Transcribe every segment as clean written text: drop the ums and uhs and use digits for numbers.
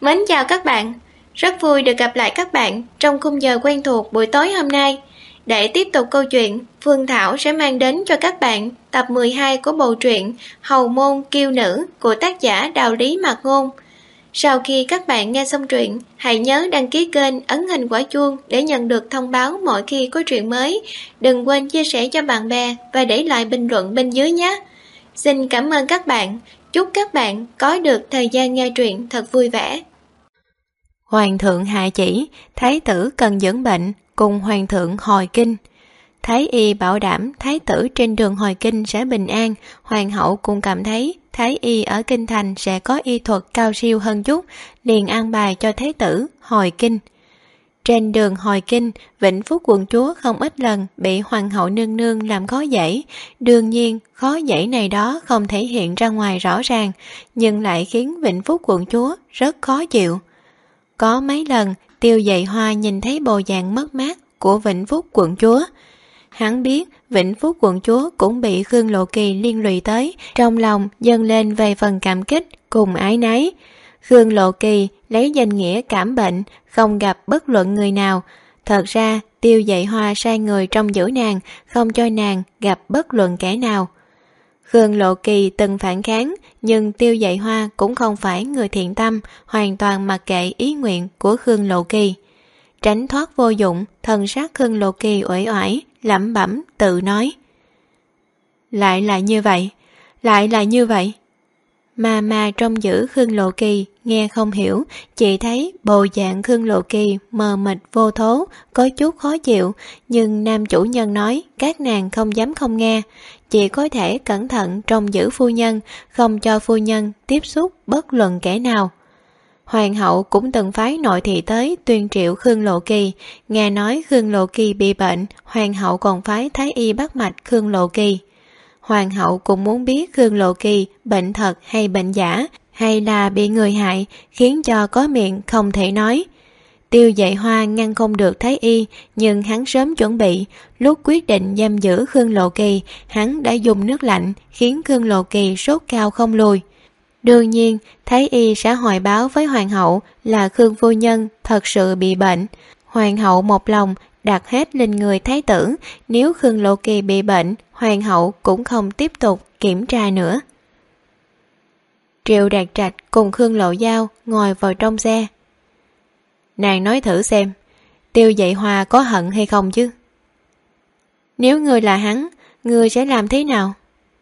Mến chào các bạn, rất vui được gặp lại các bạn trong khung giờ quen thuộc buổi tối hôm nay. Để tiếp tục câu chuyện, Phương Thảo sẽ mang đến cho các bạn tập 12 của bộ truyện Hầu Môn Kiêu Nữ của tác giả Đạo Lý Mạc Ngôn. Sau khi các bạn nghe xong truyện, hãy nhớ đăng ký kênh, ấn hình quả chuông để nhận được thông báo mỗi khi có truyện mới. Đừng quên chia sẻ cho bạn bè và để lại bình luận bên dưới nhé. Xin cảm ơn các bạn, chúc các bạn có được thời gian nghe truyện thật vui vẻ. Hoàng thượng hạ chỉ, thái tử cần dưỡng bệnh, cùng hoàng thượng hồi kinh. Thái y bảo đảm thái tử trên đường hồi kinh sẽ bình an. Hoàng hậu cũng cảm thấy thái y ở kinh thành sẽ có y thuật cao siêu hơn chút, liền an bài cho thái tử hồi kinh. Trên đường hồi kinh, Vĩnh Phúc quận chúa không ít lần bị hoàng hậu nương nương làm khó dễ. Đương nhiên, khó dễ này đó không thể hiện ra ngoài rõ ràng, nhưng lại khiến Vĩnh Phúc quận chúa rất khó chịu. Có mấy lần, Tiêu Dậy Hoa nhìn thấy bộ dạng mất mát của Vĩnh Phúc quận chúa. Hắn biết Vĩnh Phúc quận chúa cũng bị Khương Lộ Kỳ liên lụy tới, trong lòng dâng lên vài phần cảm kích cùng ái náy. Khương Lộ Kỳ lấy danh nghĩa cảm bệnh, không gặp bất luận người nào. Thật ra, Tiêu Dậy Hoa sai người trông giữ nàng, không cho nàng gặp bất luận kẻ nào. Khương Lộ Kỳ từng phản kháng, nhưng Tiêu Dậy Hoa cũng không phải người thiện tâm, hoàn toàn mặc kệ ý nguyện của Khương Lộ Kỳ. Tránh thoát vô dụng, thần sắc Khương Lộ Kỳ uể oải, lẩm bẩm tự nói. Lại là như vậy, lại là như vậy. Mà trông giữ Khương Lộ Kỳ nghe không hiểu, chỉ thấy bộ dạng Khương Lộ Kỳ mờ mịt vô thố, có chút khó chịu, nhưng nam chủ nhân nói các nàng không dám không nghe, chỉ có thể cẩn thận trông giữ phu nhân, không cho phu nhân tiếp xúc bất luận kẻ nào. Hoàng hậu cũng từng phái nội thị tới tuyên triệu Khương Lộ Kỳ, nghe nói Khương Lộ Kỳ bị bệnh, hoàng hậu còn phái thái y bắt mạch Khương Lộ Kỳ. Hoàng hậu cũng muốn biết Khương Lộ Kỳ bệnh thật hay bệnh giả, hay là bị người hại, khiến cho có miệng không thể nói. Tiêu Dậy Hoa ngăn không được thái y, nhưng hắn sớm chuẩn bị, lúc quyết định giam giữ Khương Lộ Kỳ, hắn đã dùng nước lạnh, khiến Khương Lộ Kỳ sốt cao không lùi. Đương nhiên, thái y sẽ hồi báo với hoàng hậu là Khương phu nhân thật sự bị bệnh. Hoàng hậu một lòng đặt hết lên người thái tử, nếu Khương Lộ Kỳ bị bệnh, hoàng hậu cũng không tiếp tục kiểm tra nữa. Triệu Đạt Trạch cùng Khương Lộ Giao ngồi vào trong xe. Nàng nói thử xem, Tiêu Dậy Hoa có hận hay không chứ? Nếu ngươi là hắn, ngươi sẽ làm thế nào?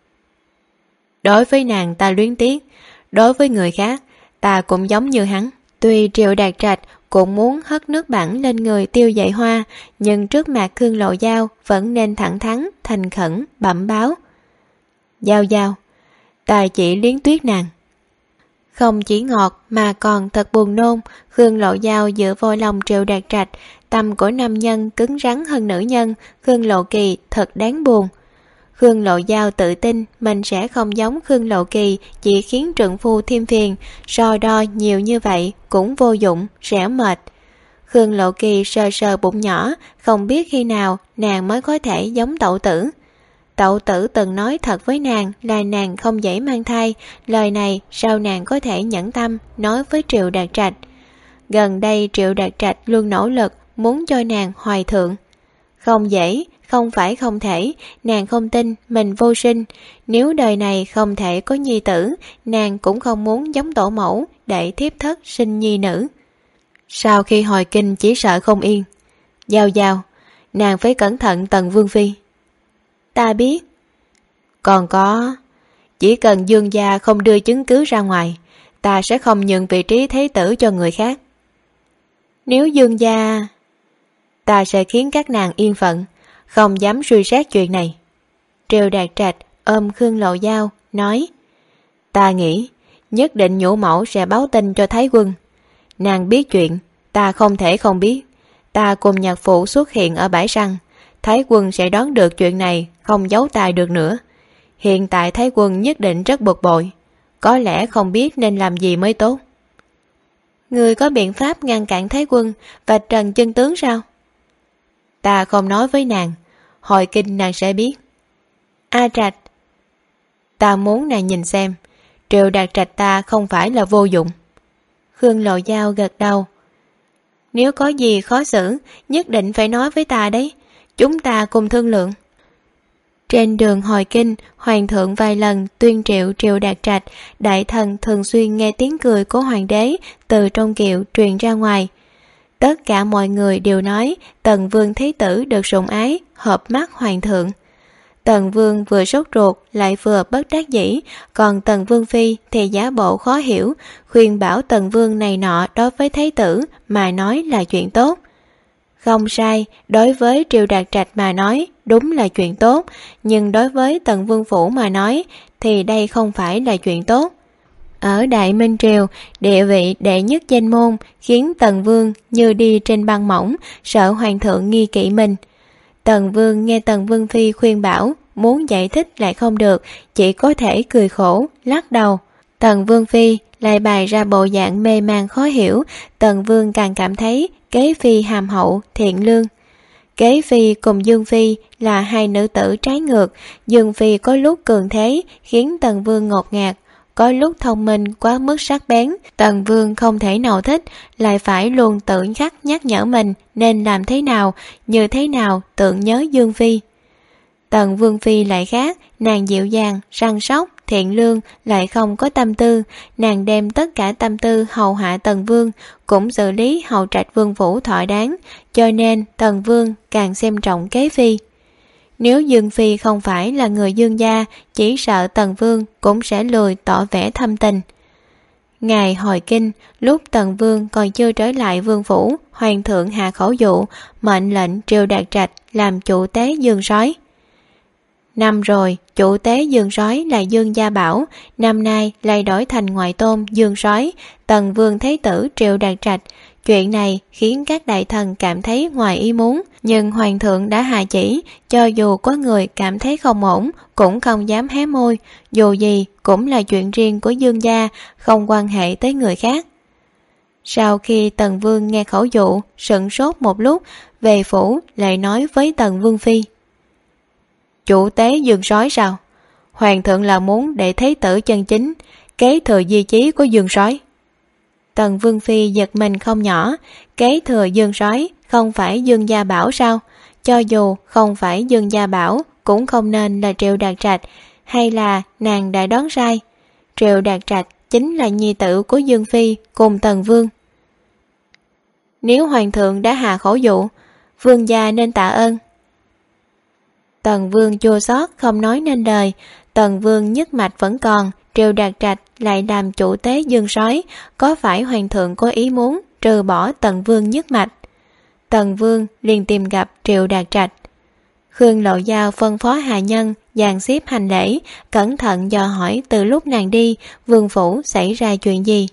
Đối với nàng ta luyến tiếc, đối với người khác, ta cũng giống như hắn. Tuy Triệu Đạt Trạch cũng muốn hất nước bẩn lên người Tiêu Dậy Hoa, nhưng trước mặt Khương Lộ Giao vẫn nên thẳng thắn, thành khẩn, bẩm báo. Giao Giao, ta chỉ luyến tiếc nàng. Không chỉ ngọt mà còn thật buồn nôn. Khương Lộ Giao dựa vào lòng Triệu Đạt Trạch, tâm của nam nhân cứng rắn hơn nữ nhân. Khương Lộ Kỳ thật đáng buồn. Khương Lộ Giao tự tin mình sẽ không giống Khương Lộ Kỳ, chỉ khiến trượng phu thêm phiền, so đo nhiều như vậy cũng vô dụng, sẽ mệt. Khương Lộ Kỳ sờ sờ bụng nhỏ, không biết khi nào nàng mới có thể giống Tẩu Tử. Tẩu Tử từng nói thật với nàng là nàng không dễ mang thai, lời này sao nàng có thể nhẫn tâm nói với Triệu Đạt Trạch. Gần đây Triệu Đạt Trạch luôn nỗ lực muốn cho nàng hoài thượng. Không dễ, không phải không thể, nàng không tin mình vô sinh. Nếu đời này không thể có nhi tử, nàng cũng không muốn giống tổ mẫu để thiếp thất sinh nhi nữ. Sau khi hồi kinh chỉ sợ không yên. Giao Giao, nàng phải cẩn thận Tần Vương Phi. Ta biết. Còn có, chỉ cần Dương gia không đưa chứng cứ ra ngoài, ta sẽ không nhường vị trí thế tử cho người khác. Nếu Dương gia, ta sẽ khiến các nàng yên phận, không dám suy xét chuyện này. Triệu Đạt Trạch ôm Khương Lộ Giao, nói. Ta nghĩ, nhất định nhũ mẫu sẽ báo tin cho Thái Quân. Nàng biết chuyện, ta không thể không biết. Ta cùng nhạc phụ xuất hiện ở bãi săn, Thái Quân sẽ đoán được chuyện này, không giấu tài được nữa. Hiện tại Thái Quân nhất định rất bực bội, có lẽ không biết nên làm gì mới tốt. Người có biện pháp ngăn cản Thái Quân và Trần chân tướng sao? Ta không nói với nàng, hồi kinh nàng sẽ biết. A Trạch, ta muốn nàng nhìn xem, Triệu Đạt Trạch ta không phải là vô dụng. Khương Lộ Giao gật đầu. Nếu có gì khó xử, nhất định phải nói với ta đấy, chúng ta cùng thương lượng. Trên đường hồi kinh, hoàng thượng vài lần tuyên triệu Triệu Đạt Trạch, đại thần thường xuyên nghe tiếng cười của hoàng đế từ trong kiệu truyền ra ngoài. Tất cả mọi người đều nói Tần Vương Thế Tử được sủng ái, hợp mắt hoàng thượng. Tần Vương vừa sốt ruột lại vừa bất đắc dĩ, còn Tần Vương Phi thì giả bộ khó hiểu, khuyên bảo Tần Vương này nọ đối với Thế Tử mà nói là chuyện tốt. Không sai, đối với Triệu Đạt Trạch mà nói đúng là chuyện tốt, nhưng đối với Tần Vương Phủ mà nói thì đây không phải là chuyện tốt. Ở Đại Minh Triều, địa vị đệ nhất danh môn khiến Tần Vương như đi trên băng mỏng, sợ hoàng thượng nghi kỵ mình. Tần Vương nghe Tần Vương Phi khuyên bảo, muốn giải thích lại không được, chỉ có thể cười khổ, lắc đầu. Tần Vương Phi lại bày ra bộ dạng mê man khó hiểu, Tần Vương càng cảm thấy Kế Phi hàm hậu, thiện lương. Kế Phi cùng Dương Phi là hai nữ tử trái ngược, Dương Phi có lúc cường thế khiến Tần Vương ngột ngạt, có lúc thông minh quá mức sắc bén, Tần Vương không thể nào thích, lại phải luôn tự khắc nhắc nhở mình nên làm thế nào, như thế nào tưởng nhớ Dương Phi. Tần Vương Phi lại khác, nàng dịu dàng, săn sóc, thiện lương, lại không có tâm tư, nàng đem tất cả tâm tư hầu hạ Tần Vương, cũng xử lý hầu trạch vương phủ thỏa đáng, cho nên Tần Vương càng xem trọng Kế Phi. Nếu Dương Phi không phải là người Dương gia, chỉ sợ Tần Vương cũng sẽ lười tỏ vẻ thâm tình. Ngày hồi kinh, lúc Tần Vương còn chưa trở lại vương phủ, hoàng thượng hạ khẩu dụ, mệnh lệnh Triệu Đạt Trạch làm chủ tế Dương Sói. Năm rồi, chủ tế Dương Sói là Dương Gia Bảo, năm nay lại đổi thành ngoại tôn Dương Sói, Tần Vương Thế Tử Triệu Đạt Trạch. Chuyện này khiến các đại thần cảm thấy ngoài ý muốn, nhưng hoàng thượng đã hạ chỉ, cho dù có người cảm thấy không ổn, cũng không dám hé môi, dù gì cũng là chuyện riêng của Dương gia, không quan hệ tới người khác. Sau khi Tần Vương nghe khẩu dụ, sửng sốt một lúc, về phủ lại nói với Tần Vương Phi. Chủ tế Dương Sói sao? Hoàng thượng là muốn để Thế Tử chân chính kế thừa di chí của Dương Sói. Tần Vương Phi giật mình không nhỏ, kế thừa Dương Sói không phải Dương Gia Bảo sao? Cho dù không phải Dương Gia Bảo cũng không nên là Triệu Đạt Trạch, hay là nàng đã đoán sai? Triệu Đạt Trạch chính là nhi tử của Dương Phi cùng Tần Vương. Nếu hoàng thượng đã hạ khẩu dụ, vương gia nên tạ ơn. Tần Vương chua xót không nói nên lời, Tần Vương nhất mạch vẫn còn, Triệu Đạt Trạch lại làm chủ tế Dương Sói, có phải hoàng thượng có ý muốn trừ bỏ Tần Vương nhất mạch? Tần Vương liền tìm gặp Triệu Đạt Trạch. Khương Lộ Giao phân phó hạ nhân dàn xếp hành lễ, cẩn thận dò hỏi từ lúc nàng đi, vương phủ xảy ra chuyện gì.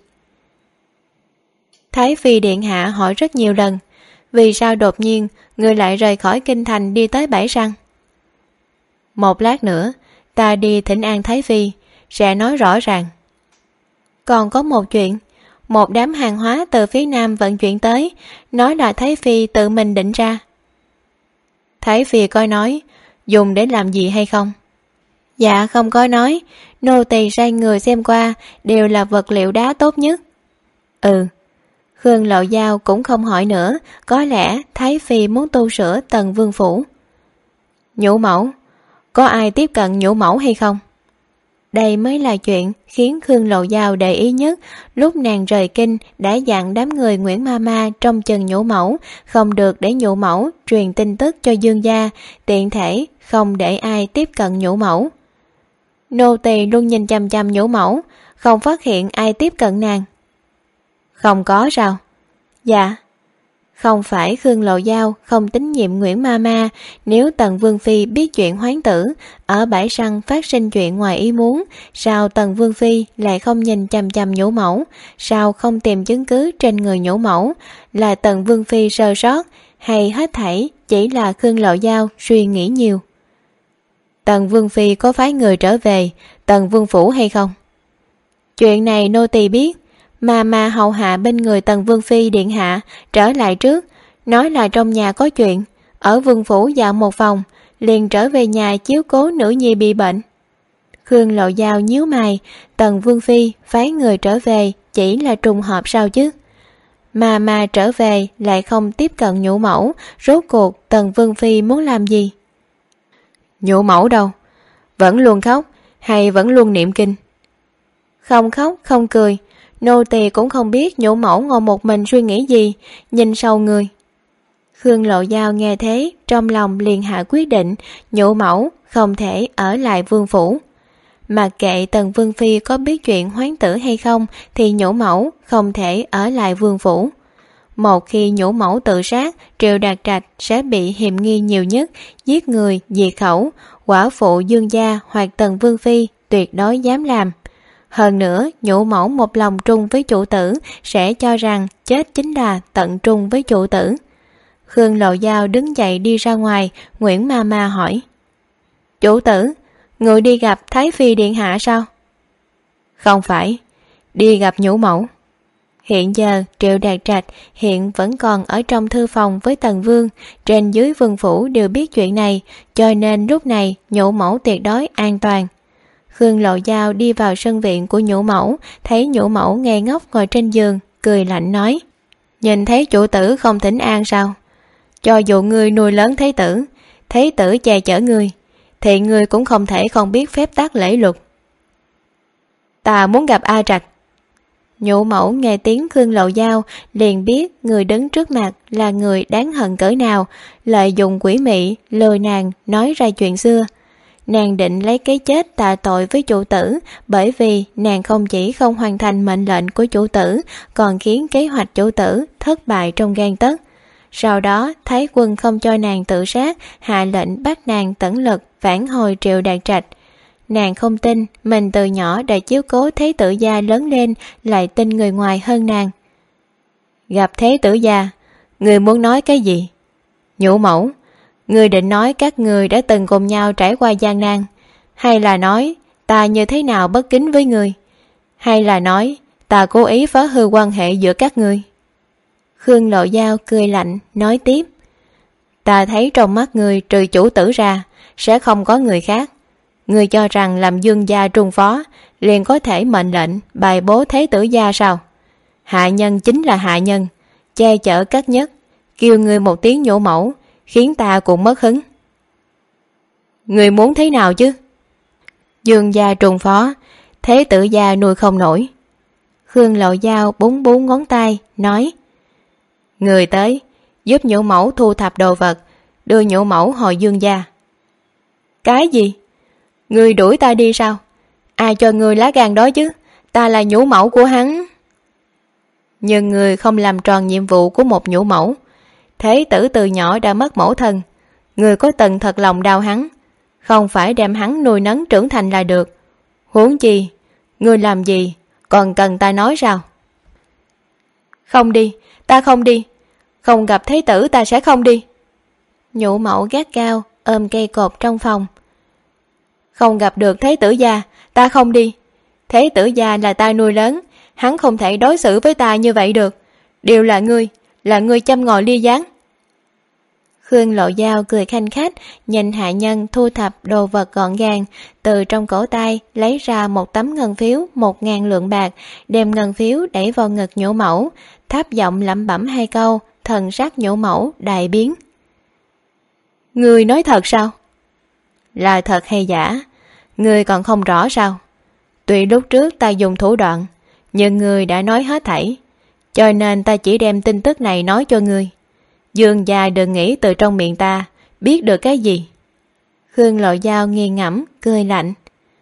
Thái Phi điện hạ hỏi rất nhiều lần, vì sao đột nhiên người lại rời khỏi kinh thành đi tới Bãi Săn? Một lát nữa, ta đi thỉnh an Thái Phi, sẽ nói rõ ràng. Còn có một chuyện, một đám hàng hóa từ phía nam vận chuyển tới, nói là Thái Phi tự mình định ra. Thái Phi coi nói, dùng để làm gì hay không? Dạ không có nói, nô tỳ sai người xem qua, đều là vật liệu đá tốt nhất. Khương Lộ Giao cũng không hỏi nữa, có lẽ Thái Phi muốn tu sửa Tần Vương phủ. Nhũ mẫu, có ai tiếp cận nhũ mẫu hay không? Đây mới là chuyện khiến Khương Lộ Giao để ý nhất. Lúc nàng rời kinh đã dặn đám người Nguyễn Mama trong chừng nhũ mẫu, không được để nhũ mẫu truyền tin tức cho Dương gia, tiện thể không để ai tiếp cận nhũ mẫu. Nô tỳ luôn nhìn chằm chằm nhũ mẫu, không phát hiện ai tiếp cận nàng. Không có sao? Dạ. Không phải Khương Lộ Giao không tín nhiệm Nguyễn Mama, nếu Tần Vương Phi biết chuyện hoán tử, ở Bãi Săn phát sinh chuyện ngoài ý muốn, sao Tần Vương Phi lại không nhìn chằm chằm nhũ mẫu, sao không tìm chứng cứ trên người nhũ mẫu, là Tần Vương Phi sơ sót, hay hết thảy chỉ là Khương Lộ Giao suy nghĩ nhiều? Tần Vương Phi có phái người trở về Tần Vương phủ hay không? Chuyện này nô tỳ biết, mà hầu hạ bên người Tần Vương Phi điện hạ trở lại trước, nói là trong nhà có chuyện, ở vương phủ dạo một vòng, liền trở về nhà chiếu cố nữ nhi bị bệnh. Khương Lộ Giao nhíu mày, Tần Vương Phi phái người trở về chỉ là trùng hợp sao chứ? Mà trở về lại không tiếp cận Nhũ Mẫu, rốt cuộc Tần Vương Phi muốn làm gì? Nhũ Mẫu đâu? Vẫn luôn khóc hay vẫn luôn niệm kinh? Không khóc không cười, nô tỳ cũng không biết Nhũ Mẫu ngồi một mình suy nghĩ gì, nhìn sau người. Khương Lộ Giao nghe thế, trong lòng liền hạ quyết định Nhũ Mẫu không thể ở lại vương phủ. Mặc kệ Tần Vương Phi có biết chuyện hoán tử hay không thì Nhũ Mẫu không thể ở lại vương phủ. Một khi Nhũ Mẫu tự sát, Triệu Đạt Trạch sẽ bị hiềm nghi nhiều nhất, giết người, diệt khẩu. Quả phụ Dương gia hoặc Tần Vương Phi tuyệt đối dám làm. Hơn nữa, Nhũ Mẫu một lòng trung với chủ tử sẽ cho rằng chết chính là tận trung với chủ tử. Khương Lộ Giao đứng dậy đi ra ngoài, Nguyễn Mama hỏi: Chủ tử, người đi gặp Thái Phi Điện Hạ sao? Không phải, đi gặp Nhũ Mẫu. Hiện giờ Triệu Đạt Trạch hiện vẫn còn ở trong thư phòng với Tần Vương, trên dưới vương phủ đều biết chuyện này, cho nên lúc này Nhũ Mẫu tuyệt đối an toàn. Khương Lộ Giao đi vào sân viện của Nhũ Mẫu, thấy Nhũ Mẫu ngây ngốc ngồi trên giường, cười lạnh nói: Nhìn thấy chủ tử không thỉnh an sao? Cho dù ngươi nuôi lớn Thế tử che chở ngươi, thì ngươi cũng không thể không biết phép tắc lễ luật. Ta muốn gặp A Trạch. Nhũ Mẫu nghe tiếng Khương Lộ Giao liền biết người đứng trước mặt là người đáng hận cỡ nào, lợi dụng quỷ mị lừa nàng nói ra chuyện xưa. Nàng định lấy cái chết tạ tội với chủ tử, bởi vì nàng không chỉ không hoàn thành mệnh lệnh của chủ tử, còn khiến kế hoạch chủ tử thất bại trong gang tấc. Sau đó Thái Quân không cho nàng tự sát, hạ lệnh bắt nàng tận lực phản hồi Triệu Đạt Trạch. Nàng không tin mình từ nhỏ đã chiếu cố Thế tử gia lớn lên, lại tin người ngoài hơn nàng. Gặp Thế tử gia, người muốn nói cái gì? Nhũ Mẫu, người định nói các người đã từng cùng nhau trải qua gian nan, hay là nói ta như thế nào bất kính với người, hay là nói ta cố ý phá hư quan hệ giữa các người? Khương Lộ Giao cười lạnh nói tiếp: Ta thấy trong mắt người trừ chủ tử ra sẽ không có người khác. Người cho rằng làm Dương gia trung phó liền có thể mệnh lệnh bài bố Thế tử gia sao? Hạ nhân chính là hạ nhân, che chở các nhất, kêu người một tiếng Nhũ Mẫu khiến ta cũng mất hứng. Người muốn thế nào chứ? Dương gia trung phó, Thế tử gia nuôi không nổi. Khương Lộ Giao búng búng ngón tay nói: Người tới giúp Nhũ Mẫu thu thập đồ vật, đưa Nhũ Mẫu hồi Dương gia. Cái gì? Người đuổi ta đi sao? Ai cho người lá gan đó chứ? Ta là Nhũ Mẫu của hắn. Nhưng người không làm tròn nhiệm vụ của một Nhũ Mẫu. Thế tử từ nhỏ đã mất mẫu thân, người có từng thật lòng đau hắn, không phải đem hắn nuôi nấng trưởng thành là được. Huống chi người làm gì còn cần ta nói sao? Không đi, ta không đi. Không gặp Thế tử ta sẽ không đi. Nhũ Mẫu gắt cao ôm cây cột trong phòng. Không gặp được Thế tử gia, ta không đi. Thế tử gia là ta nuôi lớn, hắn không thể đối xử với ta như vậy được. Đều là ngươi châm ngòi ly gián. Khương Lộ Giao cười khanh khách, nhìn hạ nhân thu thập đồ vật gọn gàng, từ trong cổ tay lấy ra một tấm ngân phiếu 1.000 lượng bạc, đem ngân phiếu đẩy vào ngực Nhũ Mẫu, thấp giọng lẩm bẩm hai câu, thần sắc Nhũ Mẫu đại biến. Ngươi nói thật sao? Là thật hay giả, ngươi còn không rõ sao? Tuy lúc trước ta dùng thủ đoạn, nhưng ngươi đã nói hết thảy, cho nên ta chỉ đem tin tức này nói cho ngươi. Dương gia đừng nghĩ từ trong miệng ta biết được cái gì. Khương Lộ Giao nghiền ngẫm cười lạnh.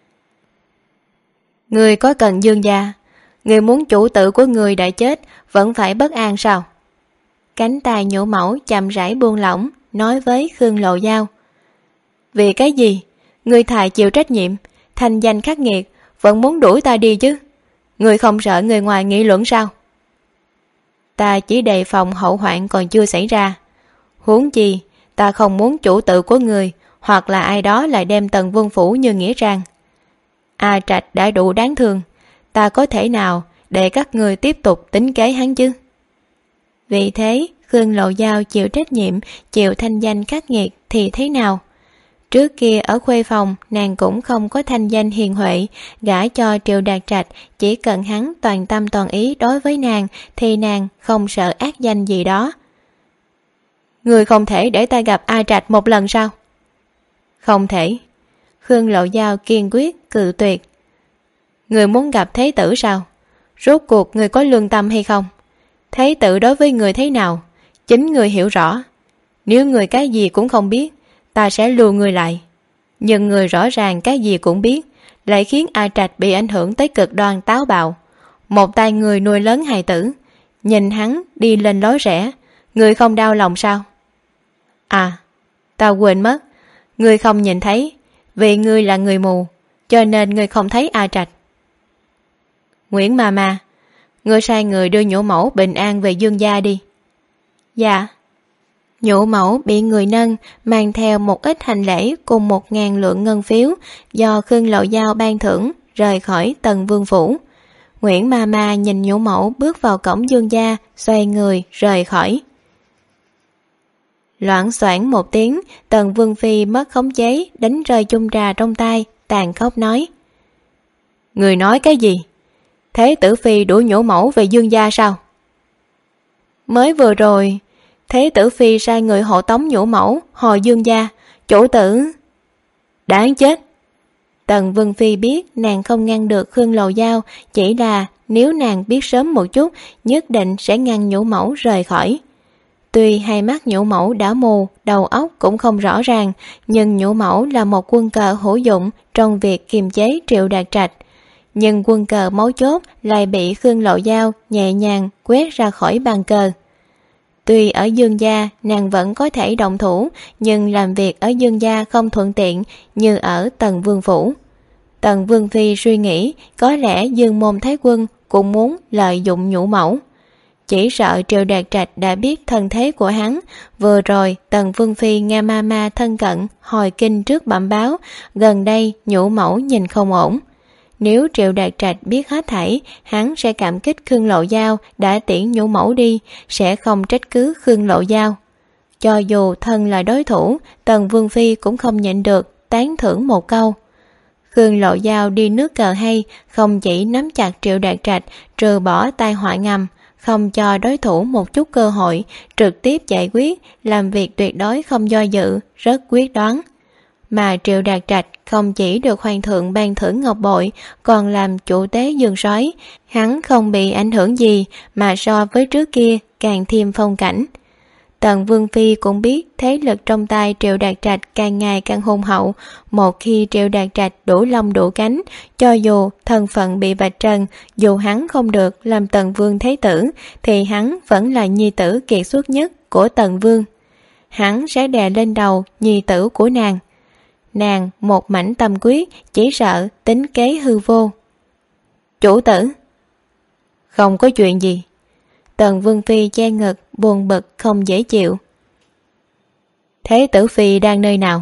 Ngươi có cần Dương gia, ngươi muốn chủ tử của ngươi đã chết vẫn phải bất an sao? Cánh tay Nhũ Mẫu chậm rãi buông lỏng, nói với Khương Lộ Giao. Vì cái gì? Ngươi thà chịu trách nhiệm, thành danh khắc nghiệt, vẫn muốn đuổi ta đi chứ? Ngươi không sợ người ngoài nghị luận sao? Ta chỉ đề phòng hậu hoạn còn chưa xảy ra. Huống chi ta không muốn chủ tử của người hoặc là ai đó lại đem Tần Vương phủ như nghĩa trang. A Trạch đã đủ đáng thương, ta có thể nào để các người tiếp tục tính kế hắn chứ? Vì thế Khương Lộ Giao chịu trách nhiệm, chịu thanh danh khắc nghiệt thì thế nào? Trước kia ở khuê phòng, nàng cũng không có thanh danh hiền huệ, gả cho Triệu Đạt Trạch, chỉ cần hắn toàn tâm toàn ý đối với nàng thì nàng không sợ ác danh gì đó. Người không thể để ta gặp A Trạch một lần sao? Không thể. Khương Lộ Giao kiên quyết cự tuyệt. Người muốn gặp Thế tử sao? Rốt cuộc người có lương tâm hay không? Thế tử đối với người thế nào, chính người hiểu rõ. Nếu người cái gì cũng không biết, ta sẽ lùa người lại. Nhưng người rõ ràng cái gì cũng biết, lại khiến A Trạch bị ảnh hưởng tới cực đoan táo bạo. Một tay người nuôi lớn hài tử, nhìn hắn đi lên lối rẽ, người không đau lòng sao? À, ta quên mất, người không nhìn thấy, vì người là người mù, cho nên người không thấy A Trạch. Nguyễn Mama, người sai người đưa nhũ mẫu bình an về Dương gia đi. Dạ. Nhũ mẫu bị người nâng, mang theo một ít hành lễ cùng 1.000 lượng ngân phiếu do Khương Lộ Giao ban thưởng, rời khỏi Tần Vương phủ. Nguyễn Mama nhìn nhũ mẫu bước vào cổng Dương gia, xoay người rời khỏi. Loảng xoảng một tiếng, Tần Vương phi mất khống chế, đánh rơi chung trà trong tay, tàn khốc nói: Người nói cái gì? Thế tử phi đuổi nhũ mẫu về Dương gia sao? Mới vừa rồi, Thế tử phi sai người hộ tống nhũ mẫu hồi Dương gia. Chủ tử... Đáng chết. Tần Vương phi biết nàng không ngăn được Khương Lộ Giao, chỉ là nếu nàng biết sớm một chút, nhất định sẽ ngăn nhũ mẫu rời khỏi. Tuy hai mắt nhũ mẫu đã mù, đầu óc cũng không rõ ràng, nhưng nhũ mẫu là một quân cờ hữu dụng trong việc kiềm chế Triệu Đạt Trạch. Nhưng quân cờ mấu chốt lại bị Khương Lộ Giao nhẹ nhàng quét ra khỏi bàn cờ. Tuy ở Dương gia nàng vẫn có thể động thủ, nhưng làm việc ở Dương gia không thuận tiện như ở Tần Vương phủ. Tần Vương phi suy nghĩ có lẽ Dương môn thái quân cũng muốn lợi dụng nhũ mẫu. Chỉ sợ Triệu Đạt Trạch đã biết thân thế của hắn. Vừa rồi Tần Vương phi nghe Mama thân cận hồi kinh trước bẩm báo, gần đây nhũ mẫu nhìn không ổn. Nếu Triệu Đạt Trạch biết hết thảy, hắn sẽ cảm kích Khương Lộ Giao đã tiễn nhũ mẫu đi, sẽ không trách cứ Khương Lộ Giao. Cho dù thân là đối thủ, Tần Vương phi cũng không nhịn được tán thưởng một câu. Khương Lộ Giao đi nước cờ hay, không chỉ nắm chặt Triệu Đạt Trạch, trừ bỏ tai họa ngầm, không cho đối thủ một chút cơ hội, trực tiếp giải quyết, làm việc tuyệt đối không do dự, rất quyết đoán. Mà Triệu Đạt Trạch không chỉ được hoàng thượng ban thưởng ngọc bội, còn làm chủ tế Dương Soái, hắn không bị ảnh hưởng gì, mà so với trước kia càng thêm phong cảnh. Tần Vương phi cũng biết thế lực trong tay Triệu Đạt Trạch càng ngày càng hùng hậu. Một khi Triệu Đạt Trạch đủ lông đủ cánh, cho dù thân phận bị vạch trần, dù hắn không được làm Tần Vương thế tử, thì hắn vẫn là nhi tử kiệt xuất nhất của Tần Vương. Hắn sẽ đè lên đầu nhi tử của nàng. Nàng một mảnh tâm quyết, chỉ sợ tính kế hư vô. Chủ tử. Không có chuyện gì. Tần Vương phi che ngực, buồn bực không dễ chịu. Thế tử phi đang nơi nào?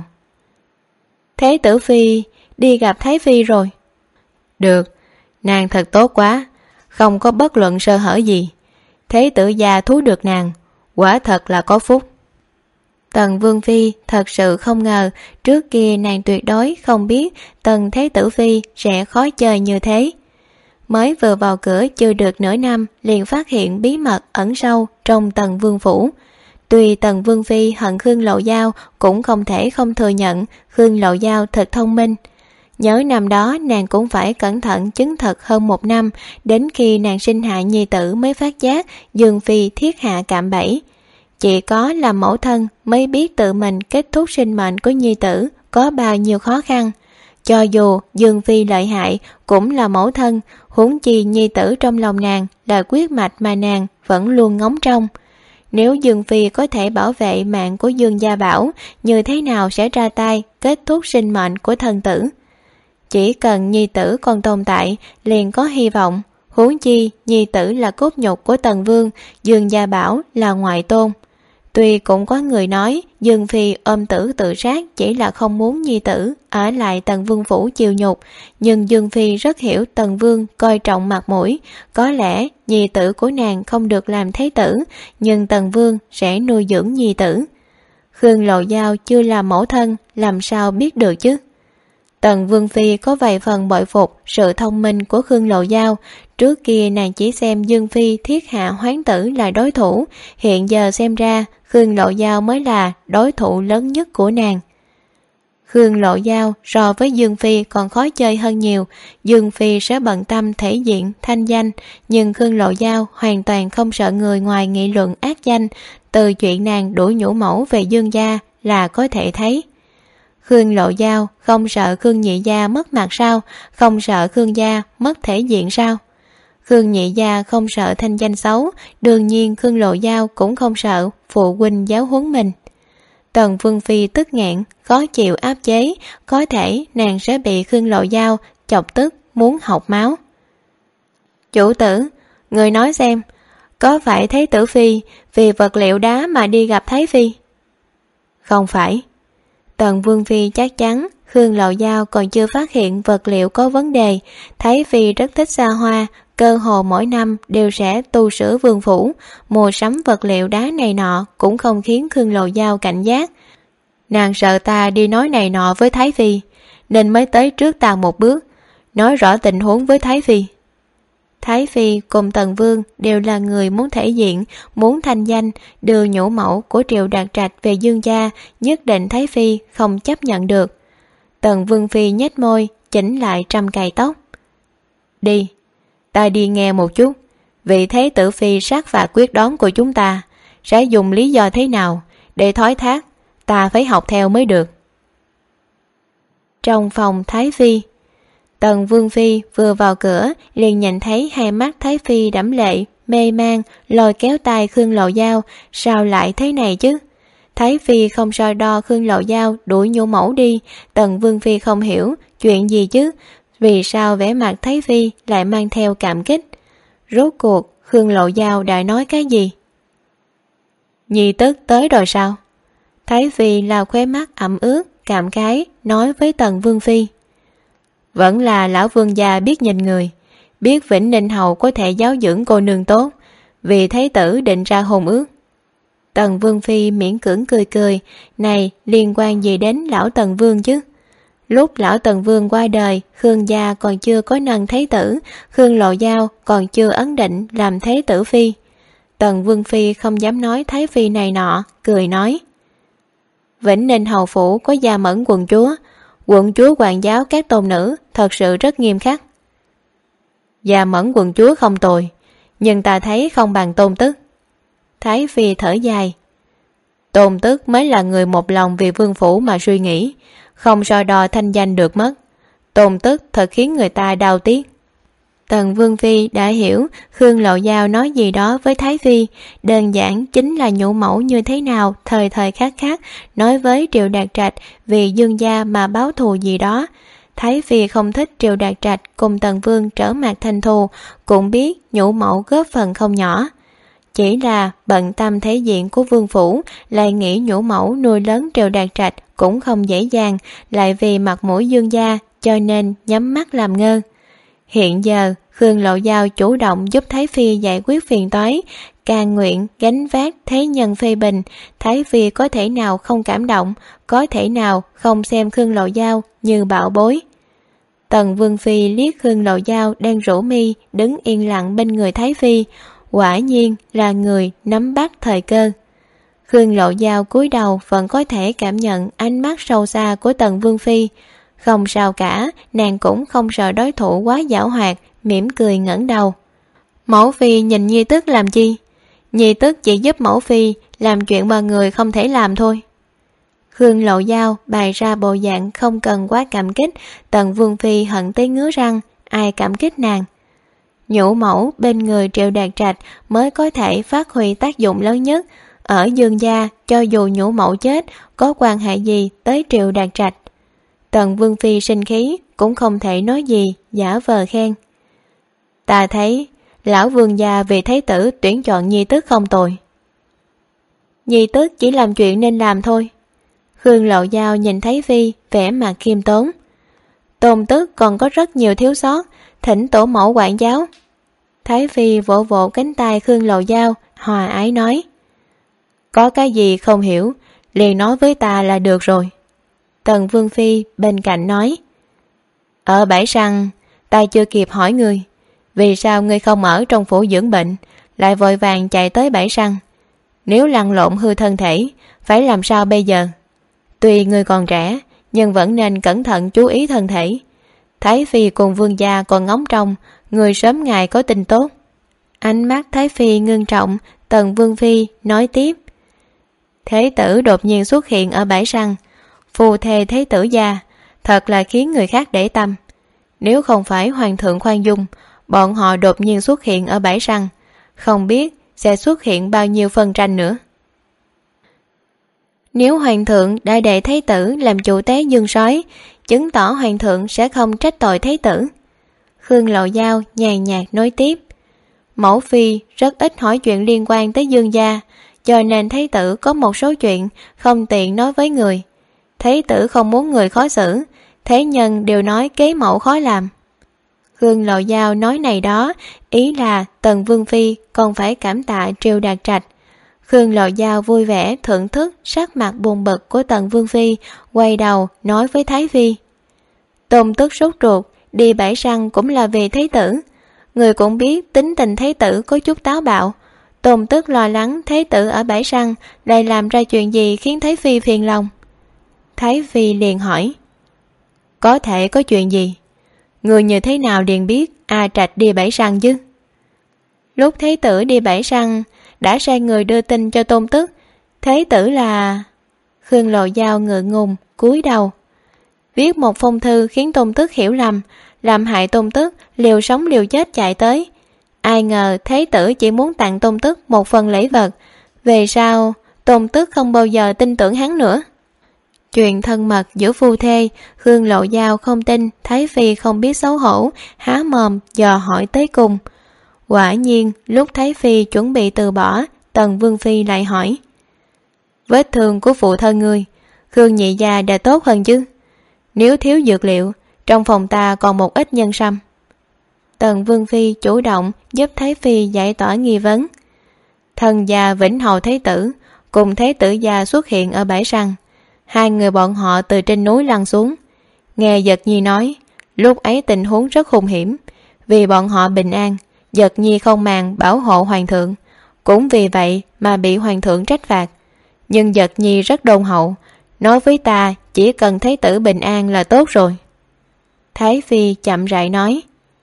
Thế tử phi đi gặp Thái phi rồi. Được, nàng thật tốt quá, không có bất luận sơ hở gì. Thế tử gia thú được nàng, quả thật là có phúc. Tần Vương phi thật sự không ngờ, trước kia nàng tuyệt đối không biết Tần Thế tử phi sẽ khó chơi như thế. Mới vừa vào cửa chưa được nửa năm, liền phát hiện bí mật ẩn sâu trong Tần Vương phủ. Tuy Tần Vương phi hận Khương Lộ Giao, cũng không thể không thừa nhận Khương Lộ Giao thật thông minh. Nhớ năm đó nàng cũng phải cẩn thận chứng thực hơn 1 năm, đến khi nàng sinh hạ nhi tử mới phát giác Dương phi thiết hạ cạm bẫy. Chỉ có làm mẫu thân mới biết tự mình kết thúc sinh mệnh của nhi tử có bao nhiêu khó khăn. Cho dù Dương phi lợi hại, cũng là mẫu thân, huống chi nhi tử trong lòng nàng là quyết mạch mà nàng vẫn luôn ngóng trông. Nếu Dương phi có thể bảo vệ mạng của Dương gia Bảo, như thế nào sẽ ra tay kết thúc sinh mệnh của thân tử? Chỉ cần nhi tử còn tồn tại liền có hy vọng, huống chi nhi tử là cốt nhục của Tần Vương, Dương gia Bảo là ngoại tôn. Tuy cũng có người nói Dương phi ôm tử tự sát chỉ là không muốn nhi tử ở lại Tần Vương phủ chịu nhục, nhưng Dương phi rất hiểu Tần Vương coi trọng mặt mũi. Có lẽ nhi tử của nàng không được làm thế tử, nhưng Tần Vương sẽ nuôi dưỡng nhi tử. Khương Lộ Giao chưa làm mẫu thân, làm sao biết được chứ? Tần Vương Phi có vài phần bội phục sự thông minh của Khương Lộ Giao. Trước kia nàng chỉ xem Dương Phi thiết hạ hoán tử là đối thủ, hiện giờ xem ra Khương Lộ Giao mới là đối thủ lớn nhất của nàng. Khương Lộ Giao so với Dương Phi còn khó chơi hơn nhiều. Dương Phi sẽ bận tâm thể diện, thanh danh, nhưng Khương Lộ Giao hoàn toàn không sợ người ngoài nghị luận ác danh. Từ chuyện nàng đuổi nhũ mẫu về Dương gia là có thể thấy. Khương Lộ Giao không sợ Khương nhị gia mất mặt sao? Không sợ Khương gia mất thể diện sao? Khương nhị gia không sợ thanh danh xấu, đương nhiên Khương Lộ Giao cũng không sợ phụ huynh giáo huấn mình. Tần Vương Phi tức nghẹn, khó chịu áp chế, có thể nàng sẽ bị Khương Lộ Giao chọc tức muốn học máu. Chủ tử, người nói xem, có phải Thái tử Phi vì vật liệu đá mà đi gặp Thái Phi? Không phải. Tần Vương Phi chắc chắn Khương Lộ Giao còn chưa phát hiện vật liệu có vấn đề. Thái Phi rất thích xa hoa, cơ hồ mỗi năm đều sẽ tu sửa vương phủ, mua sắm vật liệu đá này nọ cũng không khiến Khương Lộ Giao cảnh giác. Nàng sợ ta đi nói này nọ với Thái Phi, nên mới tới trước ta một bước, nói rõ tình huống với Thái Phi. Thái Phi cùng Tần Vương đều là người muốn thể diện, muốn thanh danh, đưa nhũ mẫu của Triệu Đạt Trạch về Dương gia, nhất định Thái Phi không chấp nhận được. Tần Vương Phi nhếch môi, chỉnh lại trăm cài tóc. Đi, ta đi nghe một chút, vị Thái tử Phi sát phạt quyết đoán của chúng ta sẽ dùng lý do thế nào để thoái thác, ta phải học theo mới được. Trong phòng Thái Phi, Tần Vương Phi vừa vào cửa liền nhìn thấy hai mắt Thái Phi đẫm lệ, mê man, lôi kéo tay Khương Lộ Giao. Sao lại thế này chứ? Thái Phi không so đo Khương Lộ Giao đuổi nhũ mẫu đi. Tần Vương Phi không hiểu chuyện gì chứ, vì sao vẻ mặt Thái Phi lại mang theo cảm kích. Rốt cuộc Khương Lộ Giao đã nói cái gì? Nhi tức tới rồi sao? Thái Phi lau khóe mắt ẩm ướt, cảm khái nói với Tần Vương Phi. Vẫn là lão vương gia biết nhìn người, biết Vĩnh Ninh Hầu có thể giáo dưỡng cô nương tốt, vì Thái tử định ra hôn ước. Tần Vương Phi miễn cưỡng cười cười, này liên quan gì đến lão Tần Vương chứ? Lúc lão Tần Vương qua đời, Khương gia còn chưa có nâng Thái tử, Khương Lộ Giao còn chưa ấn định làm Thái tử Phi. Tần Vương Phi không dám nói Thái Phi này nọ, cười nói. Vĩnh Ninh Hầu phủ có Gia Mẫn quận chúa quản giáo các tôn nữ thật sự rất nghiêm khắc. Gia Mẫn quận chúa không tồi, nhưng ta thấy không bằng Tôn Tức. Thái Phi thở dài. Tôn Tức mới là người một lòng vì vương phủ mà suy nghĩ, không so đo thanh danh được mất. Tôn Tức thật khiến người ta đau tiếc. Tần Vương Phi đã hiểu Khương Lộ Giao nói gì đó với Thái Phi, đơn giản chính là nhũ mẫu như thế nào thời thời khắc khắc nói với Triệu Đạt Trạch vì Dương gia mà báo thù gì đó. Thái Phi không thích Triệu Đạt Trạch cùng Tần Vương trở mặt thành thù, cũng biết nhũ mẫu góp phần không nhỏ. Chỉ là bận tâm thể diện của vương phủ, lại nghĩ nhũ mẫu nuôi lớn Triệu Đạt Trạch cũng không dễ dàng, lại vì mặt mũi Dương gia cho nên nhắm mắt làm ngơ. Hiện giờ Khương Lộ Giao chủ động giúp Thái Phi giải quyết phiền toái, càng nguyện gánh vác thế nhân phê bình. Thái Phi có thể nào không cảm động, có thể nào không xem Khương Lộ Giao như bảo bối. Tần Vương Phi liếc Khương Lộ Giao đang rũ mi đứng yên lặng bên người Thái Phi, quả nhiên là người nắm bắt thời cơ. Khương Lộ Giao cúi đầu vẫn có thể cảm nhận ánh mắt sâu xa của Tần Vương Phi. Không sao cả, nàng cũng không sợ đối thủ quá giảo hoạt, mỉm cười ngẩng đầu. Mẫu Phi nhìn Nhi Tức làm chi? Nhi Tức chỉ giúp Mẫu Phi làm chuyện mà người không thể làm thôi. Khương Lộ Giao bày ra bộ dạng không cần quá cảm kích. Tần Vương Phi hận tới ngứa răng, ai cảm kích nàng? Nhũ mẫu bên người Triệu Đạt Trạch mới có thể phát huy tác dụng lớn nhất. Ở Dương gia, cho dù nhũ mẫu chết, có quan hệ gì tới Triệu Đạt Trạch? Tần Vương Phi sinh khí, cũng không thể nói gì, giả vờ khen. Ta thấy lão vương gia vì Thái tử tuyển chọn Nhi Tức không tồi. Nhi Tức chỉ làm chuyện nên làm thôi. Khương Lộ Giao nhìn Thái Phi vẻ mặt khiêm tốn. Tôn Tức còn có rất nhiều thiếu sót, thỉnh tổ mẫu quản giáo. Thái Phi vỗ vỗ cánh tay Khương Lộ Giao, hòa ái nói. Có cái gì không hiểu, liền nói với ta là được rồi. Tần Vương Phi bên cạnh nói, ở Bãi Săn ta chưa kịp hỏi ngươi, vì sao ngươi không ở trong phủ dưỡng bệnh, lại vội vàng chạy tới Bãi Săn? Nếu lăn lộn hư thân thể, phải làm sao bây giờ? Tuy ngươi còn trẻ, nhưng vẫn nên cẩn thận chú ý thân thể. Thái Phi cùng vương gia còn ngóng trông người sớm ngày có tin tốt. Ánh mắt Thái Phi ngưng trọng. Tần Vương Phi nói tiếp, Thế tử đột nhiên xuất hiện ở Bãi Săn, phù thề thế tử gia, thật là khiến người khác để tâm. Nếu không phải hoàng thượng khoan dung, bọn họ đột nhiên xuất hiện ở Bãi Săn, không biết sẽ xuất hiện bao nhiêu phân tranh nữa. Nếu hoàng thượng đã để thế tử làm chủ tế dương sói, chứng tỏ hoàng thượng sẽ không trách tội thế tử. Khương Lộ Giao nhàn nhạt nói tiếp, mẫu phi rất ít hỏi chuyện liên quan tới dương gia, cho nên thế tử có một số chuyện không tiện nói với người. Thế tử không muốn người khó xử, thế nhân đều nói kế mẫu khó làm. Khương Lộ Giao nói này đó, ý là Tần Vương Phi còn phải cảm tạ Triều Đạt Trạch. Khương Lộ Giao vui vẻ thưởng thức sắc mặt buồn bực của Tần Vương Phi, quay đầu nói với Thái Phi, Tôn Tức sốt ruột đi Bãi Săn cũng là vì thế tử. Người cũng biết tính tình thế tử có chút táo bạo, Tôn Tức lo lắng thế tử ở Bãi Săn lại làm ra chuyện gì khiến Thái Phi phiền lòng. Thái Phi liền hỏi, có thể có chuyện gì? Người như thế nào liền biết A Trạch đi Bãi Săn chứ? Lúc thế tử đi Bãi Săn đã sai người đưa tin cho Tôn Tức. Thế tử là... Khương Lộ Giao ngượng ngùng cúi đầu, viết một phong thư khiến Tôn Tức hiểu lầm, làm hại Tôn Tức liều sống liều chết chạy tới. Ai ngờ thế tử chỉ muốn tặng Tôn Tức một phần lễ vật. Về sau Tôn Tức không bao giờ tin tưởng hắn nữa. Chuyện thân mật giữa phu thê, Khương Lộ Giao không tin Thái Phi không biết xấu hổ, há mồm dò hỏi tới cùng. Quả nhiên lúc Thái Phi chuẩn bị từ bỏ, Tần Vương Phi lại hỏi, vết thương của phụ thân ngươi, Khương nhị gia đã tốt hơn chứ? Nếu thiếu dược liệu, trong phòng ta còn một ít nhân sâm. Tần Vương Phi chủ động giúp Thái Phi giải tỏa nghi vấn. Thần gia Vĩnh Hầu Thế Tử cùng Thế Tử gia xuất hiện ở Bãi Săn. Hai người bọn họ từ trên núi lăn xuống. Nghe Dật Nhi nói, lúc ấy tình huống rất hung hiểm. Vì bọn họ bình an, Dật Nhi không màng bảo hộ hoàng thượng, cũng vì vậy mà bị hoàng thượng trách phạt. Nhưng Dật Nhi rất đôn hậu, nói với ta chỉ cần thế tử bình an là tốt rồi. Thái Phi chậm rãi nói,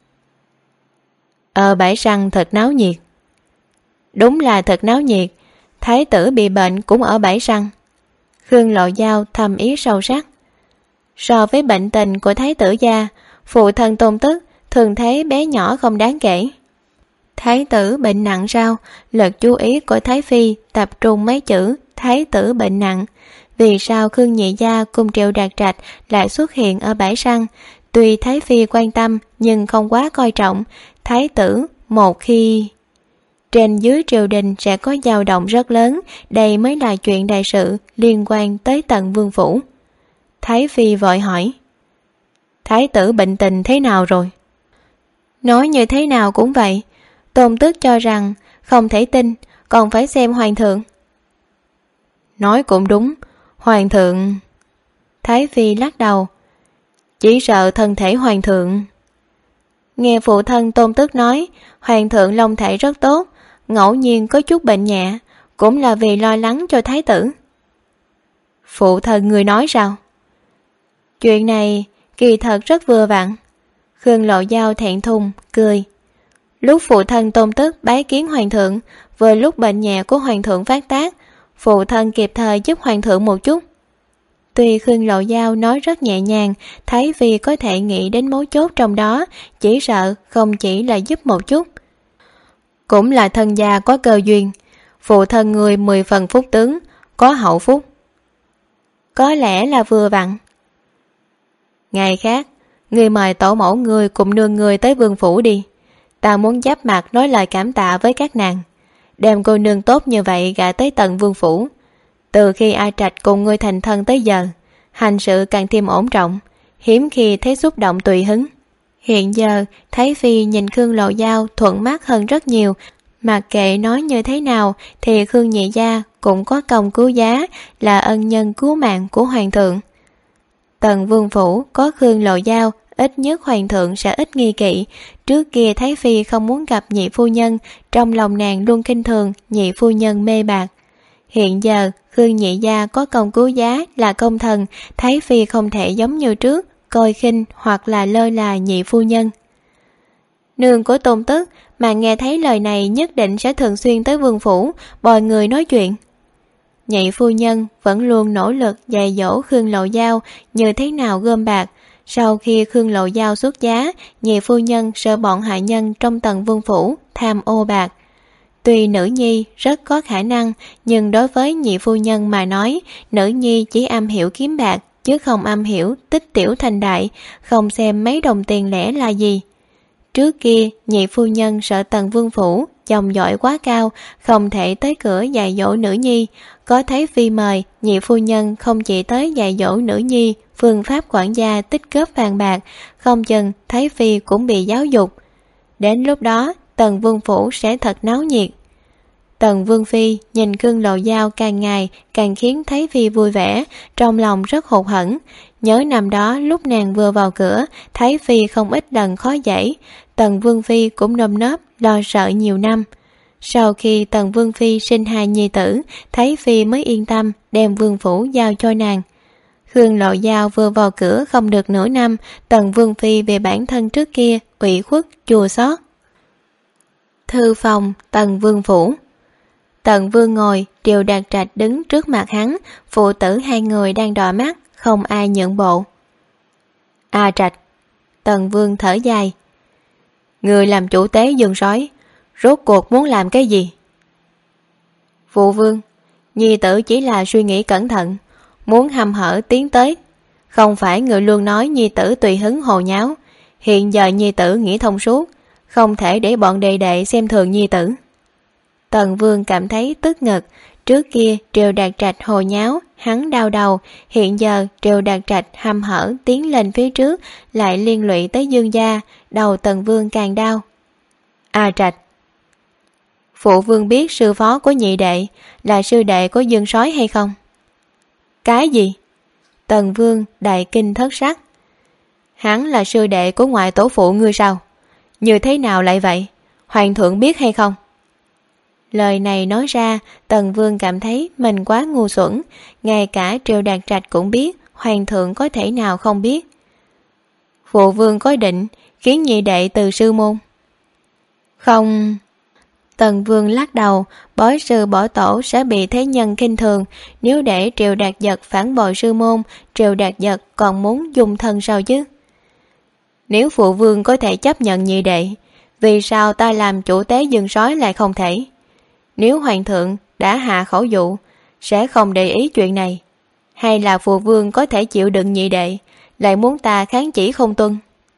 ở Bãi Săn thật náo nhiệt. Đúng là thật náo nhiệt, thái tử bị bệnh cũng ở Bãi Săn. Khương Lộ Giao thầm ý sâu sắc. So với bệnh tình của thái tử gia, phụ thân Tôn Tức thường thấy bé nhỏ không đáng kể. Thái tử bệnh nặng sao? Lực chú ý của Thái Phi tập trung mấy chữ thái tử bệnh nặng. Vì sao Khương nhị gia cùng Triệu Đạt Trạch lại xuất hiện ở Bãi Săn? Tuy Thái Phi quan tâm nhưng không quá coi trọng. Thái tử một khi... Trên dưới triều đình sẽ có dao động rất lớn, đây mới là chuyện đại sự liên quan tới tận vương phủ. Thái Phi vội hỏi, thái tử bệnh tình thế nào rồi? Nói như thế nào cũng vậy. Tôn Tức cho rằng không thể tin, còn phải xem hoàng thượng. Nói cũng đúng, hoàng thượng... Thái Phi lắc đầu, chỉ sợ thân thể hoàng thượng... Nghe phụ thân Tôn Tức nói, hoàng thượng long thể rất tốt, ngẫu nhiên có chút bệnh nhẹ, cũng là vì lo lắng cho thái tử. Phụ thân người nói sao? Chuyện này kỳ thật rất vừa vặn. Khương Lộ Giao thẹn thùng cười. Lúc phụ thân Tôn Tức bái kiến hoàng thượng, vừa lúc bệnh nhẹ của hoàng thượng phát tác, phụ thân kịp thời giúp hoàng thượng một chút. Tuy Khương Lộ Giao nói rất nhẹ nhàng, Thái Phi có thể nghĩ đến mấu chốt trong đó, chỉ sợ không chỉ là giúp một chút. Cũng là thân gia có cơ duyên, phụ thân người 10 phần phúc tướng, có hậu phúc. Có lẽ là vừa vặn. Ngày khác, người mời tổ mẫu người cùng nương người tới vương phủ đi. Ta muốn giáp mặt nói lời cảm tạ với các nàng, đem cô nương tốt như vậy gả tới tận vương phủ. Từ khi A Trạch cùng ngươi thành thân tới giờ, hành sự càng thêm ổn trọng, hiếm khi thấy xúc động tùy hứng. Hiện giờ Thái Phi nhìn Khương Lộ Giao thuận mắt hơn rất nhiều. Mặc kệ nói như thế nào thì Khương nhị gia cũng có công cứu giá, là ân nhân cứu mạng của hoàng thượng. Tần vương phủ có Khương Lộ Giao, ít nhất hoàng thượng sẽ ít nghi kỵ. Trước kia Thái Phi không muốn gặp nhị phu nhân, trong lòng nàng luôn khinh thường nhị phu nhân mê bạc. Hiện giờ Khương nhị gia có công cứu giá, là công thần, Thái Phi không thể giống như trước coi khinh hoặc là lơ là nhị phu nhân. Nương của Tôn Tức mà nghe thấy lời này nhất định sẽ thường xuyên tới vương phủ bồi người nói chuyện. Nhị phu nhân vẫn luôn nỗ lực dạy dỗ Khương Lộ Giao như thế nào gom bạc. Sau khi Khương Lộ Giao xuất giá, nhị phu nhân sợ bọn hạ nhân trong Tần vương phủ tham ô bạc. Tuy nữ nhi rất có khả năng, nhưng đối với nhị phu nhân mà nói, nữ nhi chỉ am hiểu kiếm bạc, chứ không am hiểu tích tiểu thành đại, không xem mấy đồng tiền lẻ là gì. Trước kia, nhị phu nhân sợ Tần vương phủ, chồng giỏi quá cao, không thể tới cửa dạy dỗ nữ nhi. Có Thái Phi mời, nhị phu nhân không chỉ tới dạy dỗ nữ nhi phương pháp quản gia tích góp vàng bạc, không chừng Thái Phi cũng bị giáo dục. Đến lúc đó, Tần vương phủ sẽ thật náo nhiệt. Tần vương phi nhìn Khương Lộ Giao càng ngày càng khiến Thái Phi vui vẻ, trong lòng rất hụt hẫng. Nhớ năm đó lúc nàng vừa vào cửa, Thái Phi không ít lần khó dễ. Tần vương phi cũng nơm nớp lo sợ nhiều năm. Sau khi Tần vương phi sinh hai nhi tử, Thái Phi mới yên tâm đem vương phủ giao cho nàng. Khương Lộ Giao vừa vào cửa không được nửa năm, Tần vương phi về bản thân trước kia ủy khuất chua xót. Thư phòng Tần vương phủ. Tần vương ngồi, Triệu Đạt Trạch đứng trước mặt hắn, phụ tử hai người đang đỏ mắt, không ai nhượng bộ. A Trạch. Tần vương thở dài. Người làm chủ tế Dương Sói, rốt cuộc muốn làm cái gì? Phụ vương, nhi tử chỉ là suy nghĩ cẩn thận, muốn hăm hở tiến tới. Không phải người luôn nói nhi tử tùy hứng hồ nháo. Hiện giờ nhi tử nghĩ thông suốt, không thể để bọn đệ đệ xem thường nhi tử. Tần vương cảm thấy tức ngực. Trước kia Triệu Đạt Trạch hồ nháo, hắn đau đầu. Hiện giờ Triệu Đạt Trạch hăm hở tiến lên phía trước, lại liên lụy tới Dương gia. Đầu Tần vương càng đau. A Trạch. Phụ vương biết sư phó của nhị đệ là sư đệ của Dương Sói hay không? Cái gì? Tần vương đại kinh thất sắc. Hắn là sư đệ của ngoại tổ phụ ngươi sao? Như thế nào lại vậy? Hoàng thượng biết hay không? Lời này nói ra, Tần vương cảm thấy mình quá ngu xuẩn. Ngay cả Triệu Đạt Trạch cũng biết, hoàng thượng có thể nào không biết. Phụ vương có định khiến nhị đệ từ sư môn? Không. Tần vương lắc đầu, bói sư bỏ tổ sẽ bị thế nhân khinh thường. Nếu để Triệu Đạt Giật phản bội sư môn, Triệu Đạt Giật còn muốn dùng thân sao chứ? Nếu phụ vương có thể chấp nhận nhị đệ, vì sao ta làm chủ tế Dương Sói lại không thể? Nếu hoàng thượng đã hạ khẩu dụ, sẽ không để ý chuyện này. Hay là phụ vương có thể chịu đựng nhị đệ, lại muốn ta kháng chỉ không tuân?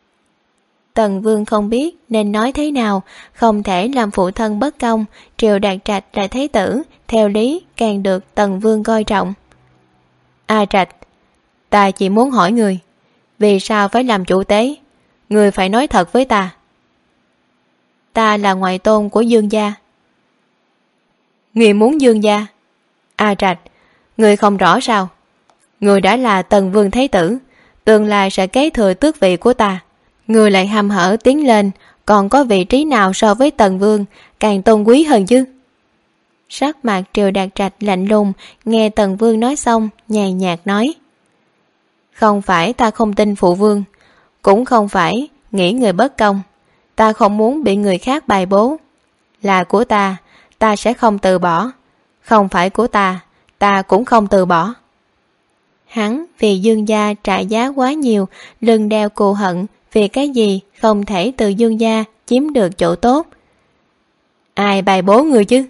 Tần vương không biết nên nói thế nào, không thể làm phụ thân bất công. Triệu Đạt Trạch là thái tử, theo lý càng được Tần vương coi trọng. A Trạch, ta chỉ muốn hỏi người, vì sao phải làm chủ tế? Người phải nói thật với ta. Ta là ngoại tôn của Dương gia. Người muốn Dương gia? A Trạch, người không rõ sao? Người đã là Tần vương thái tử, tương lai sẽ kế thừa tước vị của ta. Người lại hăm hở tiến lên, còn có vị trí nào so với Tần vương càng tôn quý hơn chứ? Sắc mặt Triệu Đạt Trạch lạnh lùng, nghe Tần vương nói xong nhàn nhạt nói. Không phải ta không tin phụ vương, cũng không phải nghĩ người bất công. Ta không muốn bị người khác bài bố. Là của ta sẽ không từ bỏ. Không phải của ta cũng không từ bỏ. Hắn vì Dương gia trả giá quá nhiều, lưng đeo cù hận, vì cái gì không thể từ Dương gia chiếm được chỗ tốt. Ai bài bố người chứ?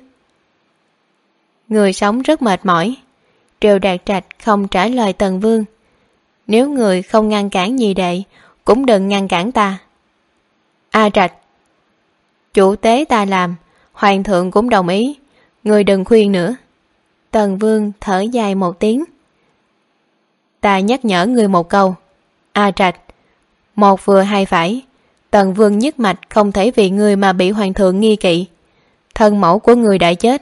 Người sống rất mệt mỏi. Triệu Đạt Trạch không trả lời Tần vương. Nếu người không ngăn cản nhị đệ, cũng đừng ngăn cản ta. A Trạch, chủ tế ta làm, hoàng thượng cũng đồng ý, người đừng khuyên nữa. Tần vương thở dài một tiếng. Ta nhắc nhở người một câu. A Trạch, một vừa hai phải. Tần vương nhất mạch không thể vì người mà bị hoàng thượng nghi kỵ. Thân mẫu của người đã chết,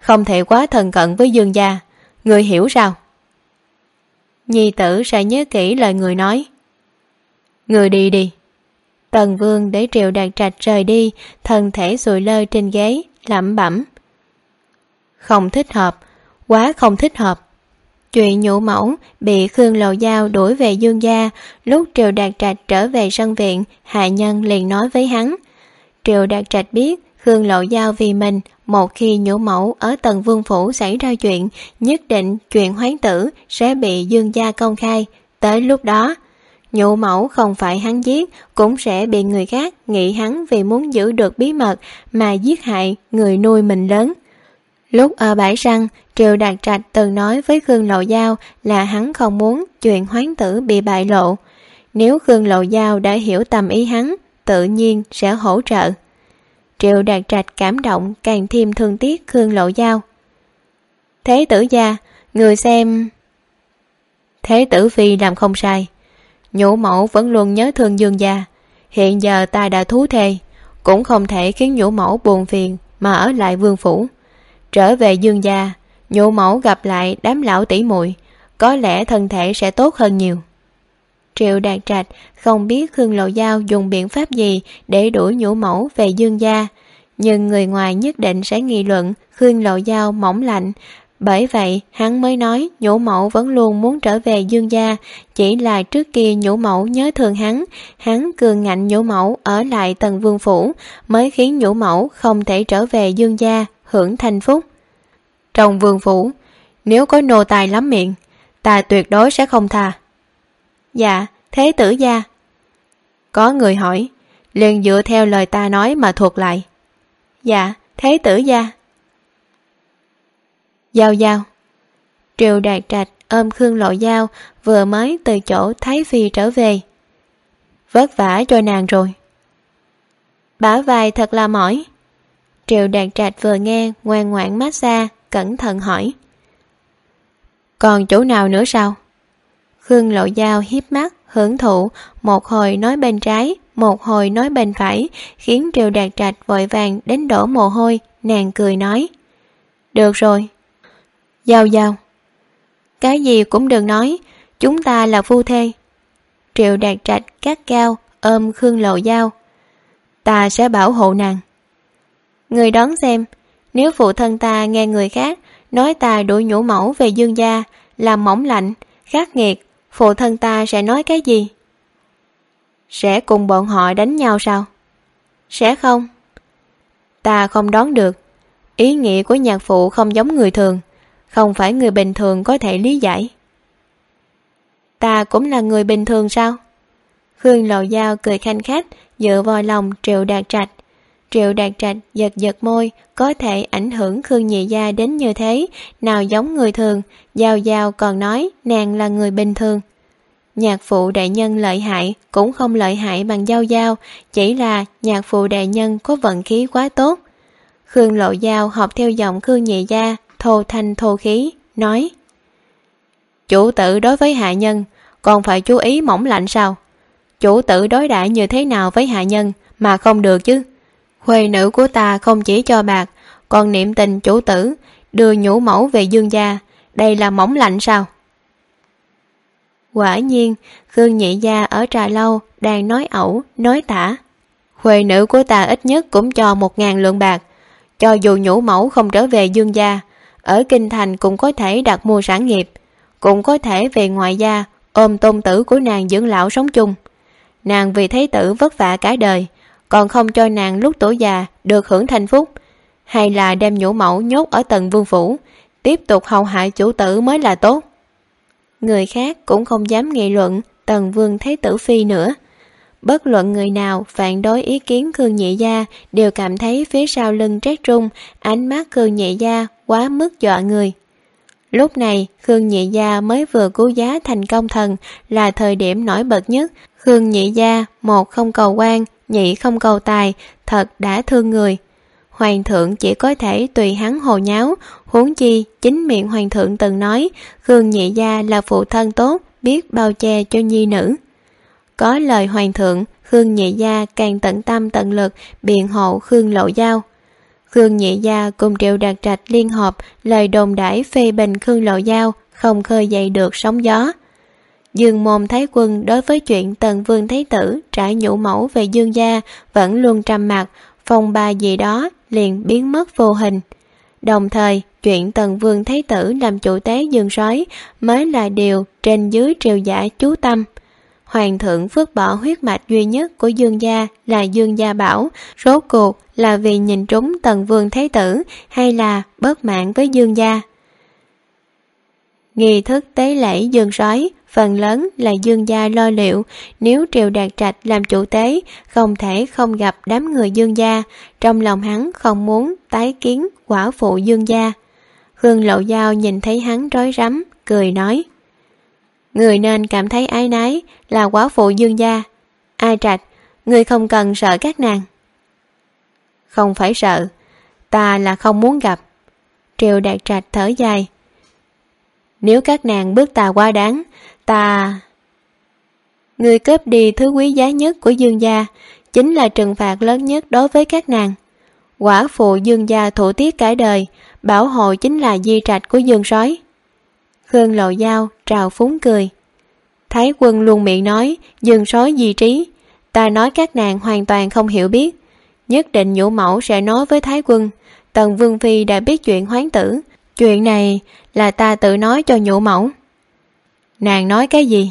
không thể quá thân cận với Dương gia, người hiểu sao? Nhi tử sẽ nhớ kỹ lời người nói. Người đi đi. Tần Vương để Triệu Đạt Trạch rời đi, thân thể sụi lơ trên ghế, lẩm bẩm. Không thích hợp, quá không thích hợp. Chuyện nhũ mẫu bị Khương Lầu Dao đuổi về Dương gia, lúc Triệu Đạt Trạch trở về sân viện, hạ nhân liền nói với hắn. Triệu Đạt Trạch biết Khương Lầu Dao vì mình, một khi nhũ mẫu ở Tần Vương phủ xảy ra chuyện, nhất định chuyện hoán tử sẽ bị Dương gia công khai. Tới lúc đó, nhũ mẫu không phải hắn giết, cũng sẽ bị người khác nghĩ hắn vì muốn giữ được bí mật mà giết hại người nuôi mình lớn. Lúc ở bãi săn, Triệu Đạt Trạch từng nói với Khương Lầu Dao là hắn không muốn chuyện hoán tử bị bại lộ. Nếu Khương Lầu Dao đã hiểu tầm ý hắn, tự nhiên sẽ hỗ trợ. Triệu Đạt Trạch cảm động, càng thêm thương tiếc Khương Lầu Dao. Thế tử gia, người xem. Thế tử phi làm không sai. Nhũ mẫu vẫn luôn nhớ thương Dương gia. Hiện giờ ta đã thú thề, cũng không thể khiến nhũ mẫu buồn phiền mà ở lại vương phủ. Trở về Dương gia, nhũ mẫu gặp lại đám lão tỷ muội, có lẽ thân thể sẽ tốt hơn nhiều. Triệu Đạt Trạch không biết Khương Lầu Dao dùng biện pháp gì để đuổi nhũ mẫu về Dương gia, nhưng người ngoài nhất định sẽ nghị luận Khương Lầu Dao mỏng lạnh. Bởi vậy hắn mới nói nhũ mẫu vẫn luôn muốn trở về Dương gia, chỉ là trước kia nhũ mẫu nhớ thương hắn cường ngạnh nhũ mẫu ở lại Tần Vương phủ, mới khiến nhũ mẫu không thể trở về Dương gia hưởng thanh phúc. Trong vương phủ, nếu có nô tài lắm miệng, ta tuyệt đối sẽ không tha. Dạ, thế tử gia. Có người hỏi, liền dựa theo lời ta nói mà thuộc lại. Dạ, thế tử gia. Giao giao. Triệu Đạt Trạch ôm Khương Lộ Dao vừa mới từ chỗ Thái Phi trở về. Vất vả cho nàng rồi. Bả vai thật là mỏi. Triệu Đạt Trạch vừa nghe ngoan ngoãn massage, cẩn thận hỏi. Còn chỗ nào nữa sao? Khương Lộ Dao hiếp mắt, hưởng thụ, một hồi nói bên trái, một hồi nói bên phải, khiến Triệu Đạt Trạch vội vàng đến đổ mồ hôi. Nàng cười nói. Được rồi. Giao giao. Cái gì cũng đừng nói, chúng ta là phu thê. Triệu Đạt Trạch cắt cao ôm Khương Lộ Dao. Ta sẽ bảo hộ nàng. Người đoán xem, nếu phụ thân ta nghe người khác nói ta đuổi nhũ mẫu về Dương gia, làm mỏng lạnh, khắc nghiệt, phụ thân ta sẽ nói cái gì? Sẽ cùng bọn họ đánh nhau sao? Sẽ không. Ta không đoán được. Ý nghĩa của nhạc phụ không giống người thường, không phải người bình thường có thể lý giải. Ta cũng là người bình thường sao? Khương Lộ Dao cười khanh khách, dựa vào lòng Triệu Đạt Trạch. Triệu Đạt Trạch giật giật môi, có thể ảnh hưởng Khương Nhị gia đến như thế, nào giống người thường. Giao Giao còn nói nàng là người bình thường. Nhạc phụ đại nhân lợi hại cũng không lợi hại bằng Giao Giao, chỉ là nhạc phụ đại nhân có vận khí quá tốt. Khương Lộ Dao học theo giọng Khương Nhị gia, thô thanh thô khí, nói. Chủ tử đối với hạ nhân còn phải chú ý mỏng lạnh sao? Chủ tử đối đãi như thế nào với hạ nhân mà không được chứ? Khuê nữ của ta không chỉ cho bạc, còn niệm tình chủ tử, đưa nhũ mẫu về Dương gia, đây là mỏng lạnh sao? Quả nhiên, Khương Nhị gia ở trà lâu đang nói ẩu, nói tả. Khuê nữ của ta ít nhất cũng cho 1.000 lượng bạc, cho dù nhũ mẫu không trở về Dương gia, ở kinh thành cũng có thể đặt mua sản nghiệp, cũng có thể về ngoại gia ôm tôn tử của nàng dưỡng lão sống chung. Nàng vì thế tử vất vả cả đời, còn không cho nàng lúc tuổi già được hưởng thanh phúc, hay là đem nhũ mẫu nhốt ở Tần Vương phủ, tiếp tục hầu hạ chủ tử mới là tốt. Người khác cũng không dám nghị luận Tần Vương Thế Tử Phi nữa. Bất luận người nào phản đối ý kiến Khương Nhị gia đều cảm thấy phía sau lưng trét trung, ánh mắt Khương Nhị gia quá mức dọa người. Lúc này Khương Nhị gia mới vừa cứu giá thành công thần, là thời điểm nổi bật nhất. Khương Nhị gia một không cầu quan, nhị không cầu tài, thật đã thương người. Hoàng thượng chỉ có thể tùy hắn hồ nháo, huống chi chính miệng hoàng thượng từng nói Khương Nhị gia là phụ thân tốt, biết bao che cho nhi nữ. Có lời hoàng thượng, Khương Nhị gia càng tận tâm tận lực biện hộ Khương Lộ Dao. Khương Nhị Gia cùng Triệu Đạt Trạch liên hợp lời đồn đãi phê bình Khương Lộ Giao không khơi dậy được sóng gió. Dương Môn Thái Quân đối với chuyện Tần Vương Thái Tử trải nhũ mẫu về Dương gia vẫn luôn trầm mặc, phong ba gì đó liền biến mất vô hình. Đồng thời, chuyện Tần Vương Thái Tử làm chủ tế Dương Sói mới là điều trên dưới triều giả chú tâm. Hoàng thượng vứt bỏ huyết mạch duy nhất của Dương gia là Dương Gia Bảo, rốt cuộc là vì nhìn trúng Tần Vương Thái Tử hay là bất mãn với Dương gia. Nghi thức tế lễ Dương Sói phần lớn là Dương gia lo liệu, nếu Triệu Đạt Trạch làm chủ tế không thể không gặp đám người Dương gia, trong lòng hắn không muốn tái kiến quả phụ Dương gia. Khương Lộ Giao nhìn thấy hắn rối rắm, cười nói: người nên cảm thấy ái nái, là quả phụ Dương gia. A Trạch, người không cần sợ các nàng. Không phải sợ, ta là không muốn gặp. Triệu Đạt Trạch thở dài: nếu các nàng bước ta quá đáng, ta... Người cướp đi thứ quý giá nhất của Dương gia chính là trừng phạt lớn nhất đối với các nàng. Quả phụ Dương gia thủ tiết cả đời, bảo hộ chính là di trạch của Dương Sói. Khương Lộ Giao trào phúng cười: Thái Quân luôn miệng nói Dương Sói di trí, ta nói các nàng hoàn toàn không hiểu biết. Nhất định nhũ mẫu sẽ nói với Thái Quân, Tần Vương Phi đã biết chuyện hoán tử. Chuyện này là ta tự nói cho nhũ mẫu. Nàng nói cái gì?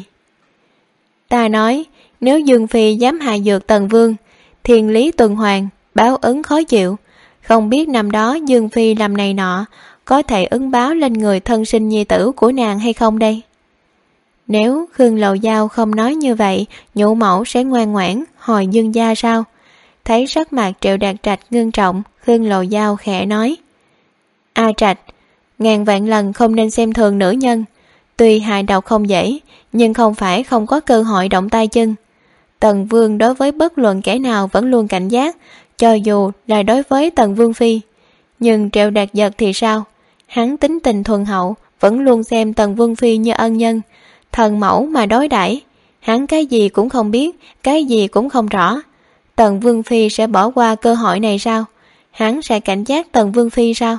Ta nói nếu Dương Phi dám hạ dược Tần Vương, thiên lý tuần hoàn, báo ứng khó chịu. Không biết năm đó Dương Phi làm này nọ có thể ứng báo lên người thân sinh nhi tử của nàng hay không đây? Nếu Khương Lộ Giao không nói như vậy, nhũ mẫu sẽ ngoan ngoãn hồi Dương gia sao? Thấy sắc mặt Triệu Đạt Trạch ngưng trọng, Khương Lộ Giao khẽ nói: A Trạch, ngàn vạn lần không nên xem thường nữ nhân. Tuy hại độc không dễ, nhưng không phải không có cơ hội động tay chân. Tần Vương đối với bất luận kẻ nào vẫn luôn cảnh giác, cho dù là đối với Tần Vương Phi. Nhưng Triệu Đạt Giật thì sao? Hắn tính tình thuần hậu, vẫn luôn xem Tần Vương Phi như ân nhân, thần mẫu mà đối đãi. Hắn cái gì cũng không biết, cái gì cũng không rõ. Tần Vương Phi sẽ bỏ qua cơ hội này sao? Hắn sẽ cảnh giác Tần Vương Phi sao?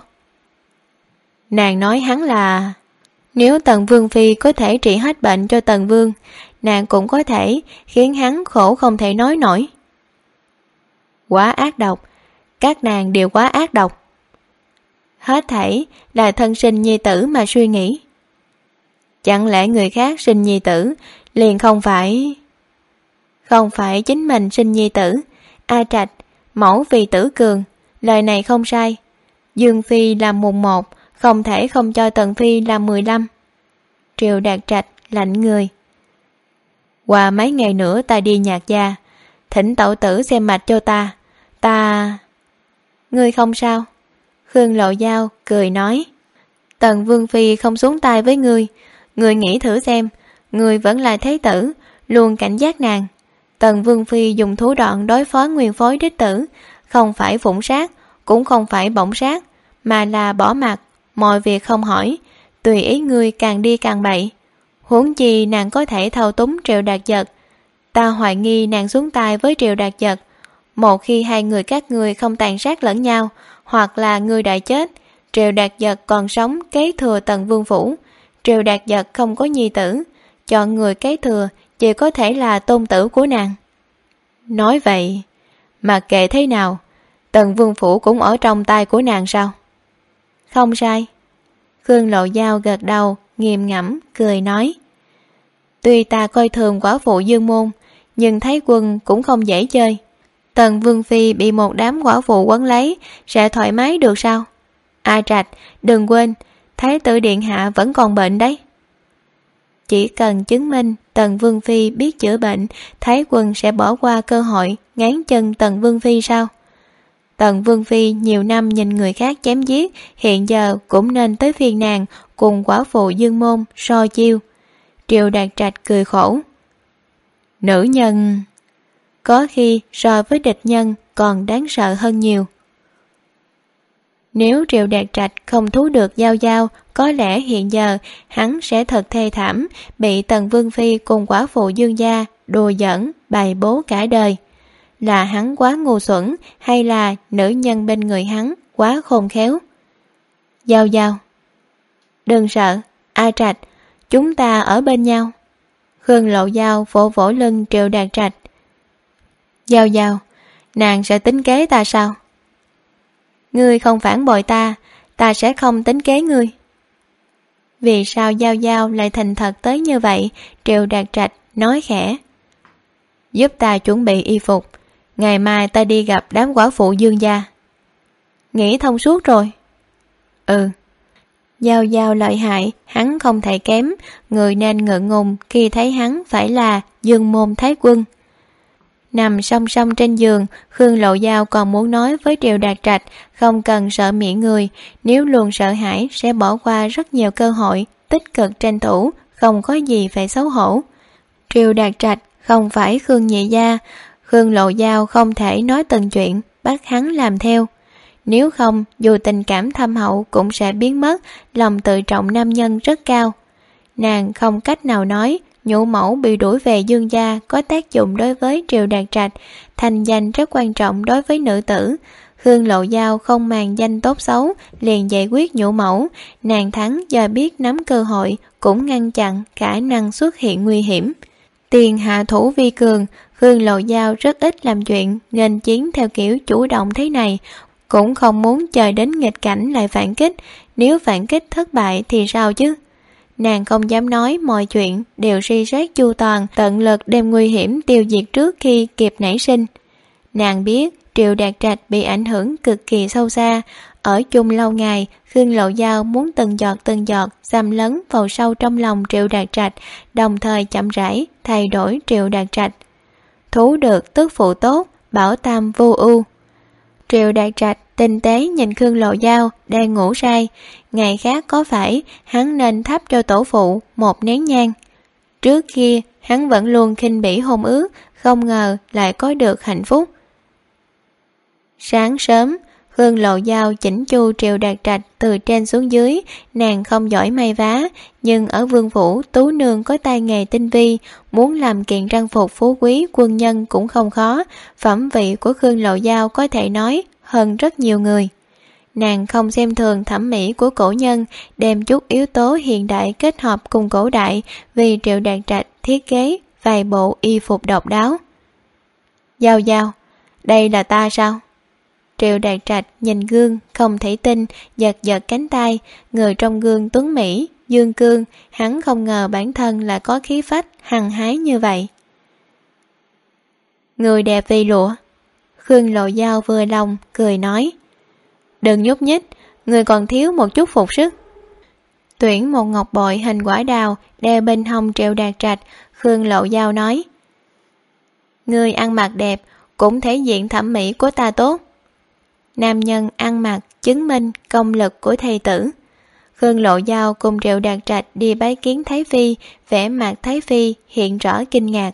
Nàng nói hắn là... Nếu Tần Vương Phi có thể trị hết bệnh cho Tần Vương, nàng cũng có thể khiến hắn khổ không thể nói nổi. Quá ác độc, các nàng đều quá ác độc. Hết thảy là thân sinh nhi tử mà suy nghĩ. Chẳng lẽ người khác sinh nhi tử liền không phải chính mình sinh nhi tử? A Trạch, mẫu vì tử cường, lời này không sai. Dương Phi làm mùng 1, không thể không cho Tần Phi làm 15. Triệu Đạt Trạch lạnh người: qua mấy ngày nữa ta đi Nhạc gia, thỉnh tẩu tử xem mạch cho ta. Ngươi không sao? Khương Lộ Giao cười nói: Tần Vương Phi không xuống tay với ngươi, ngươi nghĩ thử xem, ngươi vẫn là thế tử, luôn cảnh giác nàng. Tần Vương Phi dùng thủ đoạn đối phó nguyên phối đích tử, không phải phụng sát, cũng không phải bổng sát, mà là bỏ mặc, mọi việc không hỏi, tùy ý ngươi càng đi càng bậy. Huống chi nàng có thể thao túng Triệu Đạt Giật. Ta hoài nghi nàng xuống tay với Triệu Đạt Giật. Một khi hai người các ngươi không tàn sát lẫn nhau, hoặc là ngươi đã chết, Triệu Đạt Giật còn sống kế thừa Tần Vương phủ. Triệu Đạt Giật không có nhi tử, chọn người kế thừa chỉ có thể là tôn tử của nàng. Nói vậy, mặc kệ thế nào, Tần Vương phủ cũng ở trong tay của nàng sao? Không sai. Khương Lộ Giao gật đầu, nghiêm ngẫm cười nói: tuy ta coi thường quả phụ Dương môn, nhưng Thái Quân cũng không dễ chơi. Tần Vương Phi bị một đám quả phụ quấn lấy, sẽ thoải mái được sao? A Trạch, đừng quên, Thái tử điện hạ vẫn còn bệnh đấy. Chỉ cần chứng minh Tần Vương Phi biết chữa bệnh, Thái Quân sẽ bỏ qua cơ hội ngáng chân Tần Vương Phi sao? Tần Vương Phi nhiều năm nhìn người khác chém giết, hiện giờ cũng nên tới phiên nàng cùng quả phụ Dương môn so chiêu. Triệu Đạt Trạch cười khổ: nữ nhân có khi so với địch nhân còn đáng sợ hơn nhiều. Nếu Triệu Đạt Trạch không thú được Giao Giao, có lẽ hiện giờ hắn sẽ thật thê thảm, bị Tần Vương Phi cùng quả phụ Dương gia đùa giỡn bày bố cả đời. Là hắn quá ngu xuẩn, hay là nữ nhân bên người hắn quá khôn khéo. Giao Giao. Đừng sợ, A Trạch, chúng ta ở bên nhau. Khương Lộ Giao vỗ vỗ lưng Triệu Đạt Trạch. Giao Giao, nàng sẽ tính kế ta sao? Ngươi không phản bội ta sẽ không tính kế ngươi. Vì sao Giao Giao lại thành thật tới như vậy? Triệu Đạt Trạch nói khẽ. Giúp ta chuẩn bị y phục, ngày mai ta đi gặp đám quả phụ Dương gia. Nghĩ thông suốt rồi. Ừ. Giao Giao lợi hại, hắn không thể kém, người nên ngượng ngùng khi thấy hắn phải là Dương môn thái quân. Nằm song song trên giường, Khương Lộ Giao còn muốn nói với Triệu Đạt Trạch không cần sợ miệng người, nếu luôn sợ hãi sẽ bỏ qua rất nhiều cơ hội, tích cực tranh thủ, không có gì phải xấu hổ. Triệu Đạt Trạch không phải Khương nhị gia, Khương Lộ Giao không thể nói từng chuyện bắt hắn làm theo. Nếu không, dù tình cảm thâm hậu cũng sẽ biến mất, lòng tự trọng nam nhân rất cao. Nàng không cách nào nói, nhũ mẫu bị đuổi về Dương gia có tác dụng đối với Triệu Đạt Trạch, thành danh rất quan trọng đối với nữ tử. Khương Lộ Giao không màng danh tốt xấu, liền giải quyết nhũ mẫu, nàng thắng do biết nắm cơ hội, cũng ngăn chặn khả năng xuất hiện nguy hiểm. Tiền hạ thủ vi cường, Khương Lộ Giao rất ít làm chuyện nghênh chiến theo kiểu chủ động thế này, cũng không muốn chờ đến nghịch cảnh lại phản kích, nếu phản kích thất bại thì sao chứ? Nàng không dám nói mọi chuyện đều suy xét chu toàn, tận lực đem nguy hiểm tiêu diệt trước khi kịp nảy sinh. Nàng biết Triệu Đạt Trạch bị ảnh hưởng cực kỳ sâu xa, ở chung lâu ngày, Khương Lộ Giao muốn từng giọt xâm lấn vào sâu trong lòng Triệu Đạt Trạch, đồng thời chậm rãi thay đổi Triệu Đạt Trạch. Thú được tức phụ tốt, bảo tam vô ưu. Triệu Đạt Trạch tinh tế nhìn Khương Lộ Giao đang ngủ say, ngày khác có phải hắn nên thắp cho tổ phụ một nén nhang. Trước kia hắn vẫn luôn khinh bỉ hôn ước, không ngờ lại có được hạnh phúc. Sáng sớm, Khương Lộ Giao chỉnh chu Triệu Đạt Trạch từ trên xuống dưới, nàng không giỏi may vá, nhưng ở vương phủ tú nương có tay nghề tinh vi, muốn làm kiện trang phục phú quý quân nhân cũng không khó, phẩm vị của Khương Lộ Giao có thể nói hơn rất nhiều người. Nàng không xem thường thẩm mỹ của cổ nhân, đem chút yếu tố hiện đại kết hợp cùng cổ đại, vì Triệu Đạt Trạch thiết kế vài bộ y phục độc đáo. Giao Giao, đây là ta sao? Triệu Đạt Trạch nhìn gương không thể tin, giật cánh tay, người trong gương tuấn mỹ, dương cương, hắn không ngờ bản thân là có khí phách hăng hái như vậy. Người đẹp vì lụa. Khương Lộ Giao vừa lòng cười nói, đừng nhúc nhích, người còn thiếu một chút phục sức. Tuyển một ngọc bội hình quả đào đeo bên hông Triệu Đạt Trạch, Khương Lộ Giao nói, người ăn mặc đẹp cũng thể diện thẩm mỹ của ta tốt. Nam nhân ăn mặc chứng minh công lực của thầy tử. Khương Lộ Giao cùng Triệu Đạt Trạch đi bái kiến Thái Phi, vẻ mặt Thái Phi hiện rõ kinh ngạc.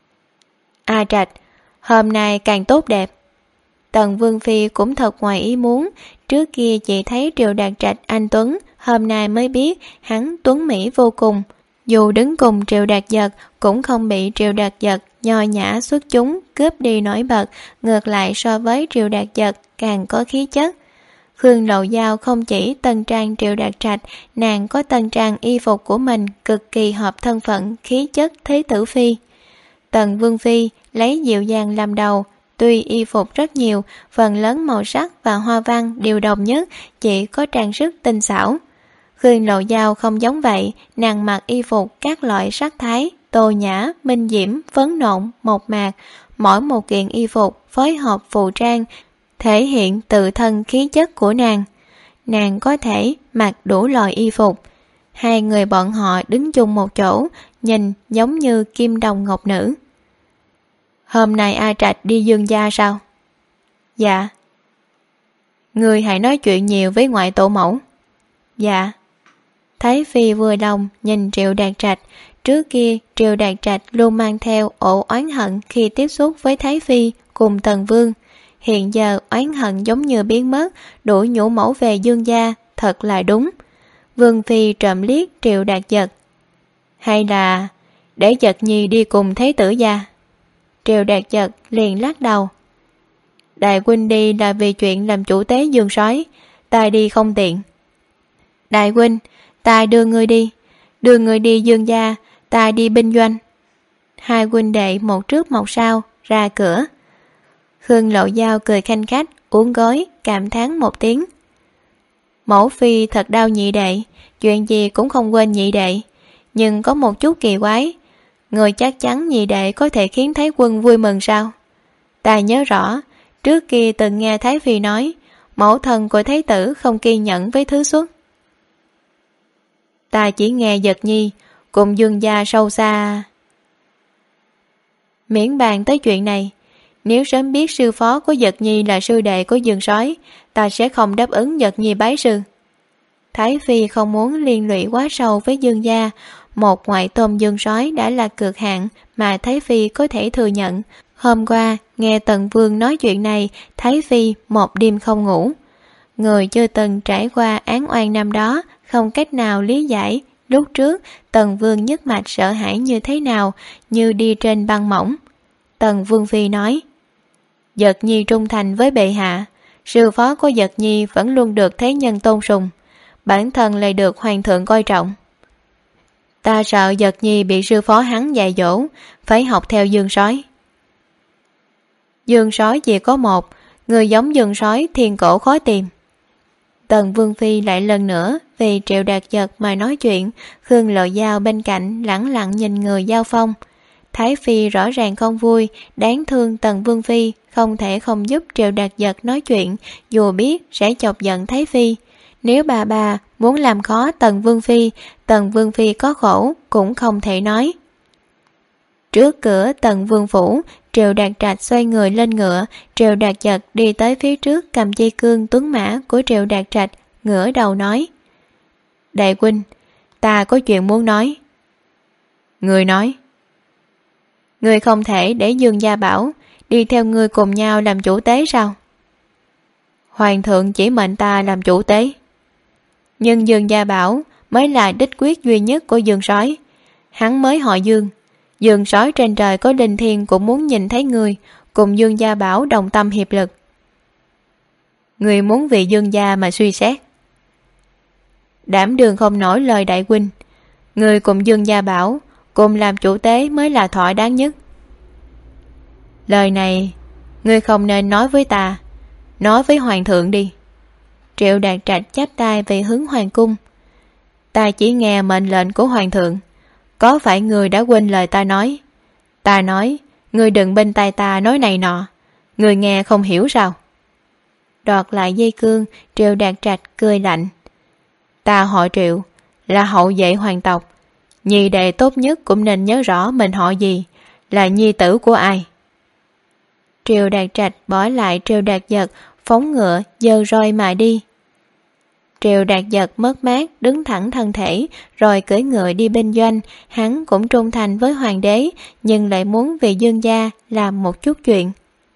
A Trạch, hôm nay càng tốt đẹp. Tần Vương Phi cũng thật ngoài ý muốn, trước kia chỉ thấy Triệu Đạt Trạch anh tuấn, hôm nay mới biết hắn tuấn mỹ vô cùng. Dù đứng cùng Triệu Đạt Giật cũng không bị Triệu Đạt Giật nho nhã xuất chúng cướp đi nổi bật, ngược lại so với Triệu Đạt Giật càng có khí chất. Khương Lộ Giao không chỉ tân trang Triệu Đạt Trạch, nàng có tân trang y phục của mình cực kỳ hợp thân phận khí chất Thế tử Phi. Tần Vương Phi lấy dịu dàng làm đầu, tuy y phục rất nhiều, phần lớn màu sắc và hoa văn đều đồng nhất, chỉ có trang sức tinh xảo. Khương Lộ Giao không giống vậy, nàng mặc y phục các loại sắc thái, tô nhã, minh diễm, phấn nộn, mộc mạc, mỗi một kiện y phục phối hợp phụ trang, thể hiện tự thân khí chất của nàng. Nàng có thể mặc đủ loại y phục. Hai người bọn họ đứng chung một chỗ, nhìn giống như kim đồng ngọc nữ. Hôm nay A Trạch đi Dương gia sao? Dạ. Người hãy nói chuyện nhiều với ngoại tổ mẫu. Dạ. Thái Phi vừa lòng nhìn Triệu Đạt Trạch. Trước kia Triệu Đạt Trạch luôn mang theo ổ oán hận khi tiếp xúc với Thái Phi cùng Tần Vương. Hiện giờ oán hận giống như biến mất, đuổi nhũ mẫu về Dương gia, thật là đúng. Vương Phi trộm liếc Triệu Đạt Giật. Hay là để Giật Nhi đi cùng Thế tử gia? Triệu Đạt Giật liền lắc đầu. Đại huynh đi là vì chuyện làm chủ tế Dương Sói, ta đi không tiện. Đại huynh, ta đưa người đi Dương gia, ta đi binh doanh. Hai huynh đệ một trước một sau ra cửa. Khương Lộ Giao cười khanh khách, uốn gối cảm thán một tiếng. Mẫu phi thật đau nhị đệ, chuyện gì cũng không quên nhị đệ, nhưng có một chút kỳ quái, người chắc chắn nhị đệ có thể khiến Thái Quân vui mừng sao? Ta nhớ rõ, trước kia từng nghe Thái Phi nói, mẫu thân của Thái tử không kiên nhẫn với thứ xuất. Ta chỉ nghe Dật Nhi cùng Dương gia sâu xa. Miễn bàn tới chuyện này, nếu sớm biết sư phó của Dật Nhi là sư đệ của Dương Sói, ta sẽ không đáp ứng Dật Nhi bái sư. Thái Phi không muốn liên lụy quá sâu với Dương gia, một ngoại tôn Dương Sói đã là cực hạn mà Thái Phi có thể thừa nhận. Hôm qua nghe Tần Vương nói chuyện này, Thái Phi một đêm không ngủ. Người chưa từng trải qua án oan năm đó không cách nào lý giải lúc trước Tần Vương nhất mạch sợ hãi như thế nào, như đi trên băng mỏng. Tần Vương Phi nói, Dật Nhi trung thành với bệ hạ, sư phó của Dật Nhi vẫn luôn được thế nhân tôn sùng, bản thân lại được hoàng thượng coi trọng. Ta sợ Dật Nhi bị sư phó hắn dạy dỗ, phải học theo Dương Sói. Dương Sói chỉ có một, người giống Dương Sói thiên cổ khó tìm. Tần Vương Phi lại lần nữa vì Triệu Đạt Dật mà nói chuyện. Khương Lộ Giao bên cạnh lẳng lặng nhìn người giao phong. Thái Phi rõ ràng không vui, đáng thương Tần Vương Phi không thể không giúp Triệu Đạt Dật nói chuyện, dù biết sẽ chọc giận Thái Phi. Nếu bà muốn làm khó Tần Vương Phi có khổ cũng không thể nói. Trước cửa Tần Vương phủ, Triệu Đạt Trạch xoay người lên ngựa. Triệu Đạt Dật đi tới phía trước cầm dây cương tuấn mã của Triệu Đạt Trạch, ngửa đầu nói, Đại huynh, ta có chuyện muốn nói. Người nói. Người không thể để Dương Gia Bảo đi theo người cùng nhau làm chủ tế sao? Hoàng thượng chỉ mệnh ta làm chủ tế, nhưng Dương Gia Bảo mới là đích quyết duy nhất của Dương Sói. Hắn mới họ Dương. Dương Sói trên trời có linh thiên cũng muốn nhìn thấy người cùng Dương Gia Bảo đồng tâm hiệp lực. Người muốn vì Dương Gia mà suy xét. Đảm đường không nổi lời đại huynh. Người cùng Dương Gia Bảo cùng làm chủ tế mới là thỏa đáng nhất. Lời này người không nên nói với ta, nói với hoàng thượng đi. Triệu Đạt Trạch chắp tay về hướng hoàng cung. Ta chỉ nghe mệnh lệnh của hoàng thượng, có phải người đã quên lời ta nói? Ta nói, người đừng bên tai ta nói này nọ, người nghe không hiểu sao? Đoạt lại dây cương, Triệu Đạt Trạch cười lạnh. Ta họ Triệu, là hậu vệ hoàng tộc, nhị đệ tốt nhất cũng nên nhớ rõ mình họ gì, là nhi tử của ai. Triệu Đạt Trạch bỏ lại Triệu Đạt Dật, phóng ngựa giơ roi mà đi. Triệu Đạt Dật mất mát đứng thẳng thân thể rồi cưỡi ngựa đi binh doanh. Hắn cũng trung thành với hoàng đế, nhưng lại muốn vì Dương gia làm một chút chuyện.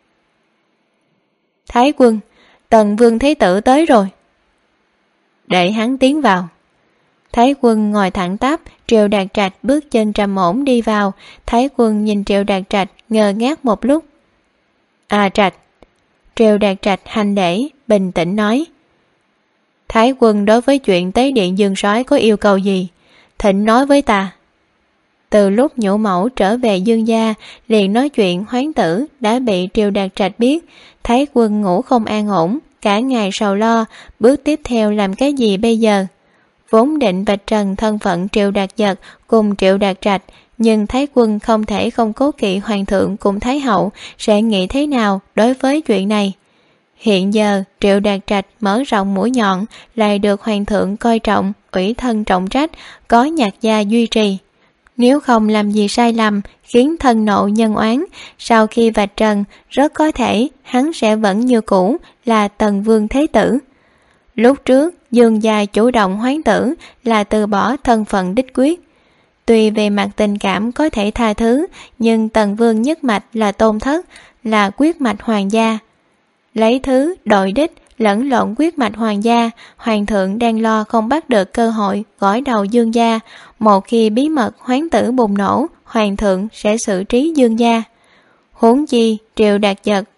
Thái quân, Tần Vương Thế Tử tới rồi. Để hắn tiến vào. Thái quân ngồi thẳng tắp, Triệu Đạt Trạch bước chân trầm ổn đi vào. Thái quân nhìn Triệu Đạt Trạch ngơ ngác một lúc. À Trạch. Triệu Đạt Trạch hành lễ, bình tĩnh nói. Thái quân đối với chuyện tế điện Dương Sói có yêu cầu gì? Thịnh nói với ta. Từ lúc nhũ mẫu trở về Dương gia, liền nói chuyện hoán tử đã bị Triệu Đạt Trạch biết. Thái quân ngủ không an ổn, cả ngày sầu lo, bước tiếp theo làm cái gì bây giờ? Vốn định vạch trần thân phận Triệu Đạt Dật cùng Triệu Đạt Trạch, nhưng Thái quân không thể không cố kỵ hoàng thượng cùng Thái hậu sẽ nghĩ thế nào đối với chuyện này. Hiện giờ Triệu Đạt Trạch mở rộng mũi nhọn, lại được hoàng thượng coi trọng, ủy thân trọng trách, có nhạc gia duy trì. Nếu không làm gì sai lầm khiến thân nộ nhân oán, sau khi vạch trần rất có thể hắn sẽ vẫn như cũ là Tần Vương Thế Tử. Lúc trước Dương gia chủ động hoán tử là từ bỏ thân phận đích quyết. Tuy về mặt tình cảm có thể tha thứ, nhưng Tần Vương nhất mạch là tôn thất, là quyết mạch hoàng gia. Lấy thứ đội đích lẫn lộn quyết mạch hoàng gia, hoàng thượng đang lo không bắt được cơ hội gỏi đầu Dương gia. Một khi bí mật hoán tử bùng nổ, hoàng thượng sẽ xử trí Dương gia. Huống chi Triệu Đạt Dật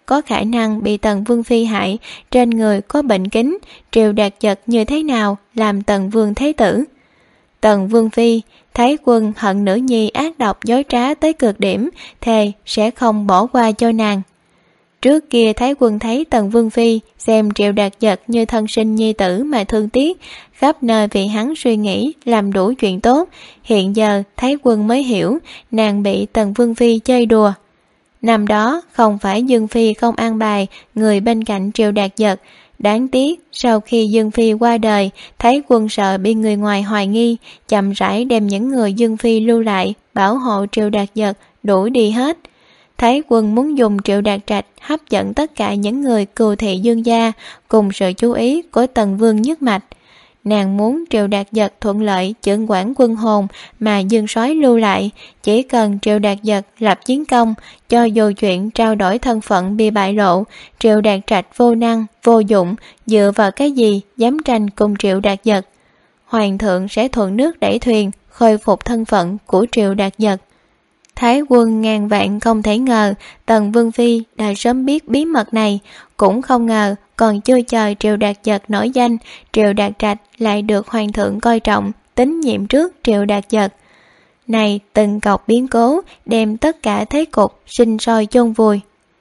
có khả năng bị Tần Vương Phi hại, trên người có bệnh kính, Triệu Đạt Giật như thế nào làm Tần Vương Thế Tử. Tần Vương Phi, Thái Quân hận nữ nhi ác độc dối trá tới cực điểm, thề sẽ không bỏ qua cho nàng. Trước kia Thái Quân thấy Tần Vương Phi xem Triệu Đạt Giật như thân sinh nhi tử mà thương tiếc, khắp nơi vì hắn suy nghĩ làm đủ chuyện tốt. Hiện giờ Thái Quân mới hiểu nàng bị Tần Vương Phi chơi đùa. Năm đó không phải Dương Phi không an bài người bên cạnh Triệu Đạt Giật, đáng tiếc sau khi Dương Phi qua đời, Thái Quân sợ bị người ngoài hoài nghi, chậm rãi đem những người Dương Phi lưu lại bảo hộ Triệu Đạt Giật đuổi đi hết. Thái Quân muốn dùng Triệu Đạt Trạch hấp dẫn tất cả những người cừu thị Dương gia cùng sự chú ý của Tần Vương nhất mạch. Nàng muốn Triệu Đạt Giật thuận lợi chưởng quản quân hồn mà Dương Soái lưu lại, chỉ cần Triệu Đạt Giật lập chiến công, cho dù chuyện trao đổi thân phận bị bại lộ, Triệu Đạt Trạch vô năng, vô dụng, dựa vào cái gì dám tranh cùng Triệu Đạt Giật. Hoàng thượng sẽ thuận nước đẩy thuyền, khôi phục thân phận của Triệu Đạt Giật. Thái Quân ngàn vạn không thể ngờ Tần Vương Phi đã sớm biết bí mật này, cũng không ngờ còn chưa chờ Triệu Đạt Giật nổi danh, Triệu Đạt Trạch lại được Hoàng thượng coi trọng, tín nhiệm trước Triệu Đạt Giật. Này từng cọc biến cố đem tất cả thế cục sinh sôi chôn vùi.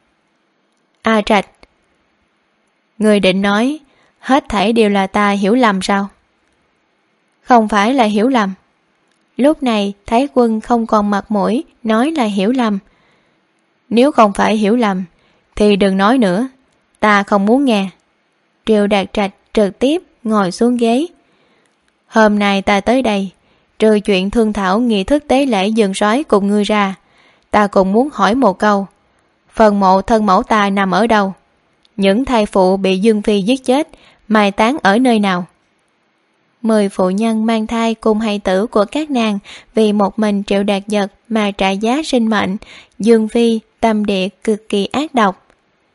A Trạch, người định nói hết thảy đều là ta hiểu lầm sao? Không phải là hiểu lầm. Lúc này Thái Quân không còn mặt mũi nói là hiểu lầm. Nếu không phải hiểu lầm thì đừng nói nữa, ta không muốn nghe. Triệu Đạt Trạch trực tiếp ngồi xuống ghế. Hôm nay ta tới đây, trừ chuyện thương thảo nghi thức tế lễ Dương Soái cùng ngươi ra, ta cũng muốn hỏi một câu. Phần mộ thân mẫu ta nằm ở đâu? Những thai phụ bị Dương Phi giết chết mai táng ở nơi nào? 10 phụ nhân mang thai cùng hài tử của các nàng vì một mình Triệu Đạt Giật mà trả giá sinh mệnh. Dương Phi tâm địa cực kỳ ác độc.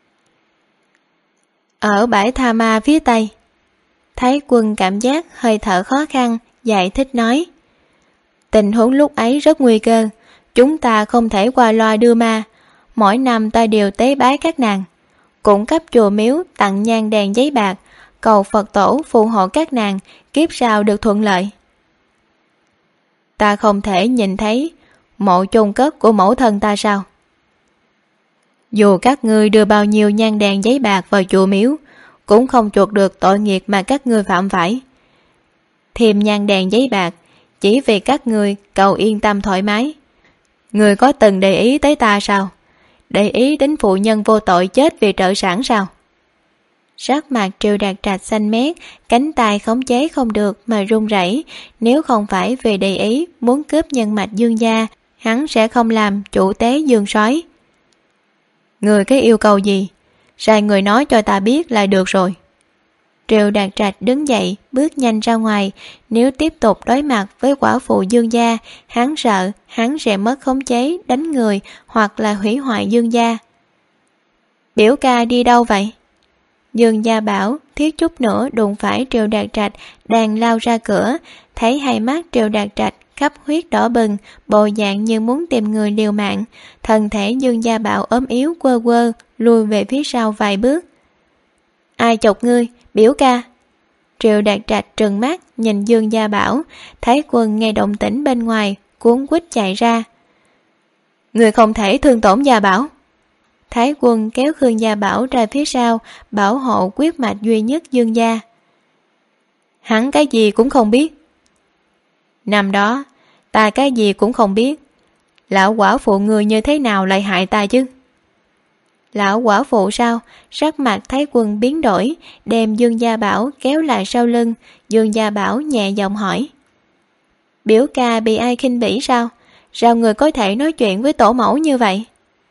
Ở bãi Tha Ma phía tây. Thái Quân cảm giác hơi thở khó khăn, giải thích nói: tình huống lúc ấy rất nguy cơ, chúng ta không thể qua loa đưa ma. Mỗi năm ta đều tế bái các nàng, cũng cấp chùa miếu tặng nhang đèn giấy bạc, cầu Phật tổ phù hộ các nàng kiếp sau được thuận lợi. Ta không thể nhìn thấy mộ chôn cất của mẫu thân ta sao? Dù các ngươi đưa bao nhiêu nhang đèn giấy bạc vào chùa miếu, cũng không chuộc được tội nghiệp mà các ngươi phạm phải. Thêm nhang đèn giấy bạc chỉ vì các ngươi cầu yên tâm thoải mái. Ngươi có từng để ý tới ta sao? Để ý đến phụ nhân vô tội chết vì trợ sản sao? Sắc mặt Triệu Đạt Trạch xanh mét, cánh tay khống chế không được mà run rẩy. Nếu không phải vì để ý muốn cướp nhân mạch Dương gia, hắn sẽ không làm chủ tế Dương Soái. Người cái yêu cầu gì? Sai người nói cho ta biết là được rồi. Triệu Đạt Trạch đứng dậy, bước nhanh ra ngoài. Nếu tiếp tục đối mặt với quả phụ Dương gia, hắn sợ hắn sẽ mất khống chế đánh người hoặc là hủy hoại Dương gia. Biểu ca đi đâu vậy? Dương gia Bảo thiếu chút nữa đụng phải Triệu Đạt Trạch đang lao ra cửa, thấy hai mắt Triệu Đạt Trạch khắp huyết đỏ bừng, bộ dạng như muốn tìm người liều mạng. Thân thể Dương gia Bảo ốm yếu quơ quơ, lùi về phía sau vài bước. Ai chọc ngươi, biểu ca? Triệu Đạt Trạch trừng mắt nhìn Dương gia Bảo. Thái Quân nghe động tĩnh bên ngoài, cuống quýt chạy ra. Ngươi không thể thương tổn gia Bảo. Thái Quân kéo Khương Gia Bảo ra phía sau, bảo hộ quyết mạch duy nhất Dương gia. Hắn cái gì cũng không biết. Năm đó ta cái gì cũng không biết. Lão quả phụ người như thế nào lại hại ta chứ? Lão quả phụ sao? Sắc mặt Thái Quân biến đổi, đem Dương gia Bảo kéo lại sau lưng. Dương gia Bảo nhẹ giọng hỏi: biểu ca bị ai khinh bỉ sao? Sao người có thể nói chuyện với tổ mẫu như vậy?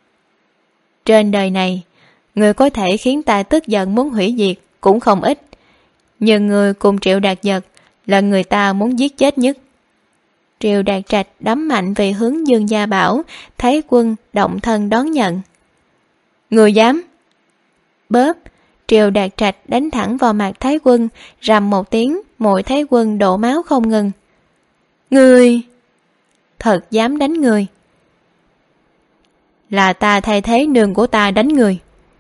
Trên đời này, người có thể khiến ta tức giận muốn hủy diệt cũng không ít, nhưng người cùng Triệu Đạt Giật là người ta muốn giết chết nhất. Triệu Đạt Trạch đấm mạnh về hướng Dương gia Bảo. Thái Quân động thân đón nhận. Người dám? Bóp! Triệu Đạt Trạch đánh thẳng vào mặt Thái Quân, rầm một tiếng, mũi Thái Quân đổ máu không ngừng. Người! Thật dám đánh người? Là ta thay thế nương của ta đánh người.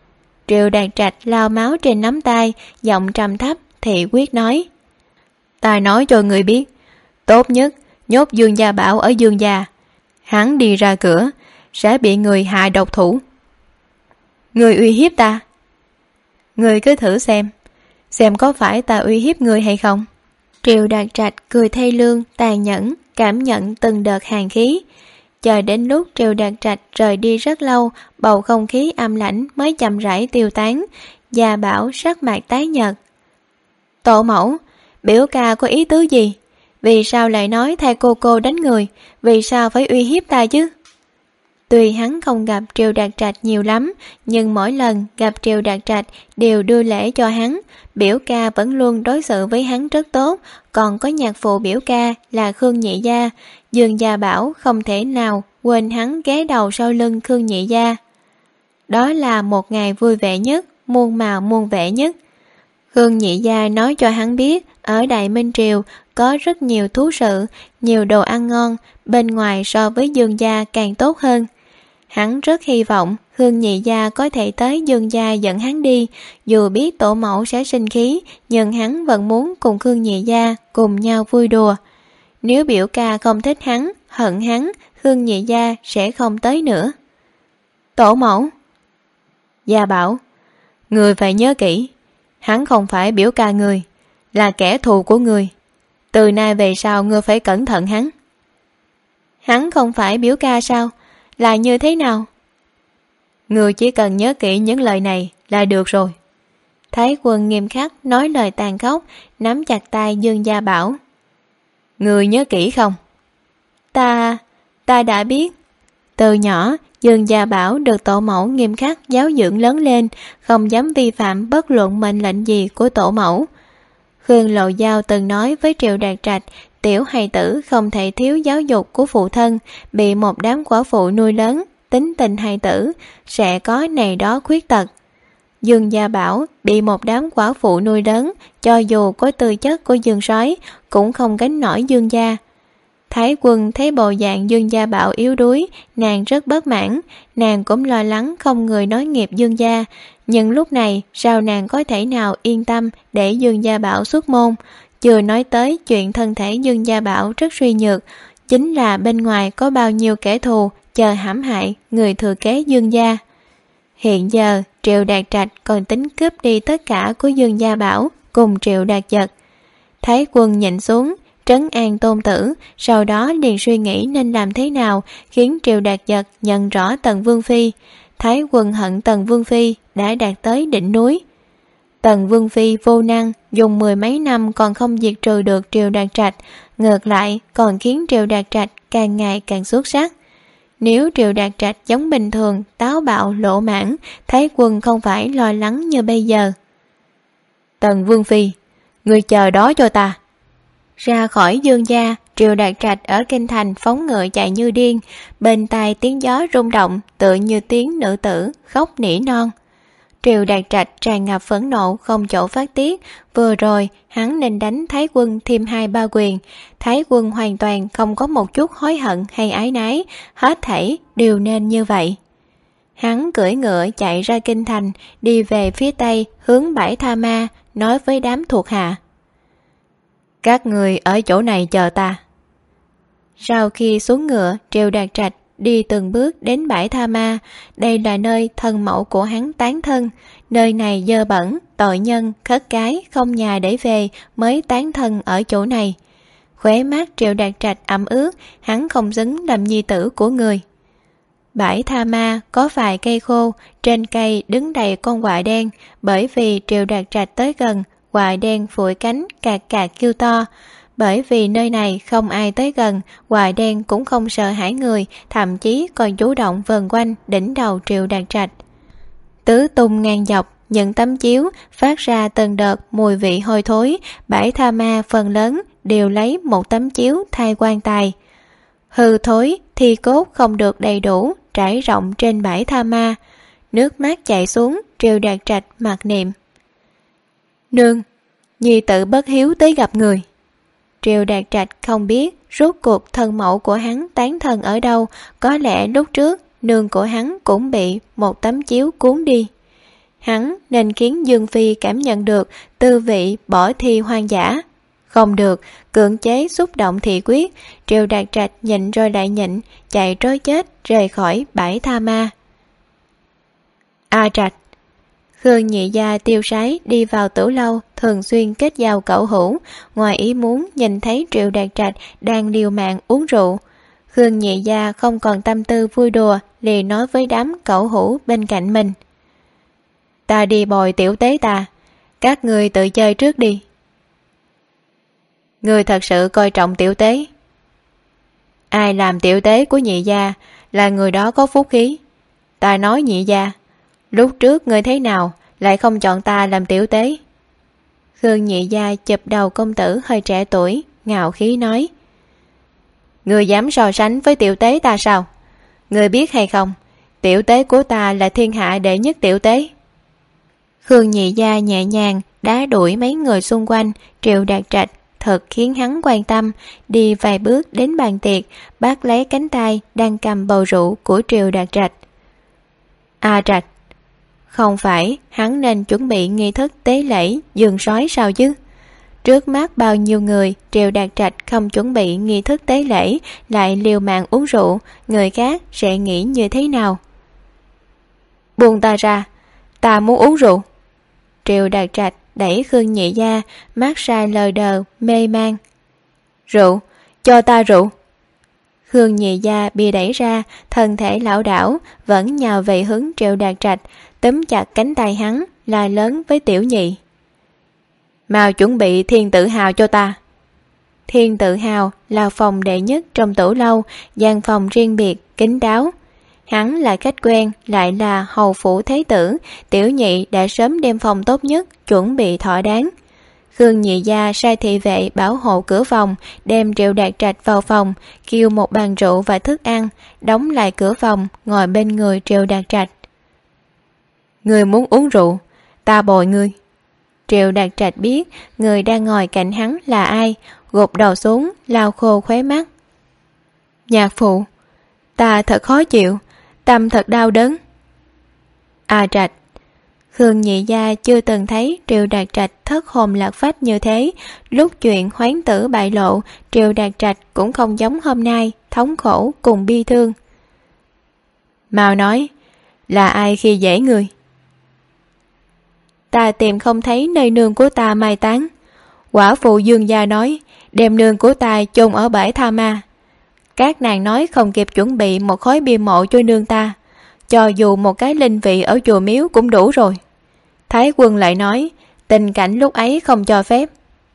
Triệu Đạt Trạch lau máu trên nắm tay, giọng trầm thấp thị quyết nói: Ta nói cho người biết, tốt nhất nhốt Dương Gia Bảo ở Dương Gia. Hắn đi ra cửa sẽ bị người hạ độc thủ. Người uy hiếp ta? Người cứ thử xem có phải ta uy hiếp người hay không. Triệu Đạt Trạch cười thê lương tàn nhẫn, cảm nhận từng đợt hàn khí. Chờ đến lúc Triệu Đạt Trạch rời đi rất lâu, bầu không khí âm lãnh mới chậm rãi tiêu tán. Gia Bảo sắc mặt tái nhợt. Tổ mẫu, biểu ca có ý tứ gì? Vì sao lại nói thay cô đánh người? Vì sao phải uy hiếp ta chứ? Tuy hắn không gặp Triệu Đạt Trạch nhiều lắm, nhưng mỗi lần gặp Triệu Đạt Trạch đều đưa lễ cho hắn. Biểu ca vẫn luôn đối xử với hắn rất tốt, còn có nhạc phụ biểu ca là Khương Nhị Gia. Dương Gia Bảo không thể nào quên hắn ghé đầu sau lưng Khương Nhị Gia. Đó là một ngày vui vẻ nhất, muôn màu muôn vẻ nhất. Khương Nhị Gia nói cho hắn biết ở Đại Minh Triều có rất nhiều thú sự, nhiều đồ ăn ngon, bên ngoài so với Dương Gia càng tốt hơn. Hắn rất hy vọng Khương Nhị Gia có thể tới Dương Gia dẫn hắn đi, dù biết tổ mẫu sẽ sinh khí, nhưng hắn vẫn muốn cùng Khương Nhị Gia cùng nhau vui đùa. Nếu biểu ca không thích hắn, hận hắn, Khương Nhị Gia sẽ không tới nữa. Tổ mẫu. Gia Bảo, người phải nhớ kỹ, hắn không phải biểu ca người, là kẻ thù của người. Từ nay về sau ngươi phải cẩn thận hắn. Hắn không phải biểu ca sao? Là như thế nào? Ngươi chỉ cần nhớ kỹ những lời này là được rồi. Thái Quân nghiêm khắc nói lời tàn khốc, nắm chặt tay Dương Gia Bảo. Ngươi nhớ kỹ không? Ta đã biết. Từ nhỏ, Dương Gia Bảo được tổ mẫu nghiêm khắc giáo dưỡng lớn lên, không dám vi phạm bất luận mệnh lệnh gì của tổ mẫu. Khương Lộ Giao từng nói với Triệu Đạt Trạch, tiểu hài tử không thể thiếu giáo dục của phụ thân, bị một đám quả phụ nuôi lớn, tính tình hài tử sẽ có này đó khuyết tật. Dương Gia Bảo bị một đám quả phụ nuôi lớn, cho dù có tư chất của Dương Sói cũng không gánh nổi Dương Gia. Thái Quân thấy bộ dạng Dương Gia Bảo yếu đuối, nàng rất bất mãn, nàng cũng lo lắng không người nối nghiệp Dương Gia, nhưng lúc này sao nàng có thể nào yên tâm để Dương Gia Bảo xuất môn. Chưa nói tới chuyện thân thể Dương Gia Bảo rất suy nhược, chính là bên ngoài có bao nhiêu kẻ thù chờ hãm hại người thừa kế Dương Gia. Hiện giờ Triệu Đạt Trạch còn tính cướp đi tất cả của Dương Gia Bảo cùng Triệu Đạt Giật. Thái Quân nhìn xuống trấn an tôn tử, sau đó liền suy nghĩ nên làm thế nào khiến Triệu Đạt Giật nhận rõ Tần Vương Phi. Thái Quân hận Tần Vương Phi đã đạt tới đỉnh núi. Tần Vương Phi vô năng, dùng 10 mấy năm còn không diệt trừ được Triệu Đạt Trạch, ngược lại còn khiến Triệu Đạt Trạch càng ngày càng xuất sắc. Nếu Triệu Đạt Trạch giống bình thường, táo bạo lỗ mãn, Thái Quân không phải lo lắng như bây giờ. Tần Vương Phi, người chờ đó cho ta. Ra khỏi Dương Gia, Triệu Đạt Trạch ở kinh thành phóng ngựa chạy như điên, bên tai tiếng gió rung động tựa như tiếng nữ tử khóc nỉ non. Triệu Đạt Trạch tràn ngập phẫn nộ không chỗ phát tiết, vừa rồi hắn nên đánh Thái Quân thêm 2-3 quyền. Thái Quân hoàn toàn không có một chút hối hận hay ái nái, hết thảy đều nên như vậy. Hắn cưỡi ngựa chạy ra kinh thành, đi về phía tây hướng bãi Tha Ma, nói với đám thuộc hạ: các người ở chỗ này chờ ta. Sau khi xuống ngựa, Triệu Đạt Trạch đi từng bước đến bãi Tha Ma. Đây là nơi thân mẫu của hắn tán thân. Nơi này dơ bẩn, tội nhân, khất cái, không nhà để về mới tán thân ở chỗ này. Khóe mắt Triệu Đạt Trạch ẩm ướt, hắn không xứng làm nhi tử của người. Bãi Tha Ma có vài cây khô, trên cây đứng đầy con quạ đen. Bởi vì Triệu Đạt Trạch tới gần, quạ đen phủi cánh cạc cạc kêu to. Bởi vì nơi này không ai tới gần, quạ đen cũng không sợ hãi người, thậm chí còn chủ động vờn quanh đỉnh đầu Triệu Đạt Trạch. Tứ tung ngang dọc, những tấm chiếu phát ra từng đợt mùi vị hôi thối. Bãi Tha Ma phần lớn đều lấy một tấm chiếu thay quan tài. Hư thối, thi cốt không được đầy đủ, trải rộng trên bãi Tha Ma. Nước mắt chảy xuống, Triệu Đạt Trạch mặc niệm: nương, nhi tự bất hiếu tới gặp người. Triệu Đạt Trạch không biết rốt cuộc thân mẫu của hắn tán thân ở đâu, có lẽ lúc trước nương của hắn cũng bị một tấm chiếu cuốn đi. Hắn nên khiến Dương Phi cảm nhận được tư vị bỏ thi hoang dã. Không được, cưỡng chế xúc động thị quyết, Triệu Đạt Trạch nhịn rồi lại nhịn, chạy trối chết rời khỏi bãi tha ma. A Trạch. Khương Nhị Gia tiêu sái đi vào tử lâu, thường xuyên kết giao cậu hữu, ngoài ý muốn nhìn thấy Triệu Đạt Trạch đang liều mạng uống rượu. Khương Nhị Gia không còn tâm tư vui đùa, liền nói với đám cậu hữu bên cạnh mình. Ta đi bồi tiểu tế ta, các người tự chơi trước đi. Người thật sự coi trọng tiểu tế. Ai làm tiểu tế của Nhị Gia là người đó có phúc khí. Ta nói Nhị Gia, lúc trước người thế nào lại không chọn ta làm tiểu tế? Khương Nhị Gia chụp đầu công tử hơi trẻ tuổi, ngạo khí nói. Người dám so sánh với tiểu tế ta sao? Người biết hay không, tiểu tế của ta là thiên hạ đệ nhất tiểu tế. Khương Nhị Gia nhẹ nhàng đá đuổi mấy người xung quanh. Triệu Đạt Trạch thật khiến hắn quan tâm, đi vài bước đến bàn tiệc, bắt lấy cánh tay đang cầm bầu rượu của Triệu Đạt Trạch. A Trạch, không phải hắn nên chuẩn bị nghi thức tế lễ giường sói sao chứ? Trước mắt bao nhiêu người, Triệu Đạt Trạch không chuẩn bị nghi thức tế lễ, lại liều mạng uống rượu, người khác sẽ nghĩ như thế nào? Buông ta ra, ta muốn uống rượu. Triệu Đạt Trạch đẩy Khương Nhị Gia, mắt sai lờ đờ, mê man. Rượu, cho ta rượu. Khương Nhị Gia bị đẩy ra, thân thể lảo đảo, vẫn nhào về hướng Triệu Đạt Trạch, túm chặt cánh tay hắn, la lớn với Tiểu Nhị. Mau chuẩn bị Thiên Tự Hào cho ta. Thiên Tự Hào là phòng đệ nhất trong tử lâu, gian phòng riêng biệt, kín đáo. Hắn là khách quen, lại là hầu phủ thế tử, Tiểu Nhị đã sớm đem phòng tốt nhất, chuẩn bị thỏa đáng. Khương Nhị Gia sai thị vệ bảo hộ cửa phòng, đem Triệu Đạt Trạch vào phòng, kêu một bàn rượu và thức ăn, đóng lại cửa phòng, ngồi bên người Triệu Đạt Trạch. Người muốn uống rượu, ta bồi ngươi. Triệu Đạt Trạch biết người đang ngồi cạnh hắn là ai, gục đầu xuống, lau khô khóe mắt. Nhạc phụ, ta thật khó chịu, tâm thật đau đớn. A Trạch. Khương Nhị Gia chưa từng thấy Triệu Đạt Trạch thất hồn lạc phách như thế. Lúc chuyện hoán tử bại lộ, Triệu Đạt Trạch cũng không giống hôm nay, thống khổ cùng bi thương. Mau nói, là ai khi dễ người? Ta tìm không thấy nơi nương của ta mai táng. Quả phụ Dương Gia nói đem nương của ta chôn ở bãi tha ma. Các nàng nói không kịp chuẩn bị một khối bia mộ cho nương ta, cho dù một cái linh vị ở chùa miếu cũng đủ rồi. Thái quân lại nói tình cảnh lúc ấy không cho phép.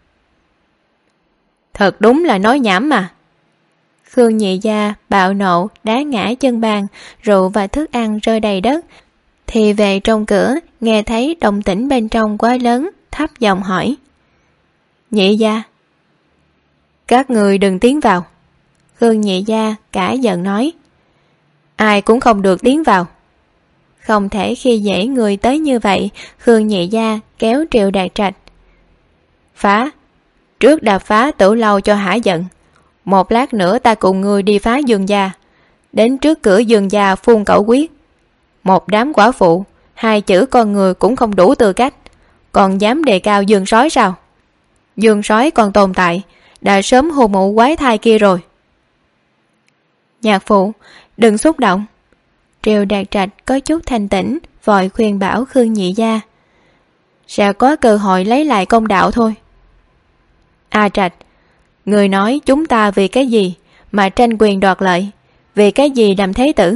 Thật đúng là nói nhảm mà. Khương Nhị Gia bạo nộ đá ngã chân bàn, rượu và thức ăn rơi đầy đất. Thì về trong cửa nghe thấy động tĩnh bên trong quá lớn, thấp giọng hỏi. Nhị Gia. Các người đừng tiến vào. Khương Nhị Gia cả giận nói. Ai cũng không được tiến vào. Không thể khi dễ người tới như vậy. Khương Nhị Gia kéo Triệu Đạt Trạch. Phá. Trước đạp phá tử lâu cho hả giận. Một lát nữa ta cùng người đi phá Dương Gia. Đến trước cửa Dương Gia phun cẩu quyết. Một đám quả phụ, hai chữ con người cũng không đủ tư cách, còn dám đề cao Dương sói sao? Dương sói còn tồn tại, đã sớm hù mụ quái thai kia rồi. Nhạc phụ, đừng xúc động. Triệu Đạt Trạch có chút thanh tĩnh, vội khuyên bảo Khương Nhị Gia. Sẽ có cơ hội lấy lại công đạo thôi. A Trạch, người nói chúng ta vì cái gì mà tranh quyền đoạt lợi, vì cái gì làm thế tử?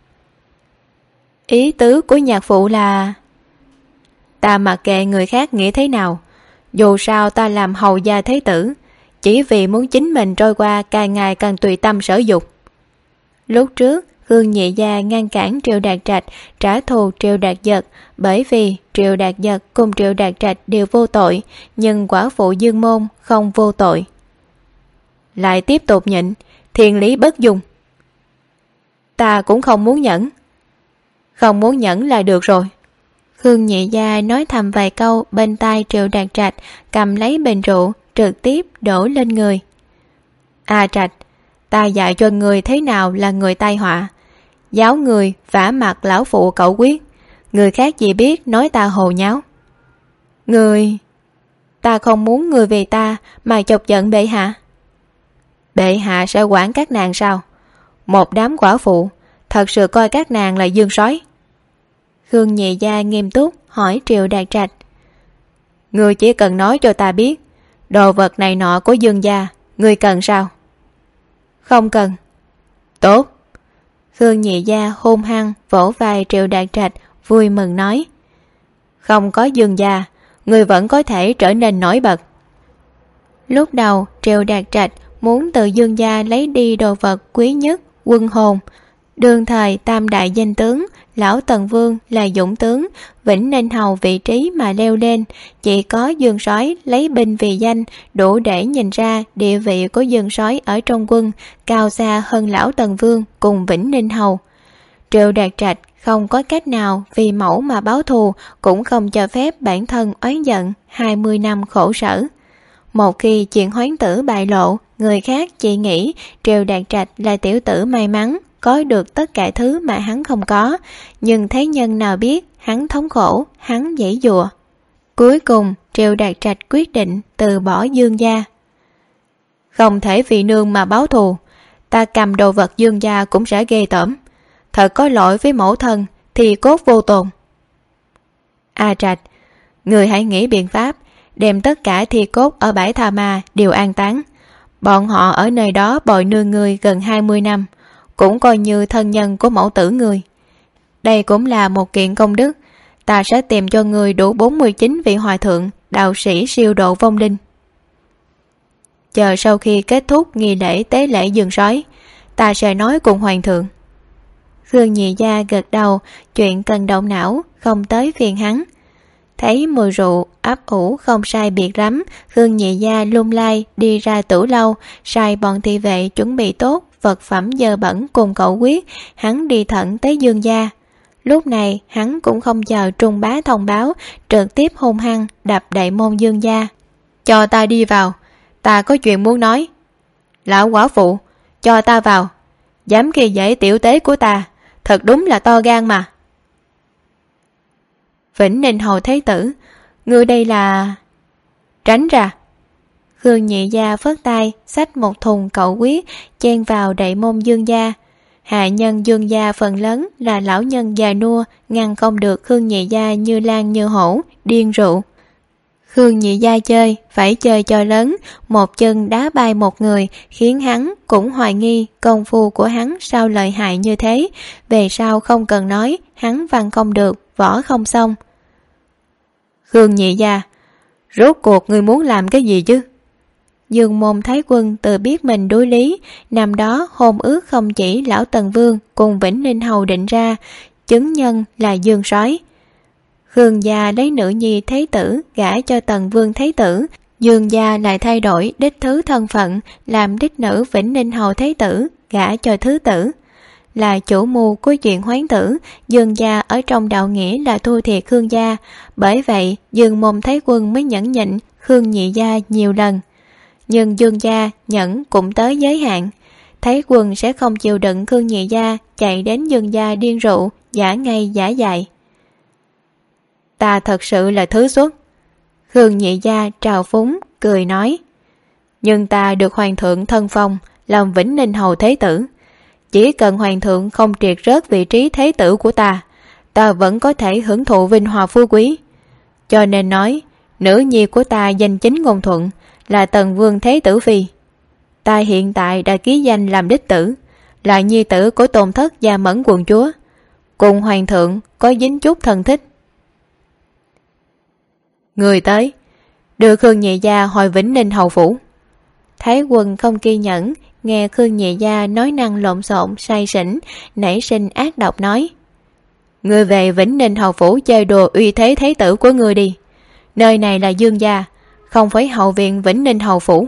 Ý tứ của nhạc phụ là ta mặc kệ người khác nghĩ thế nào, dù sao ta làm hầu gia thế tử, chỉ vì muốn chính mình trôi qua càng ngày càng tùy tâm sở dục. Lúc trước Khương Nhị Gia ngăn cản Triệu Đạt Trạch trả thù Triệu Đạt Giật, bởi vì Triệu Đạt Giật cùng Triệu Đạt Trạch đều vô tội, nhưng quả phụ Dương Môn không vô tội. Lại tiếp tục nhịn, thiên lý bất dung. Ta cũng không muốn nhẫn. Không muốn nhẫn là được rồi. Khương Nhị Gia nói thầm vài câu bên tai Triệu Đạt Trạch, cầm lấy bình rượu trực tiếp đổ lên người. A Trạch, ta dạy cho người thế nào là người tai họa. Giáo người vả mặt lão phụ cẩu quyết, người khác chỉ biết nói ta hồ nháo. Người... Ta không muốn người vì ta mà chọc giận bệ hạ. Bệ hạ sẽ quản các nàng sao? Một đám quả phụ thật sự coi các nàng là dương sói. Khương Nhị Gia nghiêm túc hỏi Triệu Đạt Trạch. Ngươi chỉ cần nói cho ta biết đồ vật này nọ của Dương gia, ngươi cần sao? Không cần. Tốt. Khương Nhị Gia hôn hăng vỗ vai Triệu Đạt Trạch, vui mừng nói. Không có Dương gia, ngươi vẫn có thể trở nên nổi bật. Lúc đầu Triệu Đạt Trạch muốn từ Dương gia lấy đi đồ vật quý nhất, quân hồn. Đương thời tam đại danh tướng, lão Tần Vương là dũng tướng, Vĩnh Ninh Hầu vị trí mà leo lên, chỉ có Dương Soái lấy binh vì danh, đủ để nhìn ra địa vị của Dương Soái ở trong quân cao xa hơn lão Tần Vương cùng Vĩnh Ninh Hầu. Triệu Đạt Trạch không có cách nào vì mẫu mà báo thù, cũng không cho phép bản thân oán giận 20 năm khổ sở. Một khi chuyện hoán tử bại lộ, người khác chỉ nghĩ Triệu Đạt Trạch là tiểu tử may mắn, có được tất cả thứ mà hắn không có, nhưng thế nhân nào biết hắn thống khổ, hắn giãy giụa. Cuối cùng Triệu Đạt Trạch quyết định từ bỏ Dương gia. Không thể vì nương mà báo thù, ta cầm đồ vật Dương gia cũng sẽ ghê tởm. Thật có lỗi với mẫu thân thì cốt vô tồn. A Trạch, người hãy nghĩ biện pháp đem tất cả thi cốt ở bãi Tha Ma đều an táng. Bọn họ ở nơi đó bồi nương người gần 20 năm, cũng coi như thân nhân của mẫu tử người. Đây cũng là một kiện công đức. Ta sẽ tìm cho người đủ 49 vị hòa thượng, đạo sĩ siêu độ vong linh. Chờ sau khi kết thúc nghi lễ tế lễ Dương Soái, ta sẽ nói cùng hoàng thượng. Khương Nhị Gia gật đầu, chuyện cần động não không tới phiền hắn. Thấy mùi rượu ấp ủ không sai biệt lắm, Khương Nhị Gia lung lay đi ra tửu lâu, sai bọn thị vệ chuẩn bị tốt vật phẩm dơ bẩn cùng cậu quyết, hắn đi thẳng tới Dương gia. Lúc này hắn cũng không chờ Trung Bá thông báo, trực tiếp hung hăng đập đại môn Dương gia. Cho ta đi vào, ta có chuyện muốn nói. Lão quả phụ, cho ta vào. Dám khi dễ tiểu tế của ta, thật đúng là to gan mà. Vĩnh Ninh Hầu Thế Tử, ngươi đây là... Tránh ra. Khương Nhị Gia phất tay xách một thùng cậu quyết chen vào đại môn Dương gia. Hạ nhân Dương gia phần lớn là lão nhân già nua, ngăn không được Khương Nhị Gia như lan như hổ điên rượu. Khương Nhị Gia chơi phải chơi cho lớn, một chân đá bay một người, khiến hắn cũng hoài nghi công phu của hắn sao lợi hại như thế. Về sau không cần nói, hắn văn không được, võ không xong. Khương Nhị Gia, rốt cuộc ngươi muốn làm cái gì chứ? Dương Môn Thái Quân tự biết mình đối lý, năm đó hôn ước không chỉ lão Tần Vương cùng Vĩnh Ninh Hầu định ra, chứng nhân là Dương Soái. Khương gia lấy nữ nhi Thế Tử gả cho Tần Vương Thế Tử, Dương gia lại thay đổi đích thứ thân phận làm đích nữ Vĩnh Ninh Hầu Thế Tử gả cho Thứ Tử. Là chủ mưu của chuyện hoán tử, Dương gia ở trong đạo nghĩa là thua thiệt Khương gia, bởi vậy Dương Môn Thái Quân mới nhẫn nhịn Khương Nhị Gia nhiều lần. Nhưng Dương gia nhẫn cũng tới giới hạn, Thái Quân sẽ không chịu đựng Khương Nhị Gia chạy đến Dương gia điên rượu, giả ngây giả dại. Ta thật sự là thứ xuất. Khương Nhị Gia trào phúng cười nói, nhưng ta được hoàng thượng thân phong làm Vĩnh Ninh Hầu Thế Tử, chỉ cần hoàng thượng không triệt rớt vị trí thế tử của ta, ta vẫn có thể hưởng thụ vinh hoa phú quý. Cho nên nói, nữ nhi của ta danh chính ngôn thuận là Tần Vương Thế Tử Phi. Ta hiện tại đã ký danh làm đích tử, là nhi tử của Tôn Thất Gia Mẫn quận chúa, cùng hoàng thượng có dính chút thân thích. Người tới, đưa Khương Nhị Gia hồi Vĩnh Ninh Hầu phủ. Thái Quân không kiên nhẫn, nghe Khương Nhị Gia nói năng lộn xộn say xỉn, nảy sinh ác độc nói, người về Vĩnh Ninh Hầu phủ chơi đùa uy thế thế tử của người đi. Nơi này là Dương gia, không phải hậu viện Vĩnh Ninh Hầu phủ.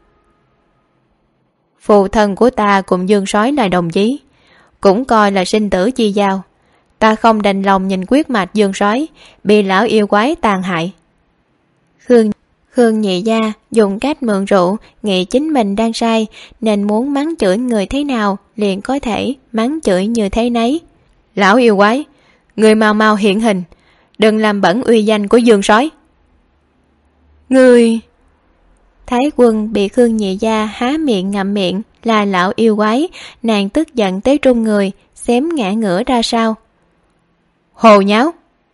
Phụ thân của ta cùng Dương Soái là đồng chí, cũng coi là sinh tử chi giao. Ta không đành lòng nhìn quyết mạch Dương Soái bị lão yêu quái tàn hại. Khương Nhị Gia dùng cách mượn rượu nghĩ chính mình đang sai, nên muốn mắng chửi người thế nào liền có thể mắng chửi như thế nấy. Lão yêu quái, Người mau mau hiện hình, đừng làm bẩn uy danh của Dương Sói. Người... Thái Quân bị Khương Nhị Gia há miệng ngậm miệng là lão yêu quái, nàng tức giận tới trung người, xém ngã ngửa ra sau. Hồ nháo!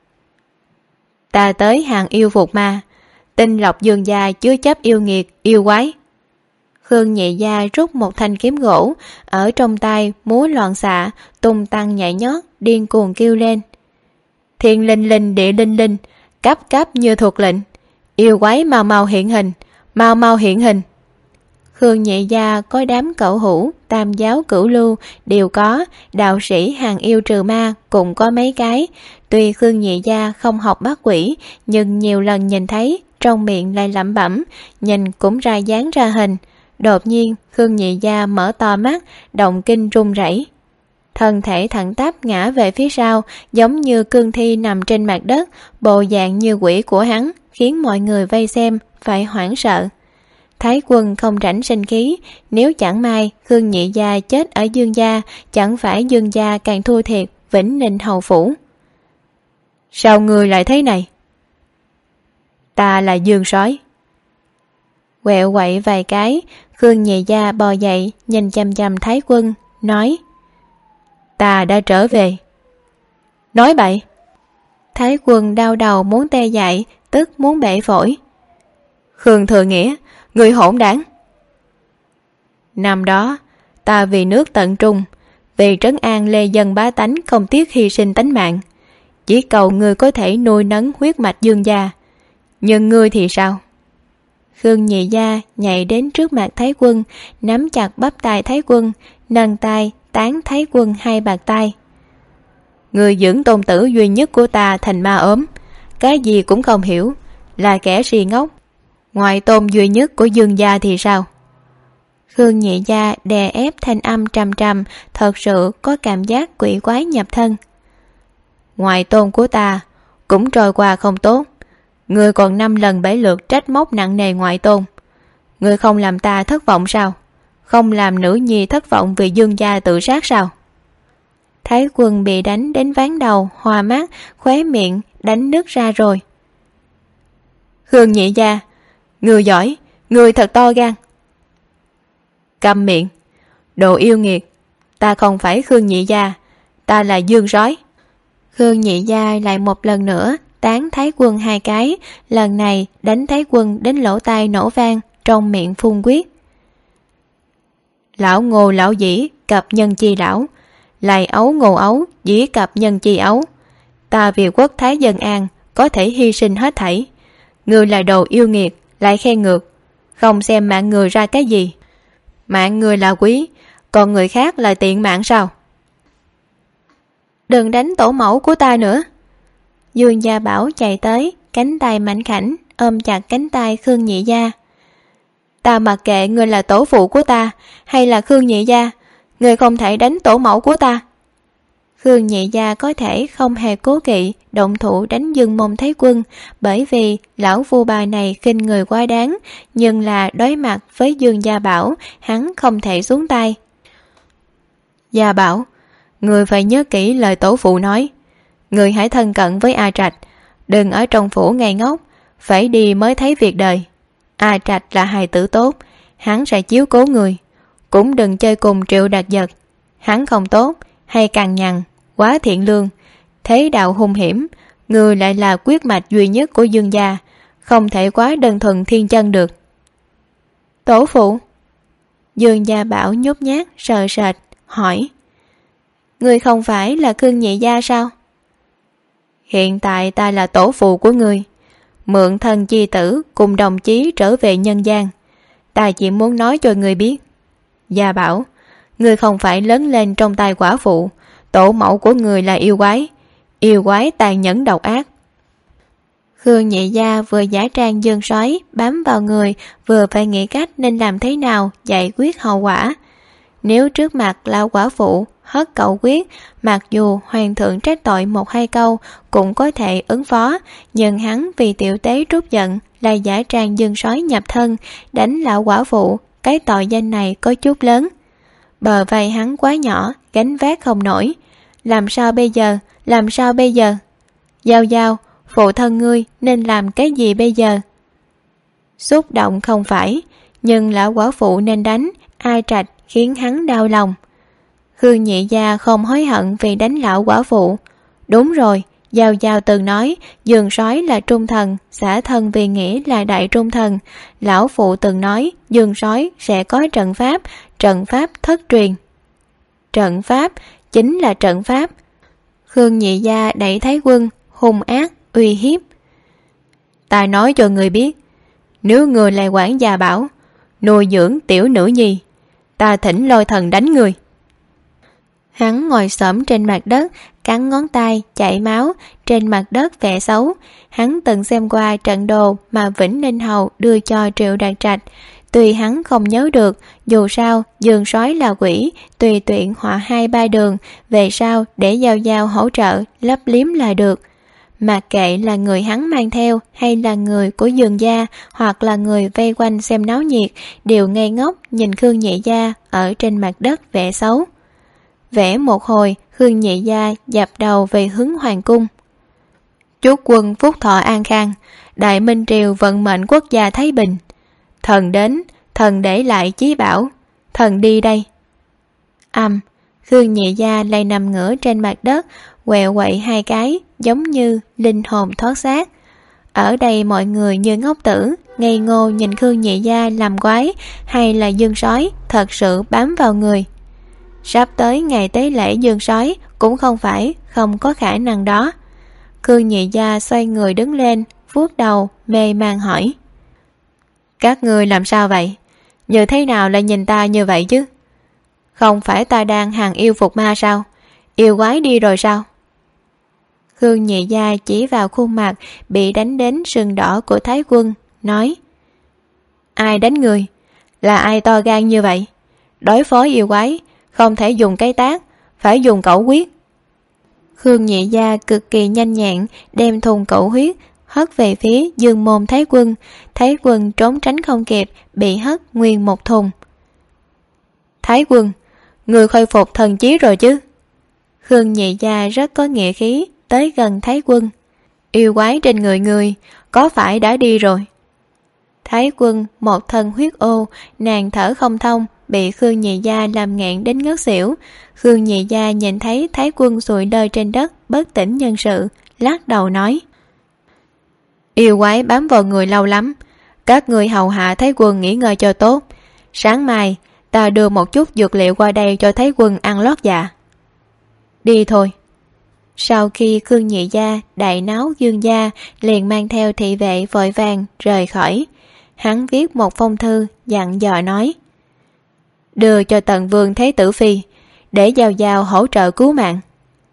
Ta tới hàng yêu phục ma, tinh lọc Dương gia chứa chấp yêu nghiệt, yêu quái. Khương Nhị Gia rút một thanh kiếm gỗ, ở trong tay múa loạn xạ, tung tăng nhảy nhót, điên cuồng kêu lên. Thiên linh linh địa linh linh, cấp cấp như thuộc lệnh, yêu quái mau mau hiện hình, mau mau hiện hình. Khương Nhị Gia có đám cẩu hữu, tam giáo cửu lưu đều có, đạo sĩ hàng yêu trừ ma cũng có mấy cái. Tuy Khương Nhị Gia không học bắt quỷ, nhưng nhiều lần nhìn thấy, trong miệng lại lẩm bẩm, nhìn cũng ra dáng ra hình. Đột nhiên Khương Nhị Gia mở to mắt, động kinh run rẩy, thân thể thẳng tắp ngã về phía sau, giống như cương thi nằm trên mặt đất, bộ dạng như quỷ của hắn khiến mọi người vây xem phải hoảng sợ. Thái Quân không rảnh sinh khí, nếu chẳng may Khương Nhị Gia chết ở Dương gia, chẳng phải Dương gia càng thua thiệt Vĩnh Ninh hầu phủ. Sao người lại thế này? Ta là Dương Sói. Quẹo quậy vài cái, Khương Nhị Gia bò dậy, nhìn chằm chằm Thái Quân, nói: Ta đã trở về. Nói bậy. Thái Quân đau đầu muốn tê dại, tức muốn bể phổi. Khương Thừa Nghĩa, người hỗn đản! Năm đó, ta vì nước tận trung, vì trấn an lê dân bá tánh không tiếc hy sinh tánh mạng, chỉ cầu ngươi có thể nuôi nấng huyết mạch Dương gia. Nhưng ngươi thì sao? Khương Nhị Gia nhảy đến trước mặt Thái Quân, nắm chặt bắp tay Thái Quân, nâng tay tán Thái Quân hai bàn tay. Người dưỡng tôn tử duy nhất của ta thành ma ốm, cái gì cũng không hiểu, là kẻ si ngốc. Ngoại tôn duy nhất của Dương gia thì sao? Khương Nhị Gia đè ép thanh âm trầm trầm, thật sự có cảm giác quỷ quái nhập thân. Ngoại tôn của ta cũng trôi qua không tốt, ngươi còn 5 lần 7 lượt trách móc nặng nề ngoại tôn. Ngươi không làm ta thất vọng sao? Không làm nữ nhi thất vọng vì Dương gia tự sát sao? Thái Quân bị đánh đến ván đầu, hoa mắt, khóe miệng đánh nứt ra rồi. Khương Nhị Gia, ngươi giỏi, ngươi thật to gan. Câm miệng, đồ yêu nghiệt, ta không phải Khương Nhị Gia, ta là Dương Sói. Khương Nhị Gia lại một lần nữa tán Thái Quân hai cái, lần này đánh Thái Quân đến lỗ tai nổ vang, trong miệng phun quyết. Lão Ngô lão dĩ cập nhân chi lão, lại ấu Ngô ấu dĩ cập nhân chi ấu. Ta vì quốc thái dân an, có thể hy sinh hết thảy. Ngươi là đồ yêu nghiệt, lại khen ngược, không xem mạng người ra cái gì. Mạng người là quý, còn người khác là tiện mạng sao? Đừng đánh tổ mẫu của ta nữa. Dương Gia Bảo chạy tới, cánh tay mảnh khảnh ôm chặt cánh tay Khương Nhị Gia. Ta mặc kệ ngươi là tổ phụ của ta hay là Khương Nhị Gia, ngươi không thể đánh tổ mẫu của ta. Khương Nhị Gia có thể không hề cố kỵ động thủ đánh Dương Môn Thái Quân, bởi vì lão vua bà này khinh người quá đáng, nhưng là đối mặt với Dương Gia Bảo, hắn không thể xuống tay. Gia Bảo, người phải nhớ kỹ lời tổ phụ nói, người hãy thân cận với A Trạch, đừng ở trong phủ ngây ngốc, phải đi mới thấy việc đời. A Trạch là hài tử tốt, hắn sẽ chiếu cố người, cũng đừng chơi cùng Triệu Đạt Giật, hắn không tốt, hay cằn nhằn, quá thiện lương, thế đạo hung hiểm, người lại là quyết mạch duy nhất của Dương gia, không thể quá đơn thuần thiên chân được. Tổ phụ. Dương Gia Bảo nhút nhát sờ sệt hỏi: Ngươi không phải là Khương Nhị Gia sao? Hiện tại ta là tổ phụ của ngươi, mượn thân chi tử cùng đồng chí trở về nhân gian. Ta chỉ muốn nói cho ngươi biết, Gia Bảo, ngươi không phải lớn lên trong tay quả phụ, tổ mẫu của ngươi là yêu quái tàn nhẫn độc ác. Khương Nhị Gia vừa giả trang Dương Sói bám vào người, vừa phải nghĩ cách nên làm thế nào giải quyết hậu quả. Nếu trước mặt lão quả phụ hất cậu quyết, mặc dù hoàng thượng trách tội 1-2 câu cũng có thể ứng phó, nhưng hắn vì tiểu tế trút giận lại giả trang Dương Sói nhập thân đánh lão quả phụ, cái tội danh này có chút lớn. Bờ vai hắn quá nhỏ, gánh vác không nổi. Làm sao bây giờ? làm sao bây giờ? Giao Giao, phụ thân ngươi nên làm cái gì bây giờ? Xúc động không phải, nhưng lão quả phụ nên đánh A Trạch khiến hắn đau lòng. Khương Nhị Gia không hối hận vì đánh lão quả phụ. Đúng rồi, Giao Giao từng nói giường sói là trung thần, xả thân vì nghĩa là đại trung thần. Lão phụ từng nói giường sói sẽ có trận pháp thất truyền. Trận pháp chính là trận pháp. Khương Nhị Gia đẩy Thái Quân, hung ác, uy hiếp. Ta nói cho người biết, nếu người là quản gia bảo nuôi dưỡng tiểu nữ nhi, ta thỉnh Lôi Thần đánh người. Hắn ngồi xổm trên mặt đất, cắn ngón tay, chảy máu, trên mặt đất vẽ xấu. Hắn từng xem qua trận đồ mà Vĩnh Ninh Hầu đưa cho Triệu Đạt Trạch. Tuy hắn không nhớ được, dù sao giường sói là quỷ, tùy tiện họa 2-3 đường, về sau để Giao Giao hỗ trợ lấp liếm là được. Mặc kệ là người hắn mang theo hay là người của giường gia hoặc là người vây quanh xem náo nhiệt, đều ngây ngốc nhìn Khương Nhị Gia ở trên mặt đất vẽ xấu. Vẽ một hồi, Khương Nhị Gia dập đầu về hướng hoàng cung. Chúc quân phúc thọ an khang, Đại Minh Triều vận mệnh quốc gia thái bình. Thần đến, thần để lại chí bảo, thần đi đây. Khương Nhị Gia lại nằm ngửa trên mặt đất, quẹo quậy 2 cái, giống như linh hồn thoát xác. Ở đây mọi người như ngốc tử, ngây ngô nhìn Khương Nhị Gia làm quái, hay là dương sói thật sự bám vào người. Sắp tới ngày tế lễ dương sói cũng không phải không có khả năng đó. Khương Nhị Gia xoay người đứng lên, vuốt đầu, mê man hỏi. Các ngươi làm sao vậy? Như thế nào lại nhìn ta như vậy chứ? Không phải ta đang hàng yêu phục ma sao? Yêu quái đi rồi sao? Khương Nhị Gia chỉ vào khuôn mặt bị đánh đến sưng đỏ của Thái Quân, nói. Ai đánh người? Là ai to gan như vậy? Đối phó yêu quái không thể dùng cái tát, phải dùng cẩu huyết. Khương Nhị Gia cực kỳ nhanh nhẹn đem thùng cẩu huyết hất về phía Dương Môn Thái Quân. Thái Quân trốn tránh không kịp, bị hất nguyên một thùng. Thái Quân, người khôi phục thần trí rồi chứ? Khương Nhị Gia rất có nghĩa khí tới gần Thái Quân. Yêu quái trên người người có phải đã đi rồi? Thái Quân một thân huyết ô, nàng thở không thông, bị Khương Nhị Gia làm nghẹn đến ngất xỉu. Khương Nhị Gia nhìn thấy Thái Quân sụi lơ trên đất bất tỉnh nhân sự, lắc đầu nói. Yêu quái bám vào người lâu lắm, các người hầu hạ Thái Quân nghỉ ngơi cho tốt. Sáng mai ta đưa một chút dược liệu qua đây cho Thái Quân ăn lót dạ. Đi thôi. Sau khi Khương Nhị Gia đại náo Dương gia, liền mang theo thị vệ vội vàng rời khỏi. Hắn viết một phong thư dặn dò nói. Đưa cho Tần Vương Thế Tử Phi, để Giao Giao hỗ trợ cứu mạng.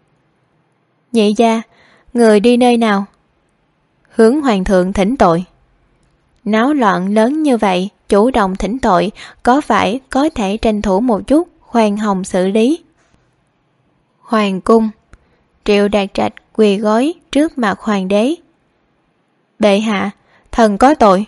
Nhị Gia, người đi nơi nào? Hướng hoàng thượng thỉnh tội. Náo loạn lớn như vậy, chủ động thỉnh tội, có phải có thể tranh thủ một chút khoan hồng xử lý? Hoàng cung. Triệu Đạt Trạch quỳ gối trước mặt hoàng đế. Bệ hạ, thần có tội.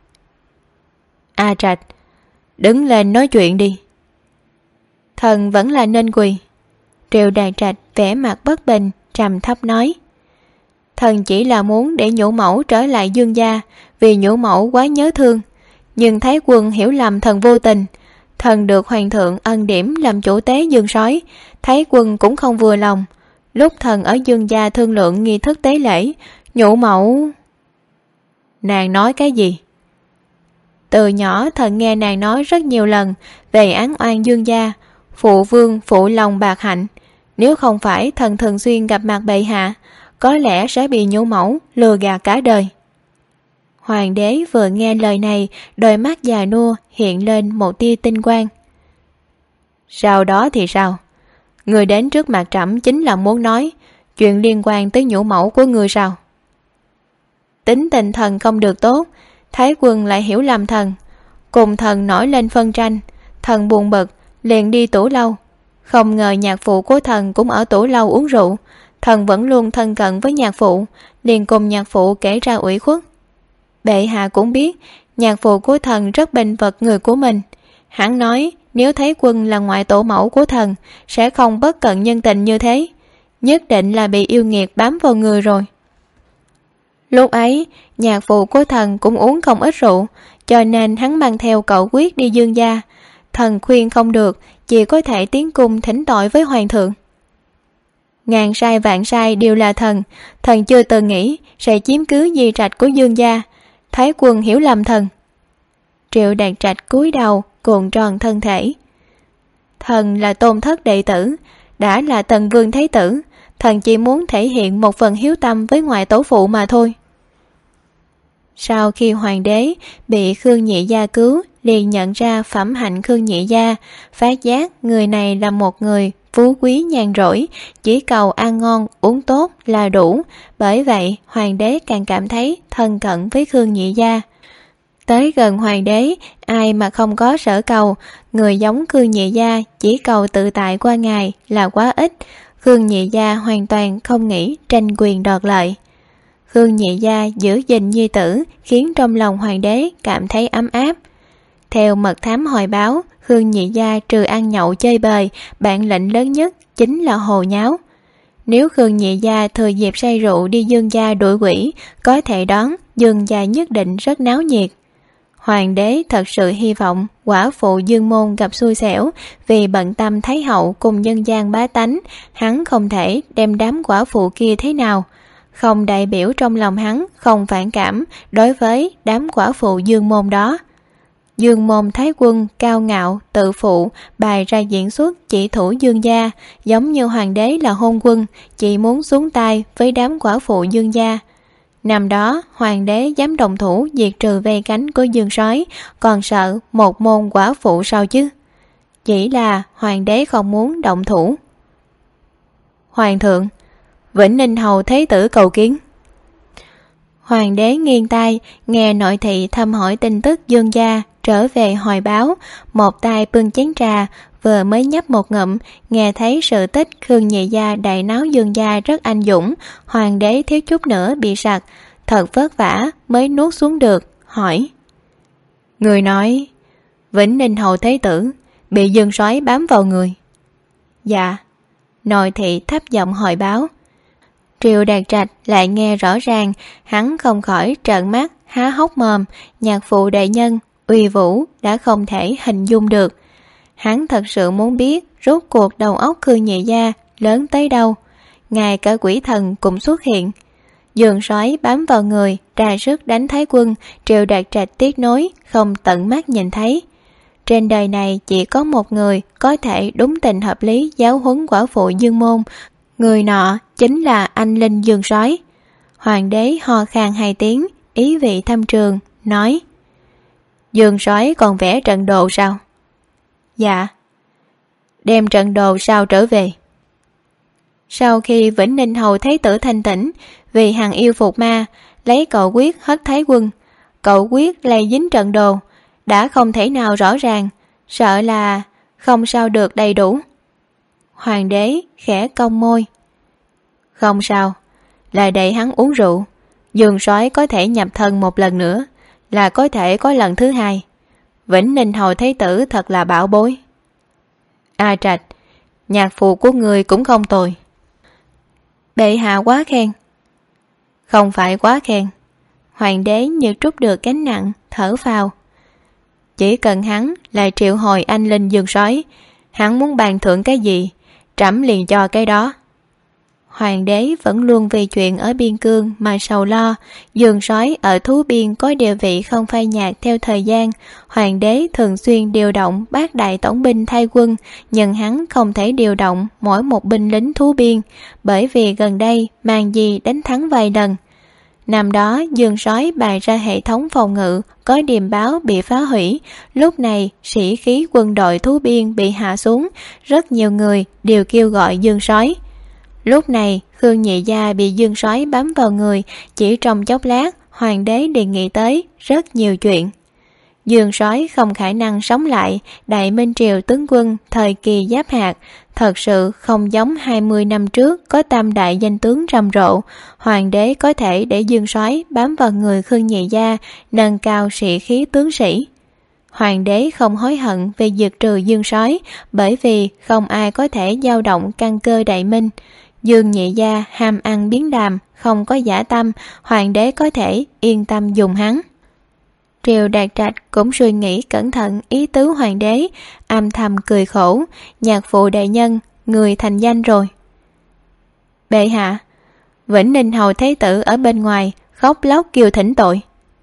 A Trạch, đứng lên nói chuyện đi. Thần vẫn là nên quỳ. Triệu Đạt Trạch vẻ mặt bất bình, trầm thấp nói. Thần chỉ là muốn để nhũ mẫu trở lại Dương gia, vì nhũ mẫu quá nhớ thương. Nhưng Thái Quân hiểu lầm thần vô tình. Thần được hoàng thượng ân điểm làm chủ tế Dương sói, Thái Quân cũng không vừa lòng. Lúc thần ở Dương gia thương lượng nghi thức tế lễ, nhũ mẫu... Nàng nói cái gì? Từ nhỏ thần nghe nàng nói rất nhiều lần về án oan Dương gia, phụ vương phụ lòng bạc hạnh. Nếu không phải thần thường xuyên gặp mặt bệ hạ, có lẽ sẽ bị nhũ mẫu lừa gạt cả đời. Hoàng đế vừa nghe lời này, đôi mắt già nua hiện lên một tia tinh quang. Sau đó thì sao? Người đến trước mặt trẫm chính là muốn nói chuyện liên quan tới nhũ mẫu của người sao? Tính tình thần không được tốt, Thái Quân lại hiểu lầm thần, cùng thần nổi lên phân tranh. Thần buồn bực liền đi tủ lâu, không ngờ nhạc phụ của thần cũng ở tủ lâu uống rượu. Thần vẫn luôn thân cận với nhạc phụ, liền cùng nhạc phụ kể ra ủy khuất. Bệ hạ cũng biết nhạc phụ của thần rất bênh vực người của mình. Hắn nói nếu Thái Quân là ngoại tổ mẫu của thần sẽ không bất cận nhân tình như thế. nhất định là bị yêu nghiệt bám vào người rồi. Lúc ấy, nhạc phụ của thần cũng uống không ít rượu, cho nên hắn mang theo cậu Quyết đi Dương gia. Thần khuyên không được, chỉ có thể tiến cung thỉnh tội với hoàng thượng. Ngàn sai vạn sai đều là thần chưa từng nghĩ sẽ chiếm cứ di trạch của Dương gia. Thái quân hiểu lầm thần. Triệu Đạt Trạch cúi đầu cuộn tròn thân thể. Thần là tôn thất đệ tử, đã là Tần Vương Thái tử, thần chỉ muốn thể hiện một phần hiếu tâm với ngoại tổ phụ mà thôi. Sau khi hoàng đế bị Khương Nhị Gia cứu, liền nhận ra phẩm hạnh Khương Nhị Gia, phát giác người này là một người phú quý nhàn rỗi, chỉ cầu ăn ngon uống tốt là đủ. Bởi vậy hoàng đế càng cảm thấy thân cận với Khương Nhị Gia. Tới gần hoàng đế, ai mà không có sở cầu, người giống Khương Nhị Gia chỉ cầu tự tại qua ngày là quá ít. Khương Nhị Gia hoàn toàn không nghĩ tranh quyền đoạt lợi. Khương Nhị Gia giữ gìn nhi tử khiến trong lòng hoàng đế cảm thấy ấm áp. Theo mật thám hồi báo, Khương Nhị Gia trừ ăn nhậu chơi bời, bản lĩnh lớn nhất chính là hồ nháo. Nếu Khương Nhị Gia thừa dịp say rượu đi Dương gia đuổi quỷ, có thể đoán Dương gia nhất định rất náo nhiệt. Hoàng đế thật sự hy vọng quả phụ Dương môn gặp xui xẻo, vì bận tâm Thái hậu cùng nhân gian bá tánh, hắn không thể đem đám quả phụ kia thế nào. Không đại biểu trong lòng hắn không phản cảm đối với đám quả phụ Dương môn đó. Dương môn thái quân cao ngạo tự phụ, bày ra diễn xuất chỉ thủ Dương gia, giống như hoàng đế là hôn quân, chỉ muốn xuống tay với đám quả phụ Dương gia. Năm đó hoàng đế dám động thủ diệt trừ vây cánh của Dương sói, còn sợ một môn quả phụ sao chứ? Chỉ là hoàng đế không muốn động thủ. Hoàng thượng, Vĩnh Ninh hầu thế tử cầu kiến. Hoàng đế nghiêng tai nghe nội thị thăm hỏi tin tức Dương gia trở về hồi báo, một tay bưng chén trà, vừa mới nhấp một ngụm, nghe thấy sự tích Khương Nhị Gia đại náo Dương gia rất anh dũng, hoàng đế thiếu chút nữa bị sặc, thật vất vả mới nuốt xuống được, hỏi: Người nói Vĩnh Ninh hầu thế tử bị Dương sói bám vào người? Dạ. Nội thị thấp giọng hồi báo. Triệu Đạt Trạch lại nghe rõ ràng, hắn không khỏi trợn mắt há hốc mồm. Nhạc phụ đại nhân uy vũ đã không thể hình dung được. Hắn thật sự muốn biết rốt cuộc đầu óc Khương Nhị Gia lớn tới đâu. Ngay cả quỷ thần cũng xuất hiện. Dương sói bám vào người, ra sức đánh Thái quân. Triệu Đạt Trạch tiếc nối không tận mắt nhìn thấy. Trên đời này chỉ có một người có thể đúng tình hợp lý giáo huấn quả phụ Dương môn, người nọ chính là anh linh Dương sói. Hoàng đế ho khan 2 tiếng, ý vị thâm trường, nói: Dương sói còn vẽ trận đồ sao? Dạ. Đem trận đồ sao trở về? Sau khi Vĩnh Ninh hầu thái tử thanh tỉnh, vì hằng yêu phục ma, lấy cậu Quyết hất Thái quân. Cậu Quyết lây dính trận đồ, đã không thể nào rõ ràng, sợ là không sao được đầy đủ. Hoàng đế khẽ cong môi. Không sao, lại đẩy hắn uống rượu. Dương sói có thể nhập thân một lần nữa, là có thể có lần thứ hai. Vĩnh Ninh hầu thái tử thật là bảo bối. A Trạch, nhạc phụ của người cũng không tồi. Bệ hạ quá khen. Không phải quá khen. Hoàng đế như trút được gánh nặng, thở phào. Chỉ cần hắn lại triệu hồi anh linh Dương sói, hắn muốn bàn thưởng cái gì, trẫm liền cho cái đó. Hoàng đế vẫn luôn vì chuyện ở biên cương mà sầu lo. Dương sói ở thú biên có địa vị không phai nhạt theo thời gian. Hoàng đế thường xuyên điều động bát đại tổng binh thay quân, nhưng hắn không thể điều động mỗi một binh lính thú biên, bởi vì gần đây Mang Di đánh thắng vài lần. Năm đó Dương sói bày ra hệ thống phòng ngự, có điềm báo bị phá hủy. Lúc này sĩ khí quân đội thú biên bị hạ xuống, rất nhiều người đều kêu gọi Dương sói. Lúc này Khương Nhị Gia bị Dương sói bám vào người, chỉ trong chốc lát hoàng đế đề nghị tới rất nhiều chuyện. Dương sói không khả năng sống lại Đại Minh Triều tướng quân thời kỳ Giáp Hạt, thật sự không giống 20 năm trước có tam đại danh tướng rầm rộ. Hoàng đế có thể để Dương sói bám vào người Khương Nhị Gia, nâng cao sĩ khí tướng sĩ. Hoàng đế không hối hận về diệt trừ Dương sói, bởi vì không ai có thể dao động căn cơ Đại Minh. Dương Nhị Gia ham ăn biếng đàm, không có dã tâm, hoàng đế có thể yên tâm dùng hắn. Triều Đạt Trạch cũng suy nghĩ cẩn thận ý tứ hoàng đế, âm thầm cười khổ. Nhạc phụ đại nhân, người thành danh rồi. Bệ hạ, Vĩnh Ninh hầu thái tử ở bên ngoài khóc lóc kêu thỉnh tội.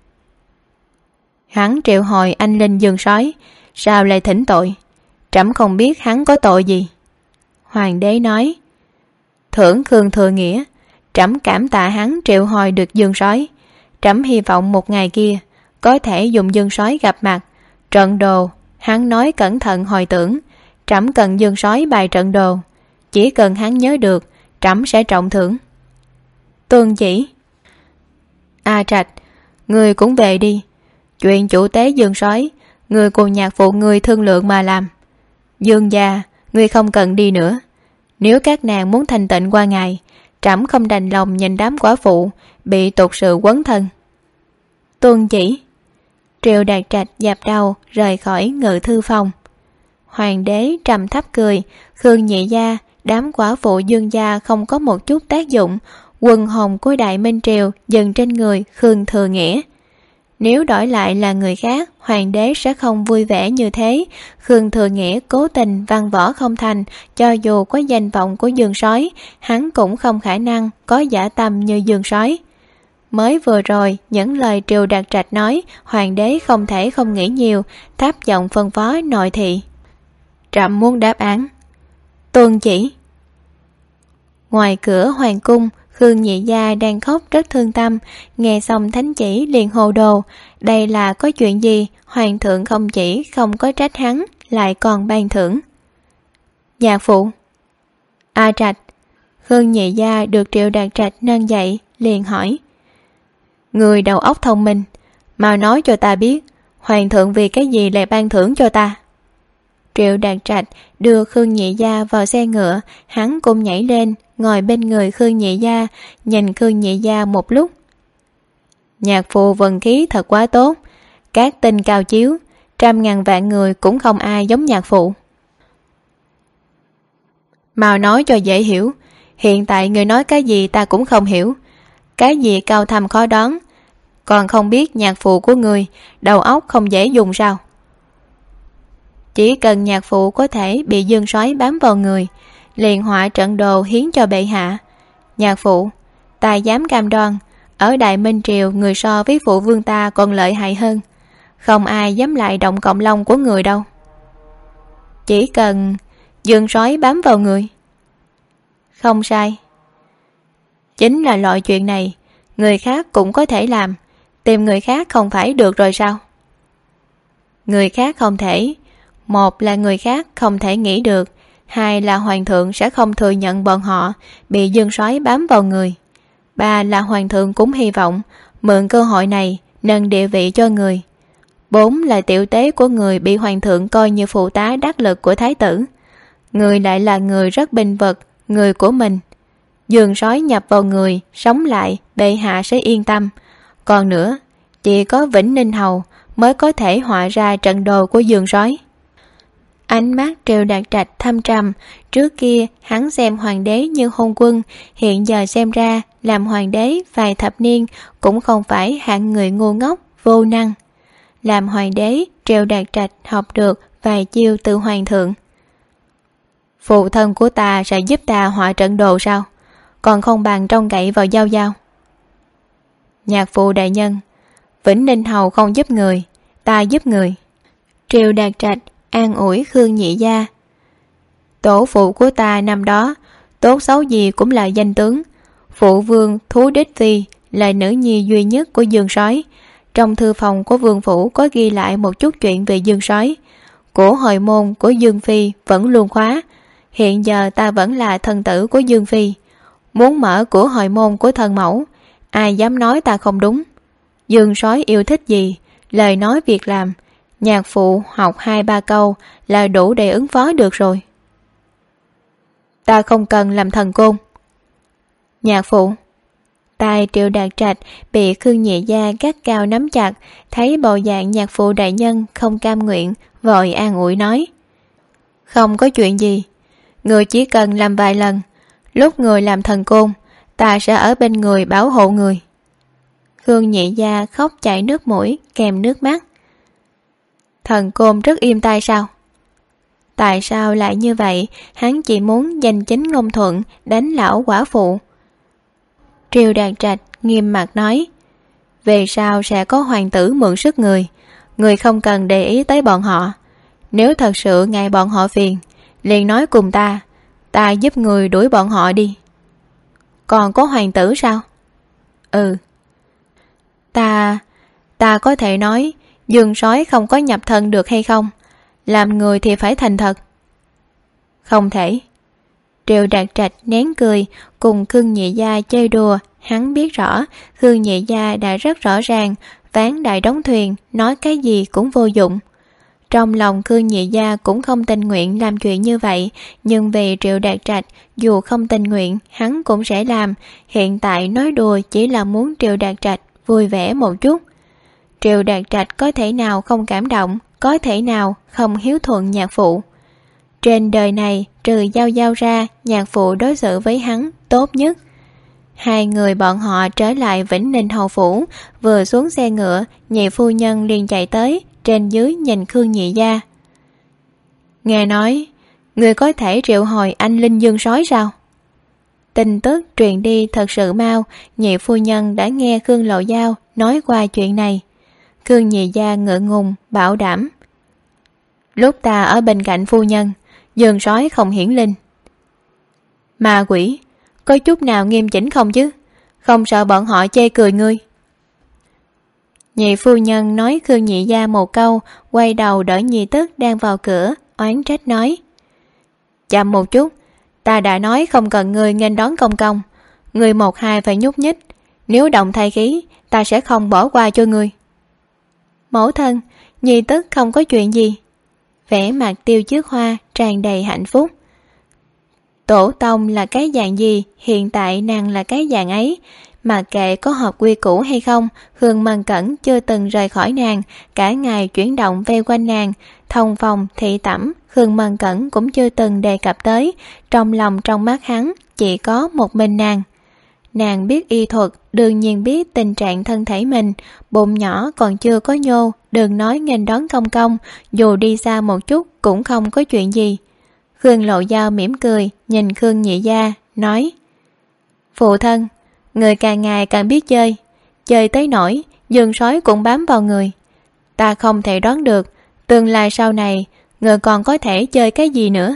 Hắn triệu hồi anh linh Dương Sói, sao lại thỉnh tội? Trẫm không biết hắn có tội gì. Hoàng đế nói, thưởng Khương Thừa Nghĩa, trẫm cảm tạ hắn triệu hồi được Dương Sói. Trẫm hy vọng một ngày kia có thể dùng Dương Sói gặp mặt. Trận đồ, hắn nói cẩn thận hồi tưởng. Trẫm cần Dương Sói bài trận đồ, chỉ cần hắn nhớ được, trẫm sẽ trọng thưởng. Tuân chỉ. A Trạch, người cũng về đi. Chuyện chủ tế Dương Sói, người cùng nhạc phụ người thương lượng mà làm. Dương gia, người không cần đi nữa. Nếu các nàng muốn thanh tịnh qua ngày, trẫm không đành lòng nhìn đám quả phụ bị tục sự quấn thân. Tuân chỉ. Triệu Đạt Trạch dạp đầu rời khỏi ngự thư phòng. Hoàng đế trầm thấp cười. Khương Nhị Gia, đám quả phụ Dương gia không có một chút tác dụng. Quần hồn của Đại Minh Triều dừng trên người Khương Thừa Nghĩa. Nếu đổi lại là người khác, hoàng đế sẽ không vui vẻ như thế. Khương Thừa Nghĩa cố tình văn võ không thành, cho dù có danh vọng của Dương Sói, hắn cũng không khả năng có dã tâm như Dương Sói. Mới vừa rồi, những lời Triều Đạt Trạch nói, hoàng đế không thể không nghĩ nhiều, thấp giọng phân phó nội thị. Trẫm muốn đáp án. Tuân chỉ. Ngoài cửa hoàng cung, Khương Nhị Gia đang khóc rất thương tâm, nghe xong thánh chỉ liền hồ đồ. Đây là có chuyện gì? Hoàng thượng không chỉ không có trách hắn, lại còn ban thưởng. Nhạc phụ. A Trạch. Khương Nhị Gia được Triệu Đạt Trạch nâng dậy, liền hỏi. Người đầu óc thông minh, mau nói cho ta biết, hoàng thượng vì cái gì lại ban thưởng cho ta? Triệu Đạt Trạch đưa Khương Nhị Gia vào xe ngựa, hắn cũng nhảy lên, ngồi bên người Khương Nhị Gia, nhìn Khương Nhị Gia một lúc. Nhạc phụ vận khí thật quá tốt, các tinh cao chiếu, 100.000 vạn người cũng không ai giống nhạc phụ. Mau nói cho dễ hiểu, hiện tại người nói cái gì ta cũng không hiểu, cái gì cao thâm khó đoán, còn không biết nhạc phụ của người đầu óc không dễ dùng sao? Chỉ cần nhạc phụ có thể bị Dương Sói bám vào người, liền họa trận đồ hiến cho bệ hạ. Nhạc phụ, ta dám cam đoan, ở Đại Minh Triều người so với phụ vương ta còn lợi hại hơn, không ai dám lại động cọng lông của người đâu. Chỉ cần Dương Sói bám vào người. Không sai. Chính là loại chuyện này, người khác cũng có thể làm, tìm người khác không phải được rồi sao? Người khác không thể. Một là người khác không thể nghĩ được, hai là hoàng thượng sẽ không thừa nhận bọn họ bị Dương Sói bám vào người, ba là hoàng thượng cũng hy vọng mượn cơ hội này nâng địa vị cho người, bốn là tiểu tế của người bị hoàng thượng coi như phụ tá đắc lực của thái tử. Người lại là người rất binh vực, người của mình. Dương Sói nhập vào người, sống lại, bệ hạ sẽ yên tâm. Còn nữa, chỉ có Vĩnh Ninh hầu mới có thể họa ra trận đồ của Dương Sói. Ánh mắt Triệu Đạt Trạch thâm trầm, trước kia hắn xem hoàng đế như hôn quân, hiện giờ xem ra làm hoàng đế vài thập niên cũng không phải hạng người ngu ngốc, vô năng. Làm hoàng đế, Triệu Đạt Trạch học được vài chiêu từ hoàng thượng. Phụ thân của ta sẽ giúp ta họa trận đồ sao? Còn không bằng trông cậy vào Giao Giao. Nhạc phụ đại nhân, Vĩnh Ninh hầu không giúp người, ta giúp người. Triệu Đạt Trạch an ủi Khương Nhị Gia. Tổ phụ của ta năm đó, tốt xấu gì cũng là danh tướng. Phụ vương Thú Đích Phi là nữ nhi duy nhất của Dương Sói. Trong thư phòng của vương phủ có ghi lại một chút chuyện về Dương Sói. Của hồi môn của Dương Phi vẫn luôn khóa. Hiện giờ ta vẫn là thân tử của Dương Phi. Muốn mở của hồi môn của thân mẫu, ai dám nói ta không đúng. Dương Sói yêu thích gì, lời nói việc làm, nhạc phụ học 2-3 câu là đủ để ứng phó được rồi. Ta không cần làm thần côn. Nhạc phụ. Tai Triệu Đạt Trạch bị Khương Nhị Gia gắt cao nắm chặt, thấy bộ dạng nhạc phụ đại nhân không cam nguyện, vội an ủi nói. Không có chuyện gì, người chỉ cần làm vài lần, Lúc người làm thần côn, ta sẽ ở bên người bảo hộ người. Khương Nhị Gia khóc chảy nước mũi kèm nước mắt. Thần côn rất im tai sao? Tại sao lại như vậy? Hắn chỉ muốn giành chính ngôn thuận, đánh lão quả phụ. Triều Đạt Trạch nghiêm mặt nói, về sau sẽ có hoàng tử mượn sức người không cần để ý tới bọn họ. Nếu thật sự ngại bọn họ phiền, liền nói cùng ta giúp người đuổi bọn họ đi. Còn có hoàng tử sao? Ừ. Ta có thể nói Dương Sói không có nhập thân được hay không? Làm người thì phải thành thật. Không thể. Triệu Đạt Trạch nén cười, cùng Khương Nhị Gia chơi đùa. Hắn biết rõ Khương Nhị Gia đã rất rõ ràng, ván đại đóng thuyền, nói cái gì cũng vô dụng. Trong lòng Khương Nhị Gia cũng không tình nguyện làm chuyện như vậy, nhưng vì Triệu Đạt Trạch, dù không tình nguyện, hắn cũng sẽ làm. Hiện tại nói đùa chỉ là muốn Triệu Đạt Trạch vui vẻ một chút. Triệu Đạt Trạch có thể nào không cảm động, có thể nào không hiếu thuận nhạc phụ. Trên đời này, trừ Giao Giao ra, nhạc phụ đối xử với hắn tốt nhất. Hai người bọn họ trở lại Vĩnh Ninh hầu phủ, vừa xuống xe ngựa, nhị phu nhân liền chạy tới, trên dưới nhìn Khương Nhị Gia. Nghe nói, người có thể triệu hồi anh Linh Dương Sói sao? Tin tức truyền đi thật sự mau, nhị phu nhân đã nghe Khương Lộ Giao nói qua chuyện này. Khương Nhị Gia ngượng ngùng, bảo đảm. Lúc ta ở bên cạnh phu nhân, Dương Sói không hiển linh. Ma quỷ, có chút nào nghiêm chỉnh không chứ? Không sợ bọn họ chê cười ngươi? Nhị phu nhân nói Khương Nhị Gia một câu, quay đầu đỡ Nhị Tức đang vào cửa, oán trách nói. Chậm một chút, ta đã nói không cần ngươi nghênh đón công công. Ngươi một hai phải nhúc nhích, nếu động thai khí, ta sẽ không bỏ qua cho ngươi. Mẫu thân, Nhị Tức không có chuyện gì. Vẻ mặt Tiêu Chiết Hoa tràn đầy hạnh phúc. Tổ tông là cái dạng gì, hiện tại nàng là cái dạng ấy. Mà kệ có hợp quy củ hay không, Khương Mân Cẩn chưa từng rời khỏi nàng, cả ngày chuyển động vây quanh nàng. Thông phòng, thị tẩm, Khương Mân Cẩn cũng chưa từng đề cập tới. Trong lòng trong mắt hắn chỉ có một mình nàng. Nàng biết y thuật, đương nhiên biết tình trạng thân thể mình, bụng nhỏ còn chưa có nhô, đừng nói nghênh đón công công, dù đi xa một chút cũng không có chuyện gì. Khương Lộ Giao mỉm cười, nhìn Khương Nhị Gia, nói: Phụ thân, người càng ngày càng biết chơi, chơi tới nỗi Dương Sói cũng bám vào người. Ta không thể đoán được, tương lai sau này, người còn có thể chơi cái gì nữa.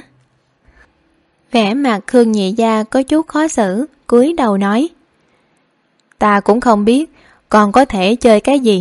Vẻ mặt Khương Nhị Gia có chút khó xử, cúi đầu nói: Ta cũng không biết còn có thể chơi cái gì.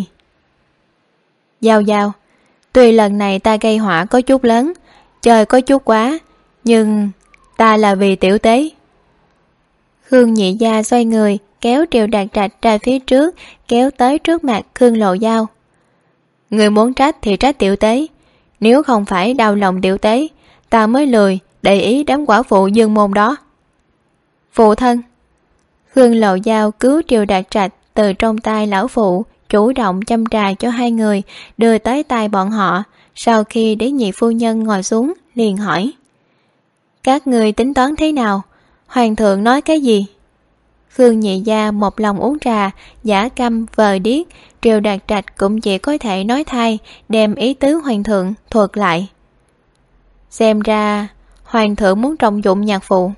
Giao Giao, tuy lần này ta gây họa có chút lớn, chơi có chút quá, nhưng ta là vì tiểu tế. Khương Nhị Gia xoay người, kéo Triệu Đạt Trạch ra phía trước, kéo tới trước mặt Khương Lộ Giao. Người muốn trách thì trách tiểu tế, nếu không phải đau lòng tiểu tế, ta mới lười để ý đám quả phụ Dương môn đó. Phụ thân. Khương Lộ Giao cứu Triệu Đạt Trạch từ trong tay lão phụ, chủ động châm trà cho hai người, đưa tới tay bọn họ. Sau khi để nhị phu nhân ngồi xuống, liền hỏi: Các người tính toán thế nào? Hoàng thượng nói cái gì? Khương Nhị Gia một lòng uống trà, giả câm vờ điếc. Triệu Đạt Trạch cũng chỉ có thể nói thay, đem ý tứ hoàng thượng thuật lại. Xem ra hoàng thượng muốn trọng dụng nhạc phụ.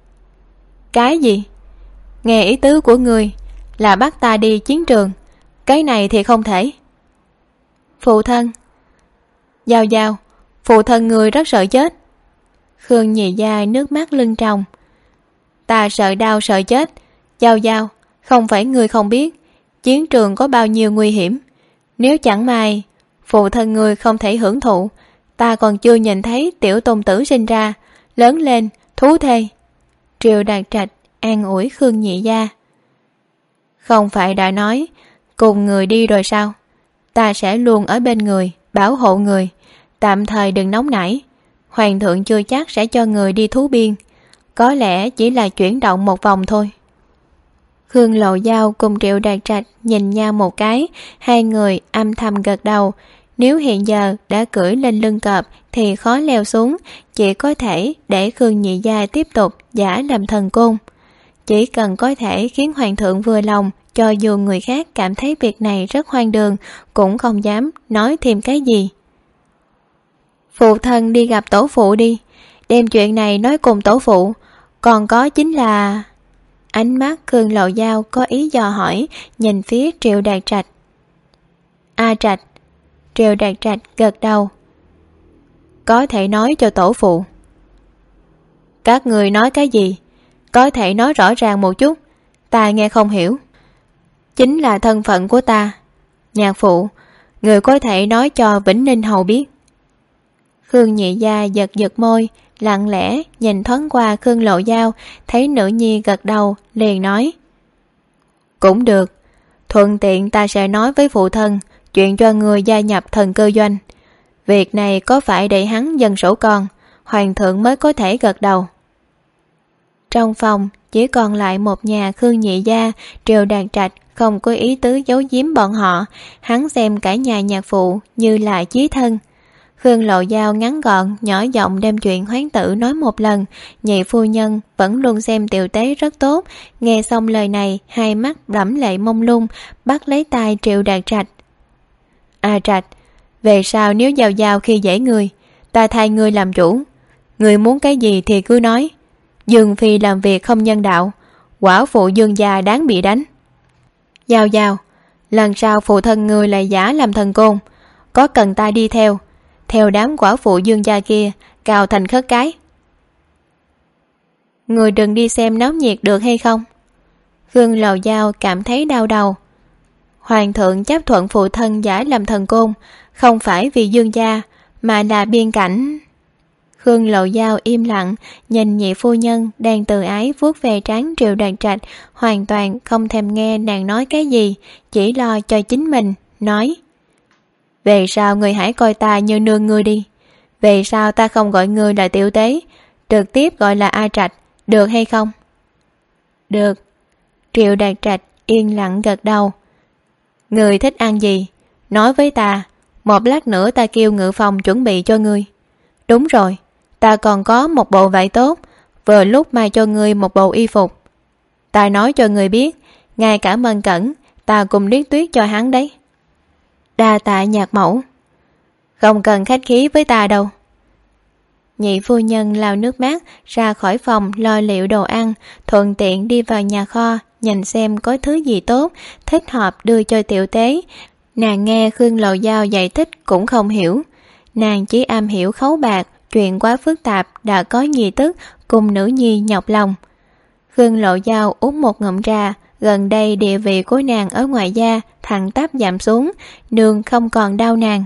Cái gì? Nghe ý tứ của người là bắt ta đi chiến trường, cái này thì không thể. Phụ thân. Giao Giao, phụ thân người rất sợ chết. Khương Nhị Gia nước mắt lưng tròng. Ta sợ đau sợ chết. Giao Giao, không phải người không biết chiến trường có bao nhiêu nguy hiểm. Nếu chẳng may phụ thân người không thể hưởng thụ, ta còn chưa nhìn thấy tiểu tôn tử sinh ra, lớn lên, thú thê. Triệu Đạt Trạch an ủi Khương Nhị Gia. Không phải đã nói cùng người đi rồi sao? Ta sẽ luôn ở bên người, bảo hộ người. Tạm thời đừng nóng nảy. Hoàng thượng chưa chắc sẽ cho người đi thú biên, có lẽ chỉ là chuyển động một vòng thôi. Khương Lộ Giao cùng Triệu Đạt Trạch nhìn nhau một cái, hai người âm thầm gật đầu. Nếu hiện giờ đã cưỡi lên lưng cọp thì khó leo xuống, chỉ có thể để Khương Nhị Gia tiếp tục giả làm thần côn. Chỉ cần có thể khiến hoàng thượng vừa lòng, cho dù người khác cảm thấy việc này rất hoang đường, cũng không dám nói thêm cái gì. Phụ thân đi gặp tổ phụ đi, đem chuyện này nói cùng tổ phụ. Còn có chính là... Ánh mắt Khương Lộ Giao có ý dò hỏi, nhìn phía Triệu Đạt Trạch. A Trạch. Triệu Đạt Trạch gật đầu. Có thể nói cho tổ phụ. Các người nói cái gì? Có thể nói rõ ràng một chút, ta nghe không hiểu. Chính là thân phận của ta. Nhạc phụ, người có thể nói cho Vĩnh Ninh Hầu biết. Khương Nhị Gia giật giật môi, lặng lẽ nhìn thoáng qua Khương Lộ Giao, thấy nữ nhi gật đầu, liền nói. Cũng được, thuận tiện ta sẽ nói với phụ thân chuyện cho người gia nhập thần cơ doanh. Việc này có phải để hắn dần sổ con, hoàng thượng mới có thể gật đầu. Trong phòng chỉ còn lại một nhà Khương Nhị Gia. Triệu Đạt Trạch không có ý tứ giấu giếm bọn họ, hắn xem cả nhà nhạc phụ như là chí thân. Khương Lộ Giao ngắn gọn nhỏ giọng đem chuyện hoán tử nói một lần. Nhị phu nhân vẫn luôn xem tiểu tế rất tốt, nghe xong lời này hai mắt đẫm lệ mông lung, bắt lấy tay Triệu Đạt Trạch. A Trạch, về sau nếu Giao Giao khi dễ người, ta thay ngươi làm chủ. Ngươi muốn cái gì thì cứ nói. Dương phi làm việc không nhân đạo, quả phụ Dương gia đáng bị đánh. Giao Giao, lần sau phụ thân ngươi lại giả làm thần côn, có cần ta đi theo đám quả phụ Dương gia kia cào thành khất cái. Người đừng đi xem náo nhiệt được hay không? Khương Lộ Giao cảm thấy đau đầu. Hoàng thượng chấp thuận phụ thân giả làm thần côn, không phải vì Dương gia, mà là biên cảnh. Khương Lộ Giao im lặng, nhìn nhị phu nhân đang từ ái vuốt về trán Triệu Đạt Trạch, hoàn toàn không thèm nghe nàng nói cái gì, chỉ lo cho chính mình, nói. Về sau người hãy coi ta như nương ngươi đi. Về sau ta không gọi ngươi là tiểu tế, trực tiếp gọi là A Trạch, được hay không? Được. Triệu Đạt Trạch yên lặng gật đầu. Ngươi thích ăn gì? Nói với ta, một lát nữa ta kêu ngự phòng chuẩn bị cho ngươi. Đúng rồi, ta còn có một bộ vải tốt, vừa lúc mai cho ngươi một bộ y phục. Ta nói cho ngươi biết, ngay cả Mân Cẩn, ta cùng Liết Tuyết cho hắn đấy. Đa tạ nhạc mẫu. Không cần khách khí với ta đâu. Nhị phu nhân lau nước mắt ra khỏi phòng lo liệu đồ ăn, thuận tiện đi vào nhà kho nhìn xem có thứ gì tốt thích hợp đưa cho tiểu tế. Nàng nghe Khương Lộ Giao giải thích cũng không hiểu, nàng chỉ am hiểu khấu bạc, chuyện quá phức tạp đã có nhi tức cùng nữ nhi nhọc lòng. Khương Lộ Giao uống một ngụm trà, gần đây địa vị của nàng ở ngoại gia thẳng tắp giảm xuống, nương không còn đau nàng.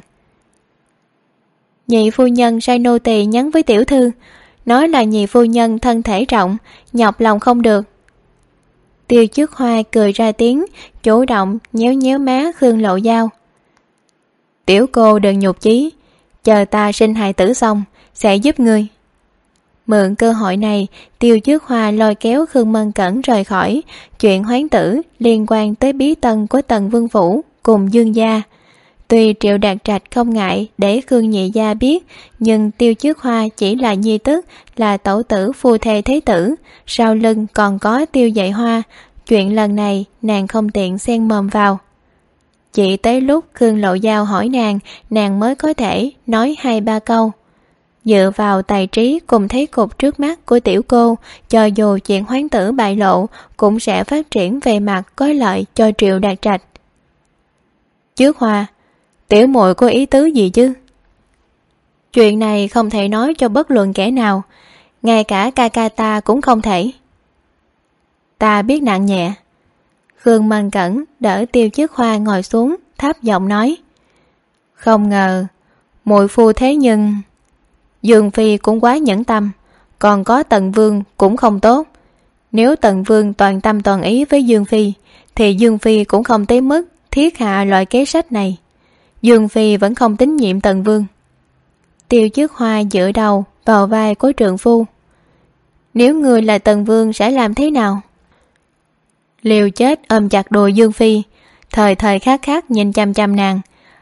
Nhị phu nhân sai nô tỳ nhắn với tiểu thư, nói là nhị phu nhân thân thể trọng, nhọc lòng không được. Tiêu Trước Hoa cười ra tiếng, chủ động nhéo nhéo má Khương Lộ Giao. Tiểu cô đừng nhục chí, chờ ta sinh hài tử xong sẽ giúp ngươi. Mượn cơ hội này, Tiêu Trước Hoa lôi kéo Khương Mân Cẩn rời khỏi. Chuyện hoán tử liên quan tới bí tân của Tần Vương Phủ cùng Dương gia. Tuy Triệu Đạt Trạch không ngại để Khương Nhị Gia biết, nhưng Tiêu Trước Hoa chỉ là nhi tức, là tẩu tử phu thê thế tử, sau lưng còn có Tiêu Dạy Hoa. Chuyện lần này nàng không tiện xen mồm vào. Chỉ tới lúc Khương Lộ Giao hỏi nàng mới có thể nói 2-3 câu. Dựa vào tài trí cùng thế cục trước mắt của tiểu cô, cho dù chuyện hoán tử bại lộ cũng sẽ phát triển về mặt có lợi cho Triệu Đạt Trạch. Trước Hoa, tiểu muội có ý tứ gì chứ? Chuyện này không thể nói cho bất luận kẻ nào, ngay cả ca ca ta cũng không thể. Ta biết nặng nhẹ. Khương Mân Cẩn đỡ Tiêu Trước Hoa ngồi xuống, thấp giọng nói. Không ngờ, muội phu thế nhưng... Dương phi cũng quá nhẫn tâm, còn có Tần Vương cũng không tốt. Nếu Tần Vương toàn tâm toàn ý với Dương phi, thì Dương phi cũng không tới mức thiết hạ loại kế sách này. Dương phi vẫn không tín nhiệm Tần Vương. Tiêu Trước Hoa dựa đầu vào vai của trượng phu. Nếu người là Tần Vương sẽ làm thế nào? Liều chết ôm chặt đùi Dương phi, thời thời khắc khắc nhìn chăm chăm nàng,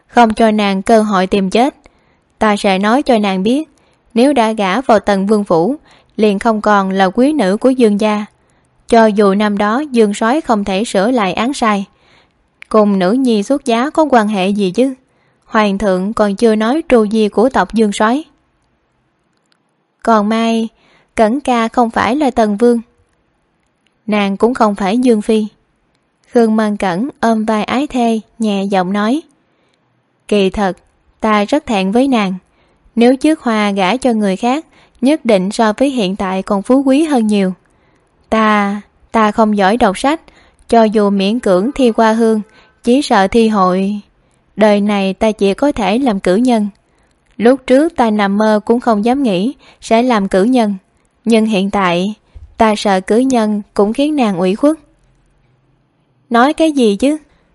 không cho nàng cơ hội tìm chết. Ta sẽ nói cho nàng biết, nếu đã gả vào Tần Vương phủ, liền không còn là quý nữ của Dương gia. Cho dù năm đó Dương soái không thể sửa lại án sai, cùng nữ nhi xuất giá có quan hệ gì chứ? Hoàng thượng còn chưa nói tru di của tộc Dương soái. Còn mai, Cẩn ca không phải là Tần Vương, nàng cũng không phải Dương phi. Khương Mân Cẩn ôm vai ái thê, nhẹ giọng nói: Kỳ thật, ta rất thẹn với nàng. Nếu trước Hoa gả cho người khác, nhất định so với hiện tại còn phú quý hơn nhiều. Ta không giỏi đọc sách, cho dù miễn cưỡng thi qua hương, chỉ sợ thi hội. Đời này ta chỉ có thể làm cử nhân. Lúc trước ta nằm mơ cũng không dám nghĩ sẽ làm cử nhân, nhưng hiện tại ta sợ cử nhân cũng khiến nàng ủy khuất. Nói cái gì chứ?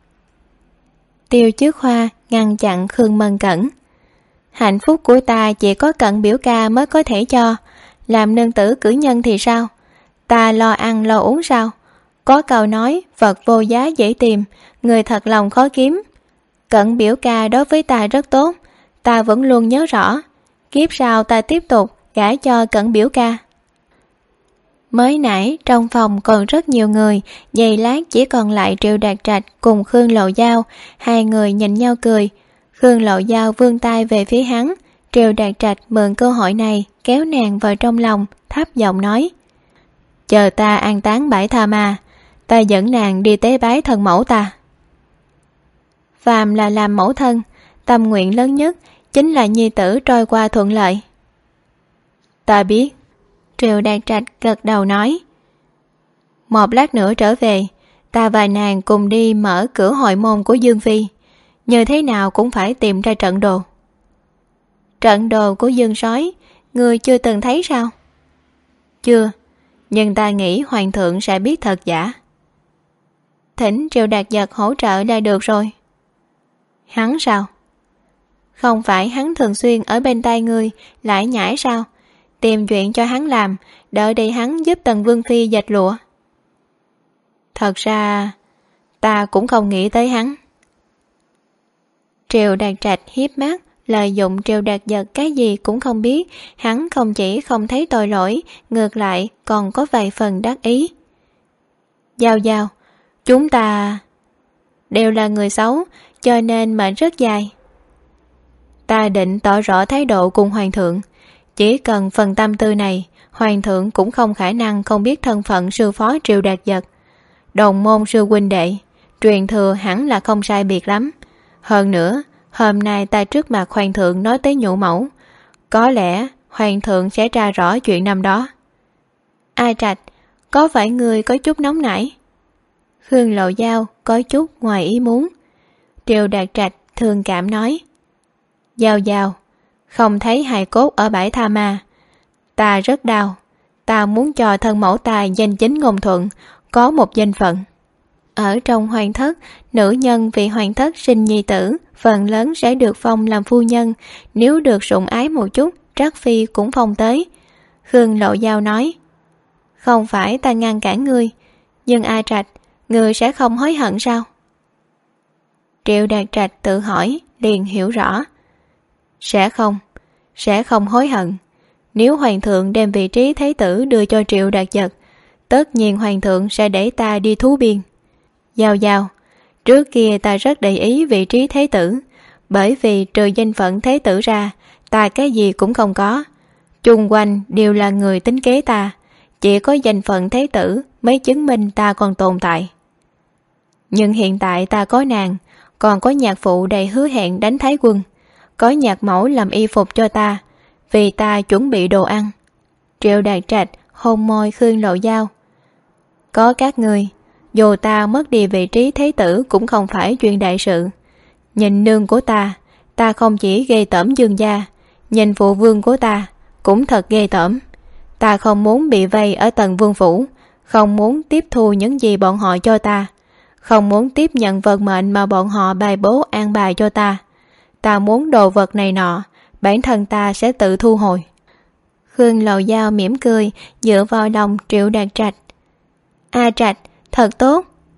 Tiêu Trước Hoa ngăn chặn Khương Mân Cẩn. Hạnh phúc của ta chỉ có Cận biểu ca mới có thể cho. Làm nương tử cử nhân thì sao? Ta lo ăn lo uống sao? Có câu nói vật vô giá dễ tìm, người thật lòng khó kiếm. Cận biểu ca đối với ta rất tốt, ta vẫn luôn nhớ rõ. Kiếp sau ta tiếp tục gả cho Cận biểu ca. Mới nãy trong phòng còn rất nhiều người, giây lát chỉ còn lại Triệu Đạt Trạch cùng Khương Lộ Giao. Hai người nhìn nhau cười. Khương Lộ Giao vươn tay về phía hắn. Triệu Đạt Trạch mượn cơ hội này kéo nàng vào trong lòng, thấp giọng nói: Chờ ta an táng bãi Tha Ma, ta dẫn nàng đi tế bái thân mẫu ta. Phàm là làm mẫu thân, tâm nguyện lớn nhất chính là nhi tử trôi qua thuận lợi. Ta biết. Triệu Đạt Trạch gật đầu nói: Một lát nữa trở về, ta và nàng cùng đi mở cửa hội môn của Dương phi. Như thế nào cũng phải tìm ra trận đồ. Trận đồ của Dương soái, ngươi chưa từng thấy sao? Chưa, nhưng ta nghĩ hoàng thượng sẽ biết thật giả. Thỉnh Triệu Đạt Giật hỗ trợ là được rồi. Hắn sao? Không phải hắn thường xuyên ở bên tay ngươi lại nhảy sao? Tìm chuyện cho hắn làm, đợi đi hắn giúp Tần Vương phi dệt lụa. Thật ra ta cũng không nghĩ tới hắn. Triệu Đạt Trạch hiếp mắt, lợi dụng Triệu Đạt Giật cái gì cũng không biết. Hắn không chỉ không thấy tội lỗi, ngược lại còn có vài phần đắc ý. Giao Giao, chúng ta đều là người xấu, cho nên mệnh rất dài. Ta định tỏ rõ thái độ cùng hoàng thượng. Chỉ cần phần tâm tư này, hoàng thượng cũng không khả năng không biết thân phận sư phó Triệu Đạt Giật. Đồng môn sư huynh đệ, truyền thừa hẳn là không sai biệt lắm. Hơn nữa, hôm nay ta trước mặt hoàng thượng nói tới nhũ mẫu, có lẽ hoàng thượng sẽ tra rõ chuyện năm đó. A Trạch, có phải người có chút nóng nảy? Khương Lộ Giao có chút ngoài ý muốn. Triệu Đạt Trạch thương cảm nói: Giao Giao, không thấy hài cốt ở bãi Tha Ma, ta rất đau. Ta muốn cho thân mẫu ta danh chính ngôn thuận, có một danh phận. Ở trong hoàng thất, nữ nhân vì hoàng thất sinh nhi tử, phần lớn sẽ được phong làm phu nhân. Nếu được sủng ái một chút, Trác phi cũng phong tới. Khương Lộ Giao nói: Không phải ta ngăn cản ngươi, nhưng A Trạch, ngươi sẽ không hối hận sao? Triệu Đạt Trạch tự hỏi, liền hiểu rõ. Sẽ không hối hận. Nếu hoàng thượng đem vị trí thái tử đưa cho Triệu Đạt Giật, tất nhiên hoàng thượng sẽ để ta đi thú biên. Giao Giao, trước kia ta rất để ý vị trí thái tử, bởi vì trừ danh phận thái tử ra, ta cái gì cũng không có. Chung quanh đều là người tính kế ta, chỉ có danh phận thái tử mới chứng minh ta còn tồn tại. Nhưng hiện tại ta có nàng, còn có nhạc phụ đầy hứa hẹn đánh Thái Quân, có nhạc mẫu làm y phục cho ta, vì ta chuẩn bị đồ ăn. Triệu Đạt Trạch hôn môi Khương Lộ Giao. Có các ngươi, dù ta mất đi vị trí thế tử cũng không phải chuyện đại sự. Nhìn nương của ta không chỉ ghê tởm Dương gia, nhìn phụ vương của ta cũng thật ghê tởm. Ta không muốn bị vây ở Tần Vương phủ, không muốn tiếp thu những gì bọn họ cho ta, không muốn tiếp nhận vận mệnh mà bọn họ bài bố an bài cho ta. Ta muốn đồ vật này nọ, bản thân ta sẽ tự thu hồi. Khương Lộ Giao mỉm cười, dựa vào lòng Triệu Đạt Trạch. A Trạch, thật tốt.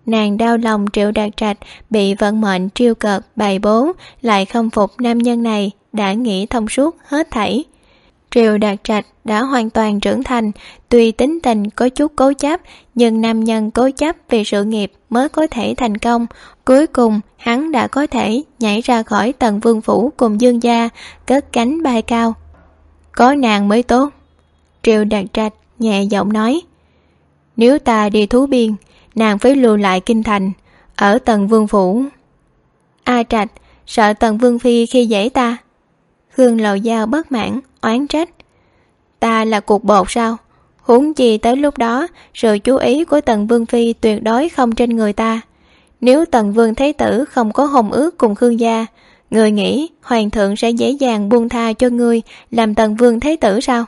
Nàng đau lòng Triệu Đạt Trạch bị vận mệnh trêu cợt bày bố, lại khâm phục nam nhân này đã nghĩ thông suốt hết thảy. Triệu Đạt Trạch đã hoàn toàn trưởng thành, tuy tính tình có chút cố chấp, nhưng nam nhân cố chấp vì sự nghiệp mới có thể thành công. Cuối cùng hắn đã có thể nhảy ra khỏi Tần Vương phủ cùng Dương gia, cất cánh bay cao. Có nàng mới tốt. Triệu Đạt Trạch nhẹ giọng nói. Nếu ta đi thú biên, nàng phải lưu lại kinh thành, ở Tần Vương phủ. A Trạch sợ Tần Vương phi khi dễ ta. Khương Lầu Dao bất mãn oán trách. Ta là cục bột sao? Huống chi tới lúc đó sự chú ý của Tần Vương phi tuyệt đối không trên người ta. Nếu Tần Vương Thái tử không có hôn ước cùng Khương gia, người nghĩ hoàng thượng sẽ dễ dàng buông tha cho ngươi làm Tần Vương Thái tử sao?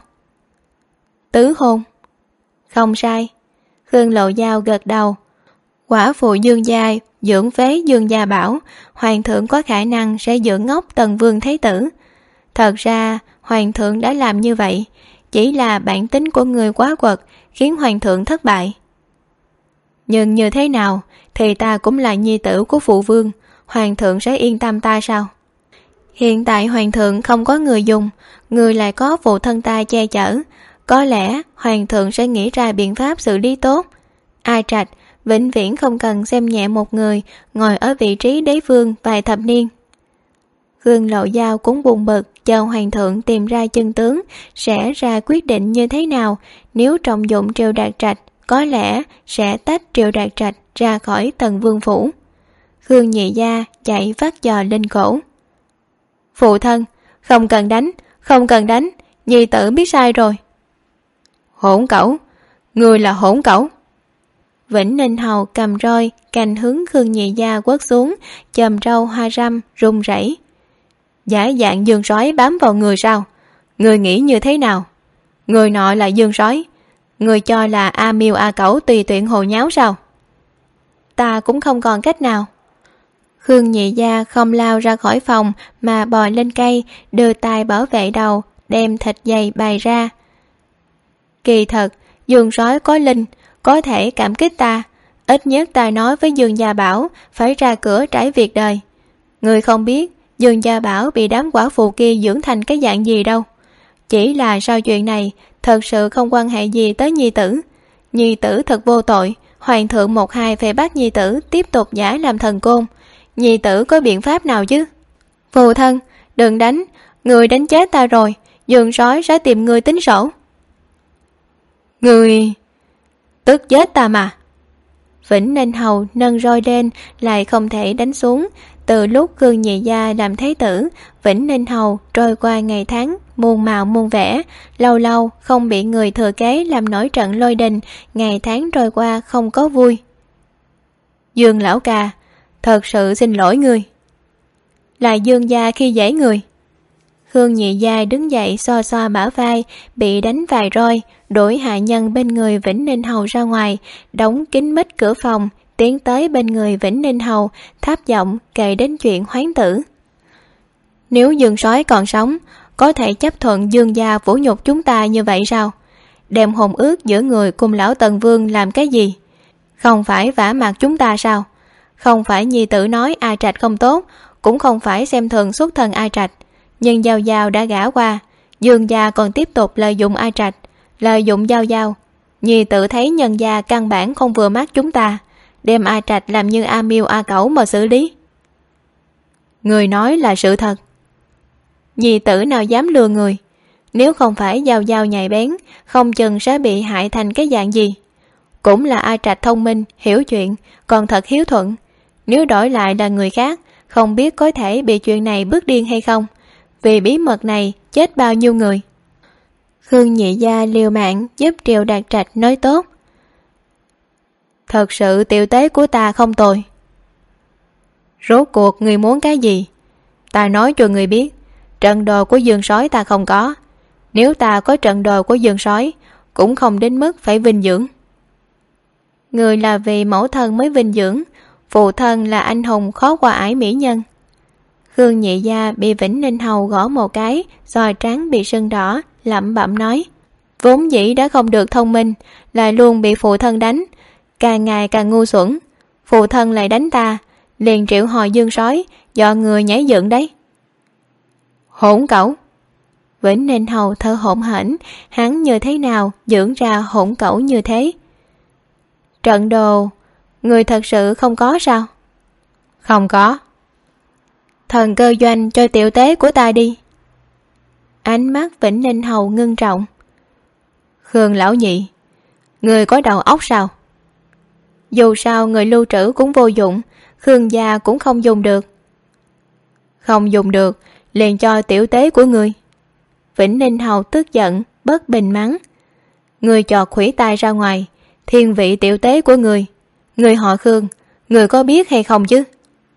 Tứ hôn. Không sai. Khương Lộ Dao gật đầu. Quả phụ Dương gia dưỡng phế Dương gia bảo hoàng thượng có khả năng sẽ dưỡng ngốc Tần Vương Thái tử. Thật ra hoàng thượng đã làm như vậy, chỉ là bản tính của người quá quật khiến hoàng thượng thất bại. Nhưng như thế nào thì ta cũng là nhi tử của phụ vương, hoàng thượng sẽ yên tâm ta sao? Hiện tại hoàng thượng không có người dùng, người lại có phụ thân ta che chở, có lẽ hoàng thượng sẽ nghĩ ra biện pháp xử lý tốt. A Trạch vĩnh viễn không cần xem nhẹ một người ngồi ở vị trí đế vương vài thập niên. Khương Lộ Dao cũng buồn bực chờ hoàng thượng tìm ra chân tướng sẽ ra quyết định như thế nào. Nếu trọng dụng Triệu Đạt Trạch, có lẽ sẽ tách Triệu Đạt Trạch ra khỏi Tần Vương phủ. Khương Nhị Gia chạy vắt giò lên cổ. Phụ thân, không cần đánh, không cần đánh, nhi tử biết sai rồi. Hỗn cẩu, người là hỗn cẩu. Vĩnh Ninh Hầu cầm roi cành hướng Khương Nhị Gia quất xuống, chòm râu hoa râm run rẩy. Giả dạng dương sói bám vào người sao? Người nghĩ như thế nào? Người nọ là dương sói, người cho là A Miêu A Cẩu tùy tiện hồ nháo sao? Ta cũng không còn cách nào. Khương Nhị Gia không lao ra khỏi phòng mà bò lên cây, đưa tay bảo vệ đầu, đem thịt dày bày ra. Kỳ thật, dương sói có linh, có thể cảm kích ta. Ít nhất ta nói với Dương Gia Bảo phải ra cửa trải việc đời. Người không biết Dương Gia Bảo bị đám quả phụ kia dưỡng thành cái dạng gì đâu. Chỉ là sau chuyện này thật sự không quan hệ gì tới nhi tử. Nhi tử thật vô tội, hoàng thượng một hai phải bắt nhi tử tiếp tục giả làm thần côn. Nhi tử có biện pháp nào chứ? Phụ thân, đừng đánh, người đánh chết ta rồi, Dương sói sẽ tìm người tính sổ. Người tức chết ta mà. Vĩnh Ninh Hầu nâng roi lên lại không thể đánh xuống. Từ lúc Khương Nhị Gia làm thái tử, Vĩnh Ninh Hầu trôi qua ngày tháng muôn màu muôn vẻ, lâu lâu không bị người thừa kế làm nổi trận lôi đình, ngày tháng trôi qua không có vui. Dương lão ca, thật sự xin lỗi ngươi. Là Dương gia khi dễ người. Khương Nhị Gia đứng dậy xoa xoa bả vai, bị đánh vài roi, đuổi hạ nhân bên người Vĩnh Ninh Hầu ra ngoài, đóng kín mít cửa phòng, tiến tới bên người Vĩnh Ninh Hầu, thấp giọng kể đến chuyện hoán tử. Nếu Dương sói còn sống, có thể chấp thuận Dương gia vũ nhục chúng ta như vậy sao? Đem hôn ước giữa người cùng lão Tần Vương làm cái gì? Không phải vả mặt chúng ta sao? Không phải nhi tử nói A Trạch không tốt, cũng không phải xem thường xuất thân A Trạch, nhưng Giao Giao đã gả qua, Dương gia còn tiếp tục lợi dụng A Trạch, lợi dụng Giao Giao. Nhi tự thấy nhân gia căn bản không vừa mắt chúng ta, đem A Trạch làm như A Miêu A Cẩu mà xử lý. Người nói là sự thật. Nhi tử nào dám lừa người? Nếu không phải Giao Giao nhạy bén, không chừng sẽ bị hại thành cái dạng gì. Cũng là A Trạch thông minh, hiểu chuyện, còn thật hiếu thuận. Nếu đổi lại là người khác, không biết có thể bị chuyện này bức điên hay không. Vì bí mật này chết bao nhiêu người. Khương Nhị Gia liều mạng giúp Triệu Đạt Trạch nói tốt. Thật sự tiểu tế của ta không tồi. Rốt cuộc người muốn cái gì? Ta nói cho người biết, trận đồ của Dương sói ta không có. Nếu ta có trận đồ của Dương sói, cũng không đến mức phải vinh dưỡng. Người là vì mẫu thân mới vinh dưỡng, phụ thân là anh hùng khó qua ải mỹ nhân. Khương Nhị Gia bị Vĩnh Ninh Hầu gõ một cái, roi trắng bị sưng đỏ, lẩm bẩm nói. Vốn dĩ đã không được thông minh, lại luôn bị phụ thân đánh, càng ngày càng ngu xuẩn. Phụ thân lại đánh ta, liền triệu hồi dương sói, dọa người nhảy dựng đấy. Hỗn cẩu! Vĩnh Ninh Hầu thở hổn hển, hắn như thế nào dưỡng ra hỗn cẩu như thế? Trận đồ, người thật sự không có sao? Không có. Thần cơ doanh cho tiểu tế của ta đi. Ánh mắt Vĩnh Ninh Hầu ngưng trọng. Khương lão nhị, người có đầu óc sao? Dù sao người lưu trữ cũng vô dụng, Khương gia cũng không dùng được. Không dùng được, liền cho tiểu tế của người. Vĩnh Ninh Hầu tức giận, bất bình mắng. Người chọt khủy tai ra ngoài, thiên vị tiểu tế của người. Người họ Khương, người có biết hay không chứ?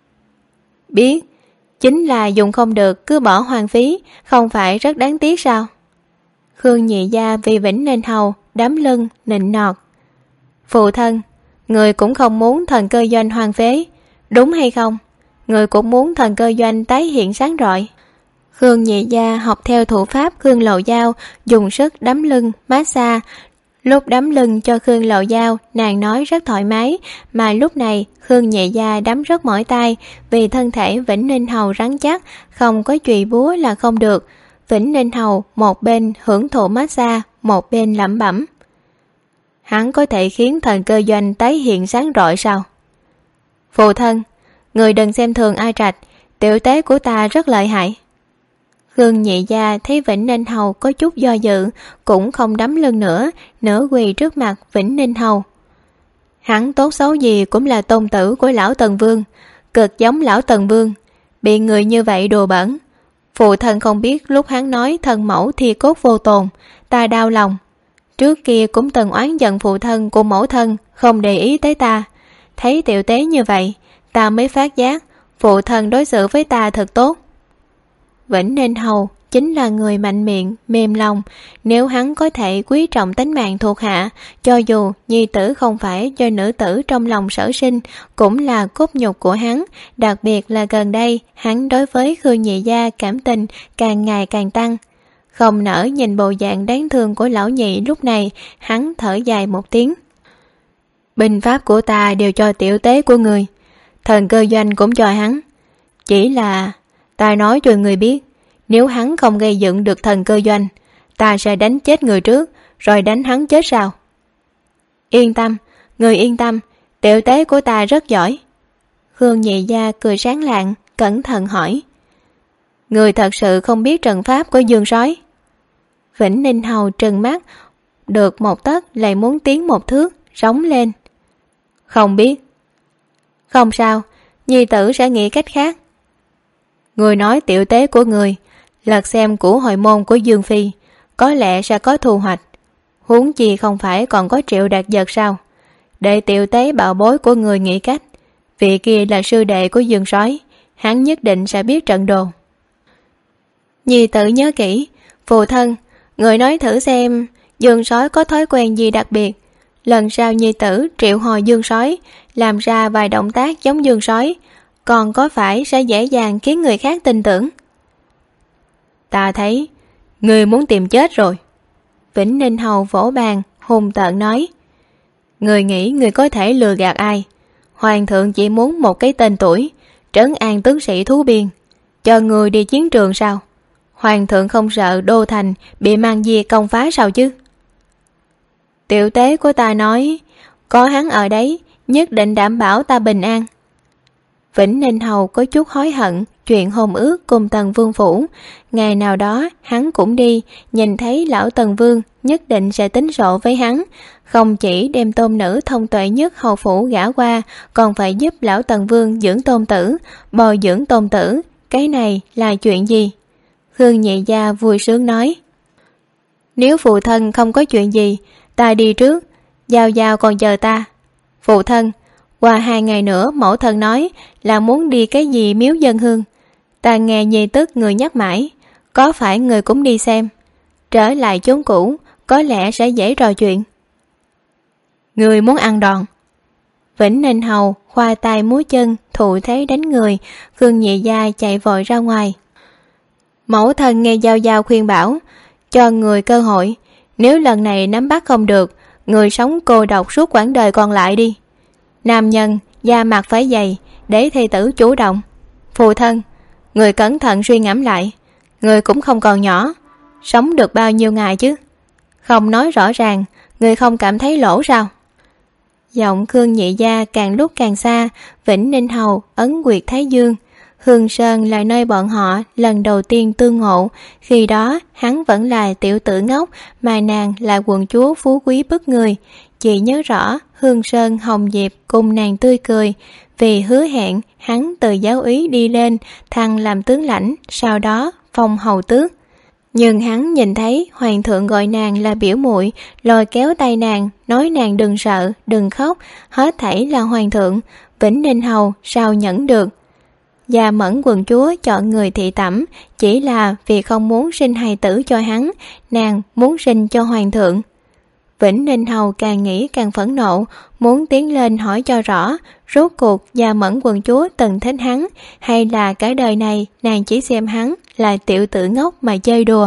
Biết, chính là dùng không được cứ bỏ hoang phí, không phải rất đáng tiếc sao? Khương nhị gia vì Vĩnh Ninh Hầu đám lưng nịnh nọt. Phụ thân, người cũng không muốn thần cơ doanh hoang phế, đúng hay không? Người cũng muốn thần cơ doanh tái hiện sáng rọi. Khương nhị gia học theo thủ pháp Khương Lậu Dao, dùng sức đấm lưng, massage. Lúc đấm lưng cho Khương Lậu Dao, nàng nói rất thoải mái, mà lúc này Khương nhị gia đấm rất mỏi tay, vì thân thể Vĩnh Ninh Hầu rắn chắc, không có chùy búa là không được. Vĩnh Ninh Hầu một bên hưởng thụ massage, một bên lẩm bẩm. Hắn có thể khiến thần cơ doanh tái hiện sáng rọi sao? Phụ thân, người đừng xem thường Ai Trạch, tiểu tế của ta rất lợi hại. Khương nhị gia thấy Vĩnh Ninh Hầu có chút do dự, cũng không đấm lưng nữa, nửa quỳ trước mặt Vĩnh Ninh Hầu. Hắn tốt xấu gì cũng là tôn tử của lão Tần Vương, cực giống lão Tần Vương, bị người như vậy đùa bẩn. Phụ thân không biết lúc hắn nói thần mẫu thi cốt vô tồn, ta đau lòng. Trước kia cũng từng oán giận phụ thân của mẫu thân không để ý tới ta. Thấy tiểu tế như vậy, ta mới phát giác phụ thân đối xử với ta thật tốt. Vĩnh Ninh Hầu chính là người mạnh miệng, mềm lòng. Nếu hắn có thể quý trọng tính mạng thuộc hạ, cho dù nhi tử không phải do nữ tử trong lòng sở sinh, cũng là cốt nhục của hắn. Đặc biệt là gần đây, hắn đối với Khương nhị gia cảm tình càng ngày càng tăng. Không nỡ nhìn bộ dạng đáng thương của lão nhị lúc này, hắn thở dài một tiếng. Binh pháp của ta đều cho tiểu tế của người, thần cơ doanh cũng cho hắn. Chỉ là ta nói cho người biết, nếu hắn không gây dựng được thần cơ doanh, ta sẽ đánh chết người trước, rồi đánh hắn chết sao? Yên tâm, người yên tâm, tiểu tế của ta rất giỏi. Khương nhị gia cười sáng lạng, cẩn thận hỏi. Người thật sự không biết trận pháp của dương sói? Vĩnh Ninh Hầu trừng mắt, được một tấc lại muốn tiến một thước, rống lên. Không biết. Không sao, nhi tử sẽ nghĩ cách khác. Người nói tiểu tế của người, lật xem của hội môn của Dương Phi, có lẽ sẽ có thu hoạch. Huống chi không phải còn có Triệu Đạt Giật sao? Để tiểu tế bảo bối của người nghĩ cách. Vị kia là sư đệ của Dương sói, hắn nhất định sẽ biết trận đồ. Nhi tử nhớ kỹ. Phụ thân, người nói thử xem Dương sói có thói quen gì đặc biệt. Lần sau nhi tử triệu hồi Dương sói, làm ra vài động tác giống Dương sói, còn có phải sẽ dễ dàng khiến người khác tin tưởng? Ta thấy người muốn tìm chết rồi. Vĩnh Ninh Hầu vỗ bàn hùng tợn nói. Người nghĩ người có thể lừa gạt ai? Hoàng thượng chỉ muốn một cái tên tuổi, trấn an tướng sĩ thú biên, cho người đi chiến trường sao? Hoàng thượng không sợ đô thành bị mang di công phá sao chứ? Tiểu tế của ta nói, có hắn ở đấy, nhất định đảm bảo ta bình an. Vĩnh Ninh Hầu có chút hối hận chuyện hôn ước cùng Tần Vương phủ. Ngày nào đó hắn cũng đi, nhìn thấy lão Tần Vương nhất định sẽ tính sổ với hắn. Không chỉ đem tôn nữ thông tuệ nhất hầu phủ gả qua, còn phải giúp lão Tần Vương dưỡng tôn tử, bồi dưỡng tôn tử. Cái này là chuyện gì? Khương nhị gia vui sướng nói. Nếu phụ thân không có chuyện gì, ta đi trước, Giao Giao còn chờ ta. Phụ thân, qua 2 ngày nữa mẫu thân nói là muốn đi cái gì miếu dân hương. Ta nghe nhi tức người nhắc mãi, có phải người cũng đi xem? Trở lại chốn cũ, có lẽ sẽ dễ trò chuyện. Người muốn ăn đòn? Vĩnh Ninh Hầu khoa tay múa chân, thụ thế đánh người. Khương nhị gia chạy vội ra ngoài. Mẫu thân nghe Giao Giao khuyên bảo, cho người cơ hội, nếu lần này nắm bắt không được, người sống cô độc suốt quãng đời còn lại đi. Nam nhân da mặt phải dày, để thê tử chủ động. Phụ thân, người cẩn thận suy ngẫm lại, người cũng không còn nhỏ, sống được bao nhiêu ngày chứ? Không nói rõ ràng, người không cảm thấy lỗ sao? Giọng Khương Nhị Gia càng lúc càng xa. Vĩnh Ninh Hầu ấn quyệt Thái Dương. Hương Sơn là nơi bọn họ lần đầu tiên tương ngộ. Khi đó hắn vẫn là tiểu tử ngốc, mà nàng là quận chúa phú quý bức người. Chị nhớ rõ Hương Sơn hồng diệp cùng nàng tươi cười. Vì hứa hẹn, hắn từ giáo úy đi lên thăng làm tướng lãnh, sau đó phong hầu tước. Nhưng hắn nhìn thấy hoàng thượng gọi nàng là biểu muội, lôi kéo tay nàng, nói nàng đừng sợ, đừng khóc, hết thảy là hoàng thượng. Vĩnh Ninh Hầu sao nhẫn được? Gia Mẫn quận chúa chọn người thị tẩm chỉ là vì không muốn sinh hài tử cho hắn, nàng muốn sinh cho hoàng thượng. Vĩnh Ninh Hầu càng nghĩ càng phẫn nộ, muốn tiến lên hỏi cho rõ, rốt cuộc Gia Mẫn quận chúa từng thích hắn, hay là cả đời này nàng chỉ xem hắn là tiểu tử ngốc mà chơi đùa.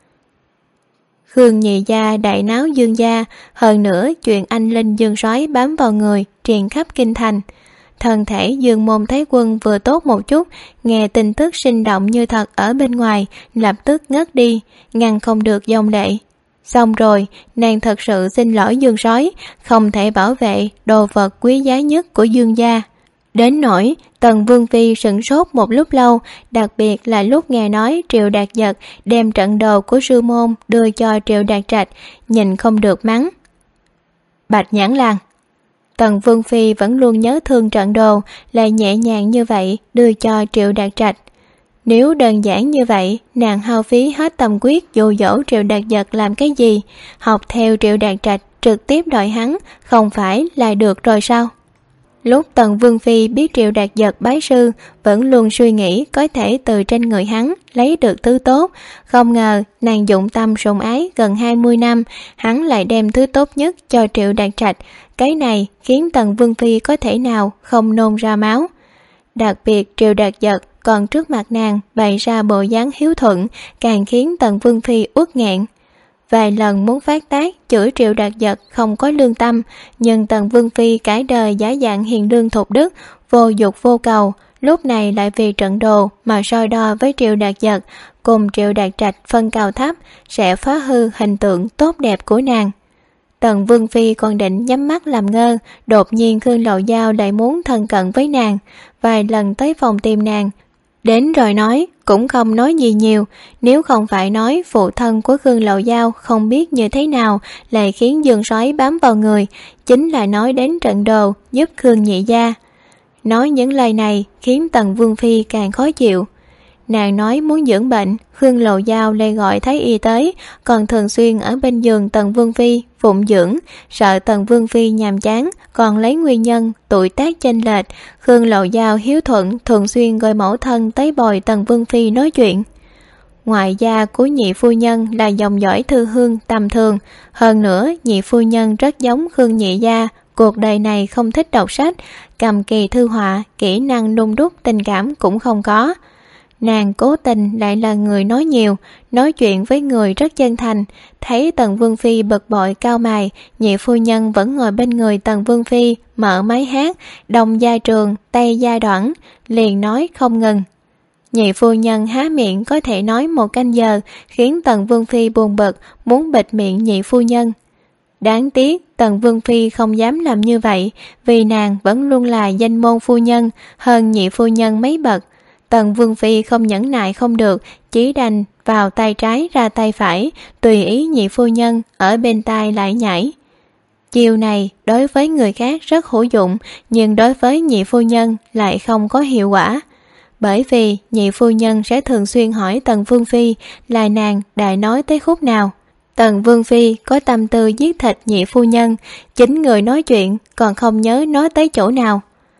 Khương Nhị Gia đại náo Dương gia, hơn nữa chuyện anh linh Dương Soái bám vào người truyền khắp kinh thành. Thân thể Dương Môn Thái Quân vừa tốt một chút, nghe tin tức sinh động như thật ở bên ngoài, lập tức ngất đi, ngăn không được dòng lệ. Xong rồi, nàng thật sự xin lỗi Dương Soái, không thể bảo vệ đồ vật quý giá nhất của Dương gia. Đến nỗi Tần Vương Phi sửng sốt một lúc lâu, đặc biệt là lúc nghe nói Triệu Đạt Giật đem trận đồ của sư môn đưa cho Triệu Đạt Trạch, nhìn không được mắng. Bạch Nhãn Lang. Tần Vương Phi vẫn luôn nhớ thương trận đồ, lại nhẹ nhàng như vậy đưa cho Triệu Đạt Trạch. Nếu đơn giản như vậy, nàng hao phí hết tâm quyết dụ dỗ Triệu Đạt Giật làm cái gì? Học theo Triệu Đạt Trạch trực tiếp đòi hắn, không phải là được rồi sao? Lúc Tần Vương Phi biết Triệu Đạt Giật bái sư, vẫn luôn suy nghĩ có thể từ trên người hắn lấy được thứ tốt. Không ngờ nàng dụng tâm sủng ái gần 20 năm, hắn lại đem thứ tốt nhất cho Triệu Đạt Trạch. Cái này khiến Tần Vương Phi có thể nào không nôn ra máu. Đặc biệt Triệu Đạt Giật còn trước mặt nàng bày ra bộ dáng hiếu thuận, càng khiến Tần Vương Phi uất nghẹn. Vài lần muốn phát tác chửi Triệu Đạt Giật không có lương tâm, nhưng Tần Vương Phi cải đời giả dạng hiền lương thục đức, vô dục vô cầu, lúc này lại vì trận đồ mà soi đo với Triệu Đạt Giật, cùng Triệu Đạt Trạch phân cao thấp, sẽ phá hư hình tượng tốt đẹp của nàng. Tần Vương Phi còn định nhắm mắt làm ngơ, đột nhiên Khương Lậu Giao lại muốn thân cận với nàng, vài lần tới phòng tìm nàng. Đến rồi nói, cũng không nói gì nhiều, nếu không phải nói phụ thân của Khương Lậu Giao không biết như thế nào lại khiến Dương Soái bám vào người, chính là nói đến trận đồ giúp Khương Nhị Gia. Nói những lời này khiến Tần Vương Phi càng khó chịu. Nàng nói muốn dưỡng bệnh, Khương Lậu Giao lại gọi Thái Y tới, còn thường xuyên ở bên giường Tần Vương Phi phụng dưỡng, sợ Tần Vương Phi nhàm chán, còn lấy nguyên nhân tuổi tác chênh lệch. Khương Lậu Giao hiếu thuận thường xuyên gọi mẫu thân tới bồi Tần Vương Phi nói chuyện. Ngoại gia của nhị phu nhân là dòng dõi thư hương tầm thường, hơn nữa nhị phu nhân rất giống Khương Nhị Gia, cuộc đời này không thích đọc sách, cầm kỳ thư họa, kỹ năng nung đúc tình cảm cũng không có. Nàng cố tình lại là người nói nhiều, nói chuyện với người rất chân thành. Thấy Tần Vương Phi bực bội cao mày, nhị phu nhân vẫn ngồi bên người Tần Vương Phi, mở máy hát, đông giai trường, tây giai đoạn, liền nói không ngừng. Nhị phu nhân há miệng có thể nói 1 canh giờ, khiến Tần Vương Phi buồn bực, muốn bịt miệng nhị phu nhân. Đáng tiếc Tần Vương Phi không dám làm như vậy, vì nàng vẫn luôn là danh môn phu nhân, hơn nhị phu nhân mấy bậc. Tần Vương Phi không nhẫn nại không được, chỉ đành vào tay trái ra tay phải, tùy ý nhị phu nhân, ở bên tai lại nhảy. Chiều này đối với người khác rất hữu dụng, nhưng đối với nhị phu nhân lại không có hiệu quả. Bởi vì nhị phu nhân sẽ thường xuyên hỏi Tần Vương Phi là nàng đã nói tới khúc nào. Tần Vương Phi có tâm tư giết thịt nhị phu nhân, chính người nói chuyện còn không nhớ nói tới chỗ nào.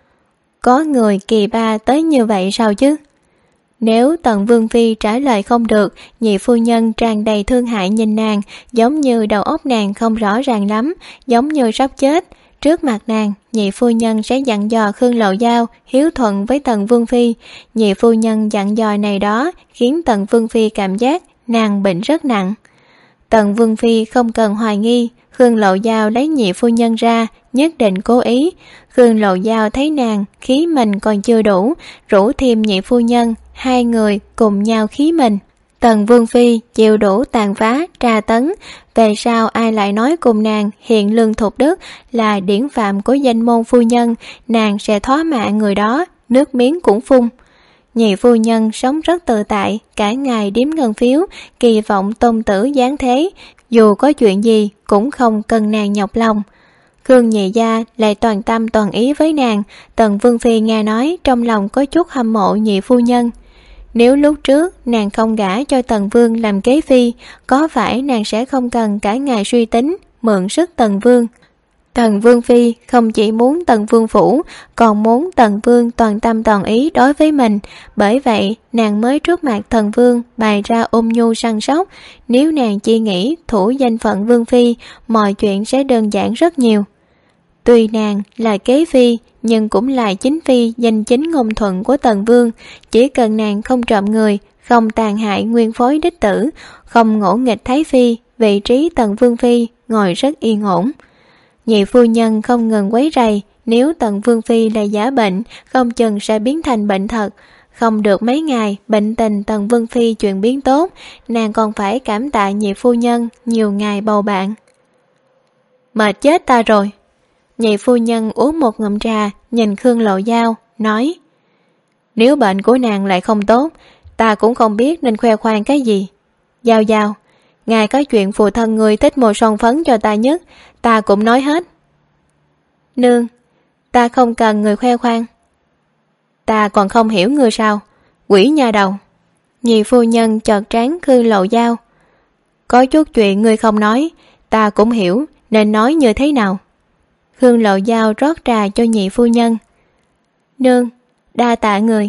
Có người kỳ ba tới như vậy sao chứ? Nếu Tần Vương Phi trả lời không được, nhị phu nhân tràn đầy thương hại nhìn nàng, giống như đầu óc nàng không rõ ràng lắm, giống như sắp chết. Trước mặt nàng, nhị phu nhân sẽ dặn dò Khương Lậu Giao hiếu thuận với Tần Vương Phi. Nhị phu nhân dặn dò này đó khiến Tần Vương Phi cảm giác nàng bệnh rất nặng. Tần Vương Phi không cần hoài nghi Khương Lộ Giao lấy nhị phu nhân ra, nhất định cố ý. Khương Lộ Giao thấy nàng khí mình còn chưa đủ, rủ thêm nhị phu nhân, hai người cùng nhau khí mình. Tần Vương Phi chịu đủ tàn phá, tra tấn. Về sau ai lại nói cùng nàng hiện lương thục đức là điển phạm của danh môn phu nhân, nàng sẽ thóa mạ người đó, nước miếng cũng phun. Nhị phu nhân sống rất tự tại, cả ngày đếm ngân phiếu, kỳ vọng tôn tử giáng thế, dù có chuyện gì cũng không cần nàng nhọc lòng. Khương nhị gia lại toàn tâm toàn ý với nàng. Tần Vương Phi nghe nói trong lòng có chút hâm mộ nhị phu nhân. Nếu lúc trước nàng không gả cho Tần Vương làm kế phi, có phải nàng sẽ không cần cả ngày suy tính, mượn sức Tần Vương. Tần Vương Phi không chỉ muốn Tần Vương phủ, còn muốn Tần Vương toàn tâm toàn ý đối với mình. Bởi vậy nàng mới trước mặt Tần Vương bày ra ôn nhu săn sóc. Nếu nàng chỉ nghĩ thủ danh phận Vương Phi, mọi chuyện sẽ đơn giản rất nhiều. Tuy nàng là kế phi, nhưng cũng là chính phi danh chính ngôn thuận của Tần Vương. Chỉ cần nàng không trộm người, không tàn hại nguyên phối đích tử, không ngỗ nghịch Thái Phi, vị trí Tần Vương Phi ngồi rất yên ổn. Nhị phu nhân không ngừng quấy rầy, nếu Tần Vương Phi là giả bệnh, không chừng sẽ biến thành bệnh thật. Không được mấy ngày, bệnh tình Tần Vương Phi chuyển biến tốt, nàng còn phải cảm tạ nhị phu nhân nhiều ngày bầu bạn. Mệt chết ta rồi. Nhị phu nhân uống một ngụm trà, nhìn Khương Lộ Giao, nói: Nếu bệnh của nàng lại không tốt, ta cũng không biết nên khoe khoang cái gì. Giao Giao, ngài có chuyện phụ thân người thích mua son phấn cho ta nhất, ta cũng nói hết. Nương, ta không cần người khoe khoang. Ta còn không hiểu ngươi sao, quỷ nhà đầu. Nhị phu nhân chợt trán Khương Lộ Giao. Có chút chuyện ngươi không nói, ta cũng hiểu nên nói như thế nào. Khương Lộ Giao rót trà cho nhị phu nhân. Nương, đa tạ người.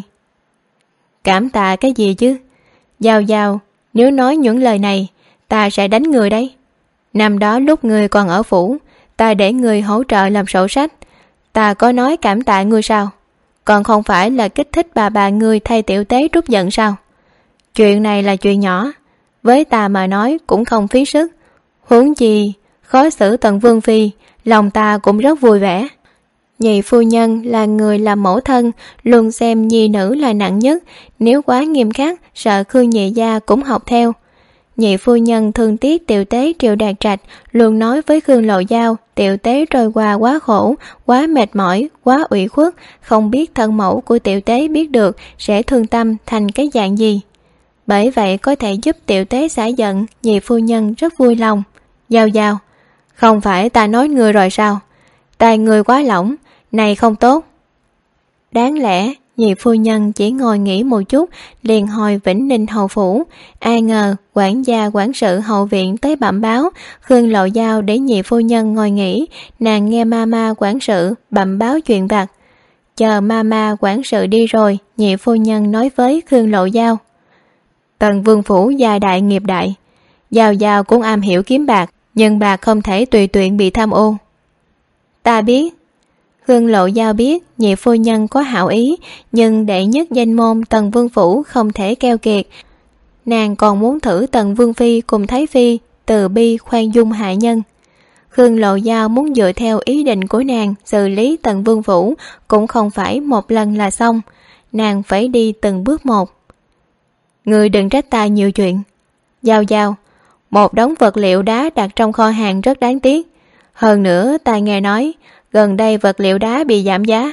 Cảm tạ cái gì chứ? Giao Giao, nếu nói những lời này, ta sẽ đánh người đấy. Năm đó lúc người còn ở phủ, ta để người hỗ trợ làm sổ sách, ta có nói cảm tạ ngươi sao? Còn không phải là kích thích bà ngươi thay tiểu tế trút giận sao? Chuyện này là chuyện nhỏ, với ta mà nói cũng không phí sức. Huống chi khó xử Tần Vương Phi, lòng ta cũng rất vui vẻ. Nhị phu nhân là người làm mẫu thân, luôn xem nhi nữ là nặng nhất, nếu quá nghiêm khắc sợ Khương nhị gia cũng học theo. Nhị phu nhân thương tiếc tiểu tế Triệu Đạt Trạch, luôn nói với Khương Lộ Giao tiểu tế trôi qua quá khổ, quá mệt mỏi, quá ủy khuất, không biết thân mẫu của tiểu tế biết được sẽ thương tâm thành cái dạng gì. Bởi vậy có thể giúp tiểu tế xả giận, nhị phu nhân rất vui lòng. Giao Giao, không phải ta nói ngươi rồi sao? Tai ngươi quá lỏng, này không tốt. Đáng lẽ nhị phu nhân chỉ ngồi nghỉ một chút liền hồi Vĩnh Ninh hầu phủ, ai ngờ quản gia quản sự hậu viện tới bẩm báo Khương Lộ Giao để nhị phu nhân ngồi nghỉ. Nàng nghe mama quản sự bẩm báo chuyện vặt. Chờ mama quản sự đi rồi, nhị phu nhân nói với Khương Lộ Giao: Tần Vương phủ gia đại nghiệp đại, Giao Giao cũng am hiểu kiếm bạc, nhưng bạc không thể tùy tiện bị tham ô. Ta biết. Khương Lộ Giao biết nhị phu nhân có hảo ý, nhưng đệ nhất danh môn Tần Vương phủ không thể keo kiệt. Nàng còn muốn thử Tần Vương Phi cùng Thái Phi từ bi khoan dung hạ nhân. Khương Lộ Giao muốn dựa theo ý định của nàng xử lý Tần Vương phủ, cũng không phải một lần là xong, nàng phải đi từng bước một. Ngươi đừng trách ta nhiều chuyện. Giao Giao, một đống vật liệu đá đặt trong kho hàng rất đáng tiếc. Hơn nữa ta nghe nói gần đây vật liệu đá bị giảm giá.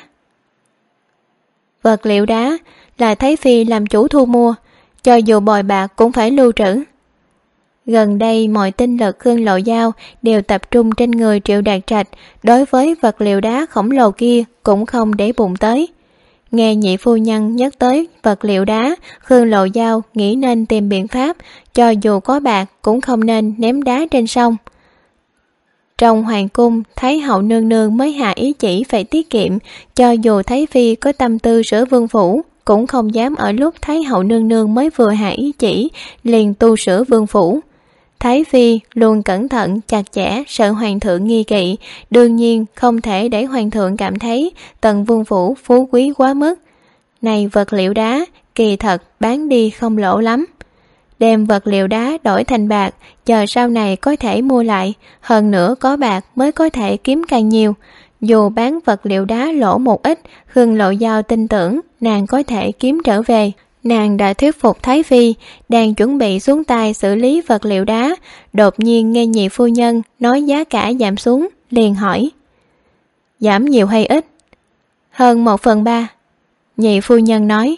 Vật liệu đá là Thái Phi làm chủ thu mua, cho dù bồi bạc cũng phải lưu trữ. Gần đây mọi tinh lực Khương Lộ Giao đều tập trung trên người Triệu Đạt Trạch, đối với vật liệu đá khổng lồ kia cũng không để bụng tới. Nghe nhị phu nhân nhắc tới vật liệu đá, Khương Lộ Giao nghĩ nên tìm biện pháp, cho dù có bạc cũng không nên ném đá trên sông. Trong hoàng cung, Thái hậu nương nương mới hạ ý chỉ phải tiết kiệm, cho dù Thái Phi có tâm tư sửa vương phủ, cũng không dám ở lúc Thái hậu nương nương mới vừa hạ ý chỉ liền tu sửa vương phủ. Thái Phi luôn cẩn thận chặt chẽ, sợ hoàng thượng nghi kỵ, đương nhiên không thể để hoàng thượng cảm thấy Tần Vương phủ phú quý quá mức. Này vật liệu đá, kỳ thật bán đi không lỗ lắm. đem vật liệu đá đổi thành bạc, chờ sau này có thể mua lại, hơn nữa có bạc mới có thể kiếm càng nhiều. Dù bán vật liệu đá lỗ một ít, Khương Lộ Giao tin tưởng nàng có thể kiếm trở về. Nàng đã thuyết phục Thái Phi, đang chuẩn bị xuống tay xử lý vật liệu đá, đột nhiên nghe nhị phu nhân nói giá cả giảm xuống, liền hỏi: giảm nhiều hay ít? Hơn 1/3. Nhị phu nhân nói: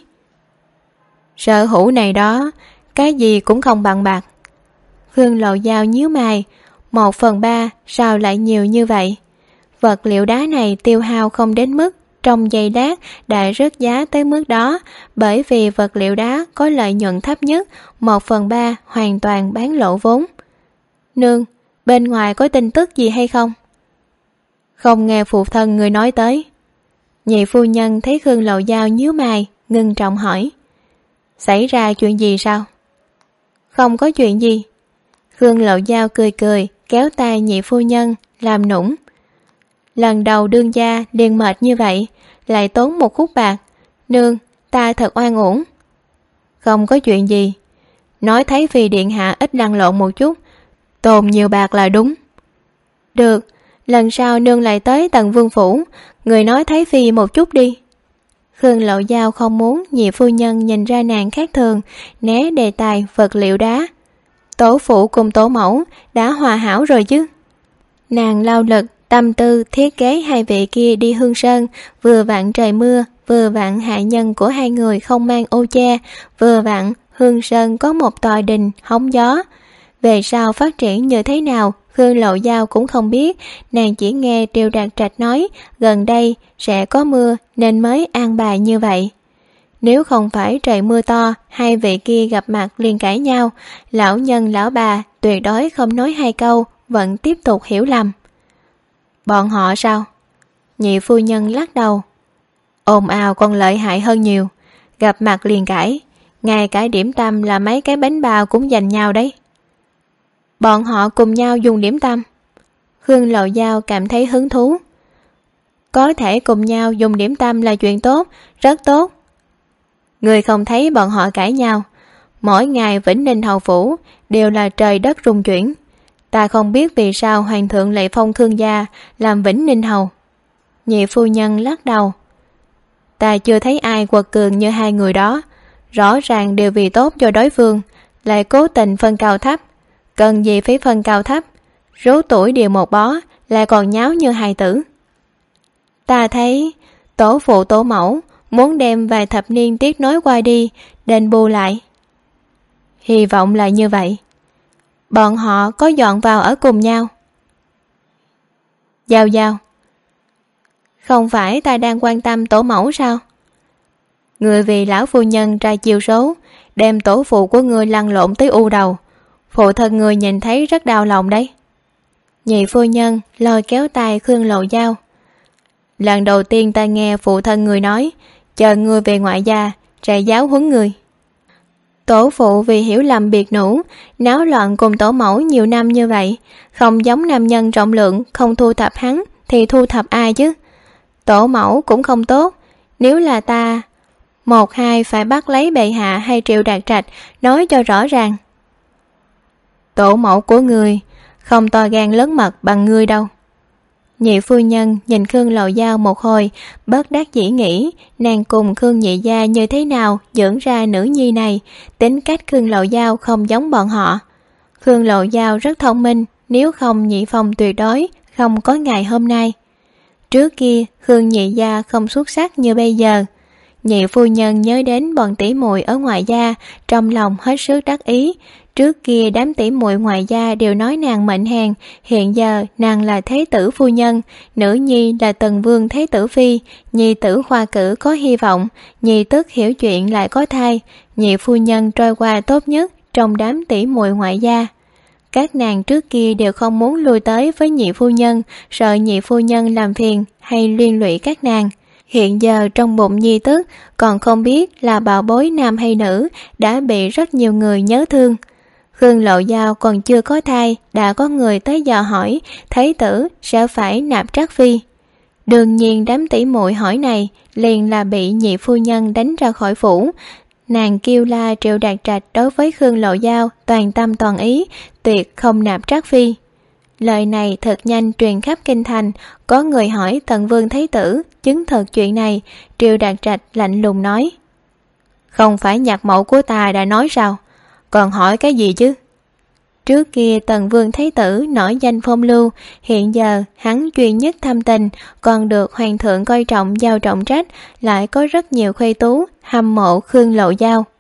sở hữu này đó, cái gì cũng không bằng bạc. Khương Lộ Giao nhíu mày, 1/3 sao lại nhiều như vậy? Vật liệu đá này tiêu hao không đến mức trong giây lát đã rớt giá tới mức đó, bởi vì vật liệu đá có lợi nhuận thấp nhất, 1/3 hoàn toàn bán lỗ vốn. Nương, bên ngoài có tin tức gì hay không? Không nghe phụ thân người nói tới. Nhị phu nhân thấy Khương Lộ Giao nhíu mày, ngưng trọng hỏi: xảy ra chuyện gì sao? Không có chuyện gì. Khương Lộ Giao cười cười, kéo tay nhị phu nhân, làm nũng: lần đầu đương gia liền mệt như vậy, lại tốn một khúc bạc. Nương, ta thật oan uổng. Không có chuyện gì. Nói Thái Phi điện hạ ít lăn lộn một chút, tồn nhiều bạc là đúng. Được, lần sau nương lại tới Tần Vương phủ, người nói Thái Phi một chút đi. Khương Lộ Giao không muốn nhị phu nhân nhìn ra nàng khác thường, né đề tài vật liệu đá. Tổ phụ cùng tổ mẫu đã hòa hảo rồi chứ? Nàng lao lực tâm tư thiết kế hai vị kia đi Hương Sơn, vừa vặn trời mưa, vừa vặn hạ nhân của hai người không mang ô che, vừa vặn Hương Sơn có một tòa đình hóng gió. Về sau phát triển như thế nào, Khương Lộ Giao cũng không biết, nàng chỉ nghe Triều Đạt Trạch nói gần đây sẽ có mưa nên mới an bài như vậy. Nếu không phải trời mưa to, hai vị kia gặp mặt liền cãi nhau, lão nhân lão bà tuyệt đối không nói hai câu, vẫn tiếp tục hiểu lầm. Bọn họ sao? Nhị phu nhân lắc đầu. Ồn ào còn lợi hại hơn nhiều, gặp mặt liền cãi, ngay cả điểm tâm là mấy cái bánh bao cũng giành nhau đấy. Bọn họ cùng nhau dùng điểm tâm. Khương Lộ Giao cảm thấy hứng thú. Có thể cùng nhau dùng điểm tâm là chuyện tốt, rất tốt. Người không thấy bọn họ cãi nhau, mỗi ngày Vĩnh Ninh hầu phủ đều là trời đất rung chuyển. Ta không biết vì sao hoàng thượng lại phong Khương gia làm Vĩnh Ninh hầu. Nhị phu nhân lắc đầu. Ta chưa thấy ai quật cường như hai người đó, rõ ràng đều vì tốt cho đối phương, lại cố tình phân cao thấp. Cần gì phải phân cao thấp, rú tuổi đều một bó, lại còn nháo như hài tử. Ta thấy tổ phụ tổ mẫu muốn đem vài thập niên tiếc nối qua đi, đền bù lại. Hy vọng là như vậy. Bọn họ có dọn vào ở cùng nhau. Giao Giao, không phải ta đang quan tâm tổ mẫu sao? Người vì lão phu nhân ra chiêu số, đem tổ phụ của người lăn lộn tới u đầu. Phụ thân người nhìn thấy rất đau lòng đấy. Nhị phu nhân lôi kéo tay Khương Lộ Giao. Lần đầu tiên ta nghe phụ thân người nói, chờ người về ngoại gia sẽ giáo huấn người. Tổ phụ vì hiểu lầm biệt nữ, náo loạn cùng tổ mẫu nhiều năm như vậy, không giống nam nhân trọng lượng, không thu thập hắn thì thu thập ai chứ? Tổ mẫu cũng không tốt, nếu là ta, 1-2 phải bắt lấy bệ hạ hay Triệu Đạt Trạch nói cho rõ ràng. Tổ mẫu của người không to gan lớn mật bằng ngươi đâu. Nhị phu nhân nhìn Khương Lộ Giao một hồi, bất đắc dĩ nghĩ nàng cùng Khương nhị gia như thế nào dưỡng ra nữ nhi này, tính cách Khương Lộ Giao không giống bọn họ. Khương Lộ Giao rất thông minh, nếu không nhị phòng tuyệt đối không có ngày hôm nay. Trước kia Khương nhị gia không xuất sắc như bây giờ. Nhị phu nhân nhớ đến bọn tỷ muội ở ngoại gia, trong lòng hết sức đắc ý. Trước kia đám tỷ muội ngoại gia đều nói nàng mệnh hèn, hiện giờ nàng là thế tử phu nhân, nữ nhi là Tần Vương thế tử phi, nhi tử khoa cử có hy vọng, nhi tức hiểu chuyện lại có thai, nhị phu nhân trôi qua tốt nhất trong đám tỷ muội ngoại gia. Các nàng trước kia đều không muốn lui tới với nhị phu nhân, sợ nhị phu nhân làm phiền hay liên lụy các nàng. Hiện giờ trong bụng nhi tức còn không biết là bảo bối nam hay nữ, đã bị rất nhiều người nhớ thương. Khương Lộ Giao còn chưa có thai, đã có người tới dò hỏi thái tử sẽ phải nạp Trác phi. Đương nhiên đám tỷ muội hỏi này liền là bị nhị phu nhân đánh ra khỏi phủ, Nàng kêu la Triệu Đạt Trạch đối với Khương Lộ Giao toàn tâm toàn ý, tuyệt không nạp Trác Phi. Lời này thật nhanh truyền khắp kinh thành, có người hỏi Tần Vương Thái tử chứng thực chuyện này. Triệu Đạt Trạch lạnh lùng nói: không phải nhạc mẫu của ta đã nói sao, còn hỏi cái gì chứ? Trước kia Tần Vương Thái tử nổi danh phong lưu, hiện giờ hắn duy nhất thâm tình, còn được hoàng thượng coi trọng giao trọng trách, lại có rất nhiều khuê tú hâm mộ Khương Lộ Giao.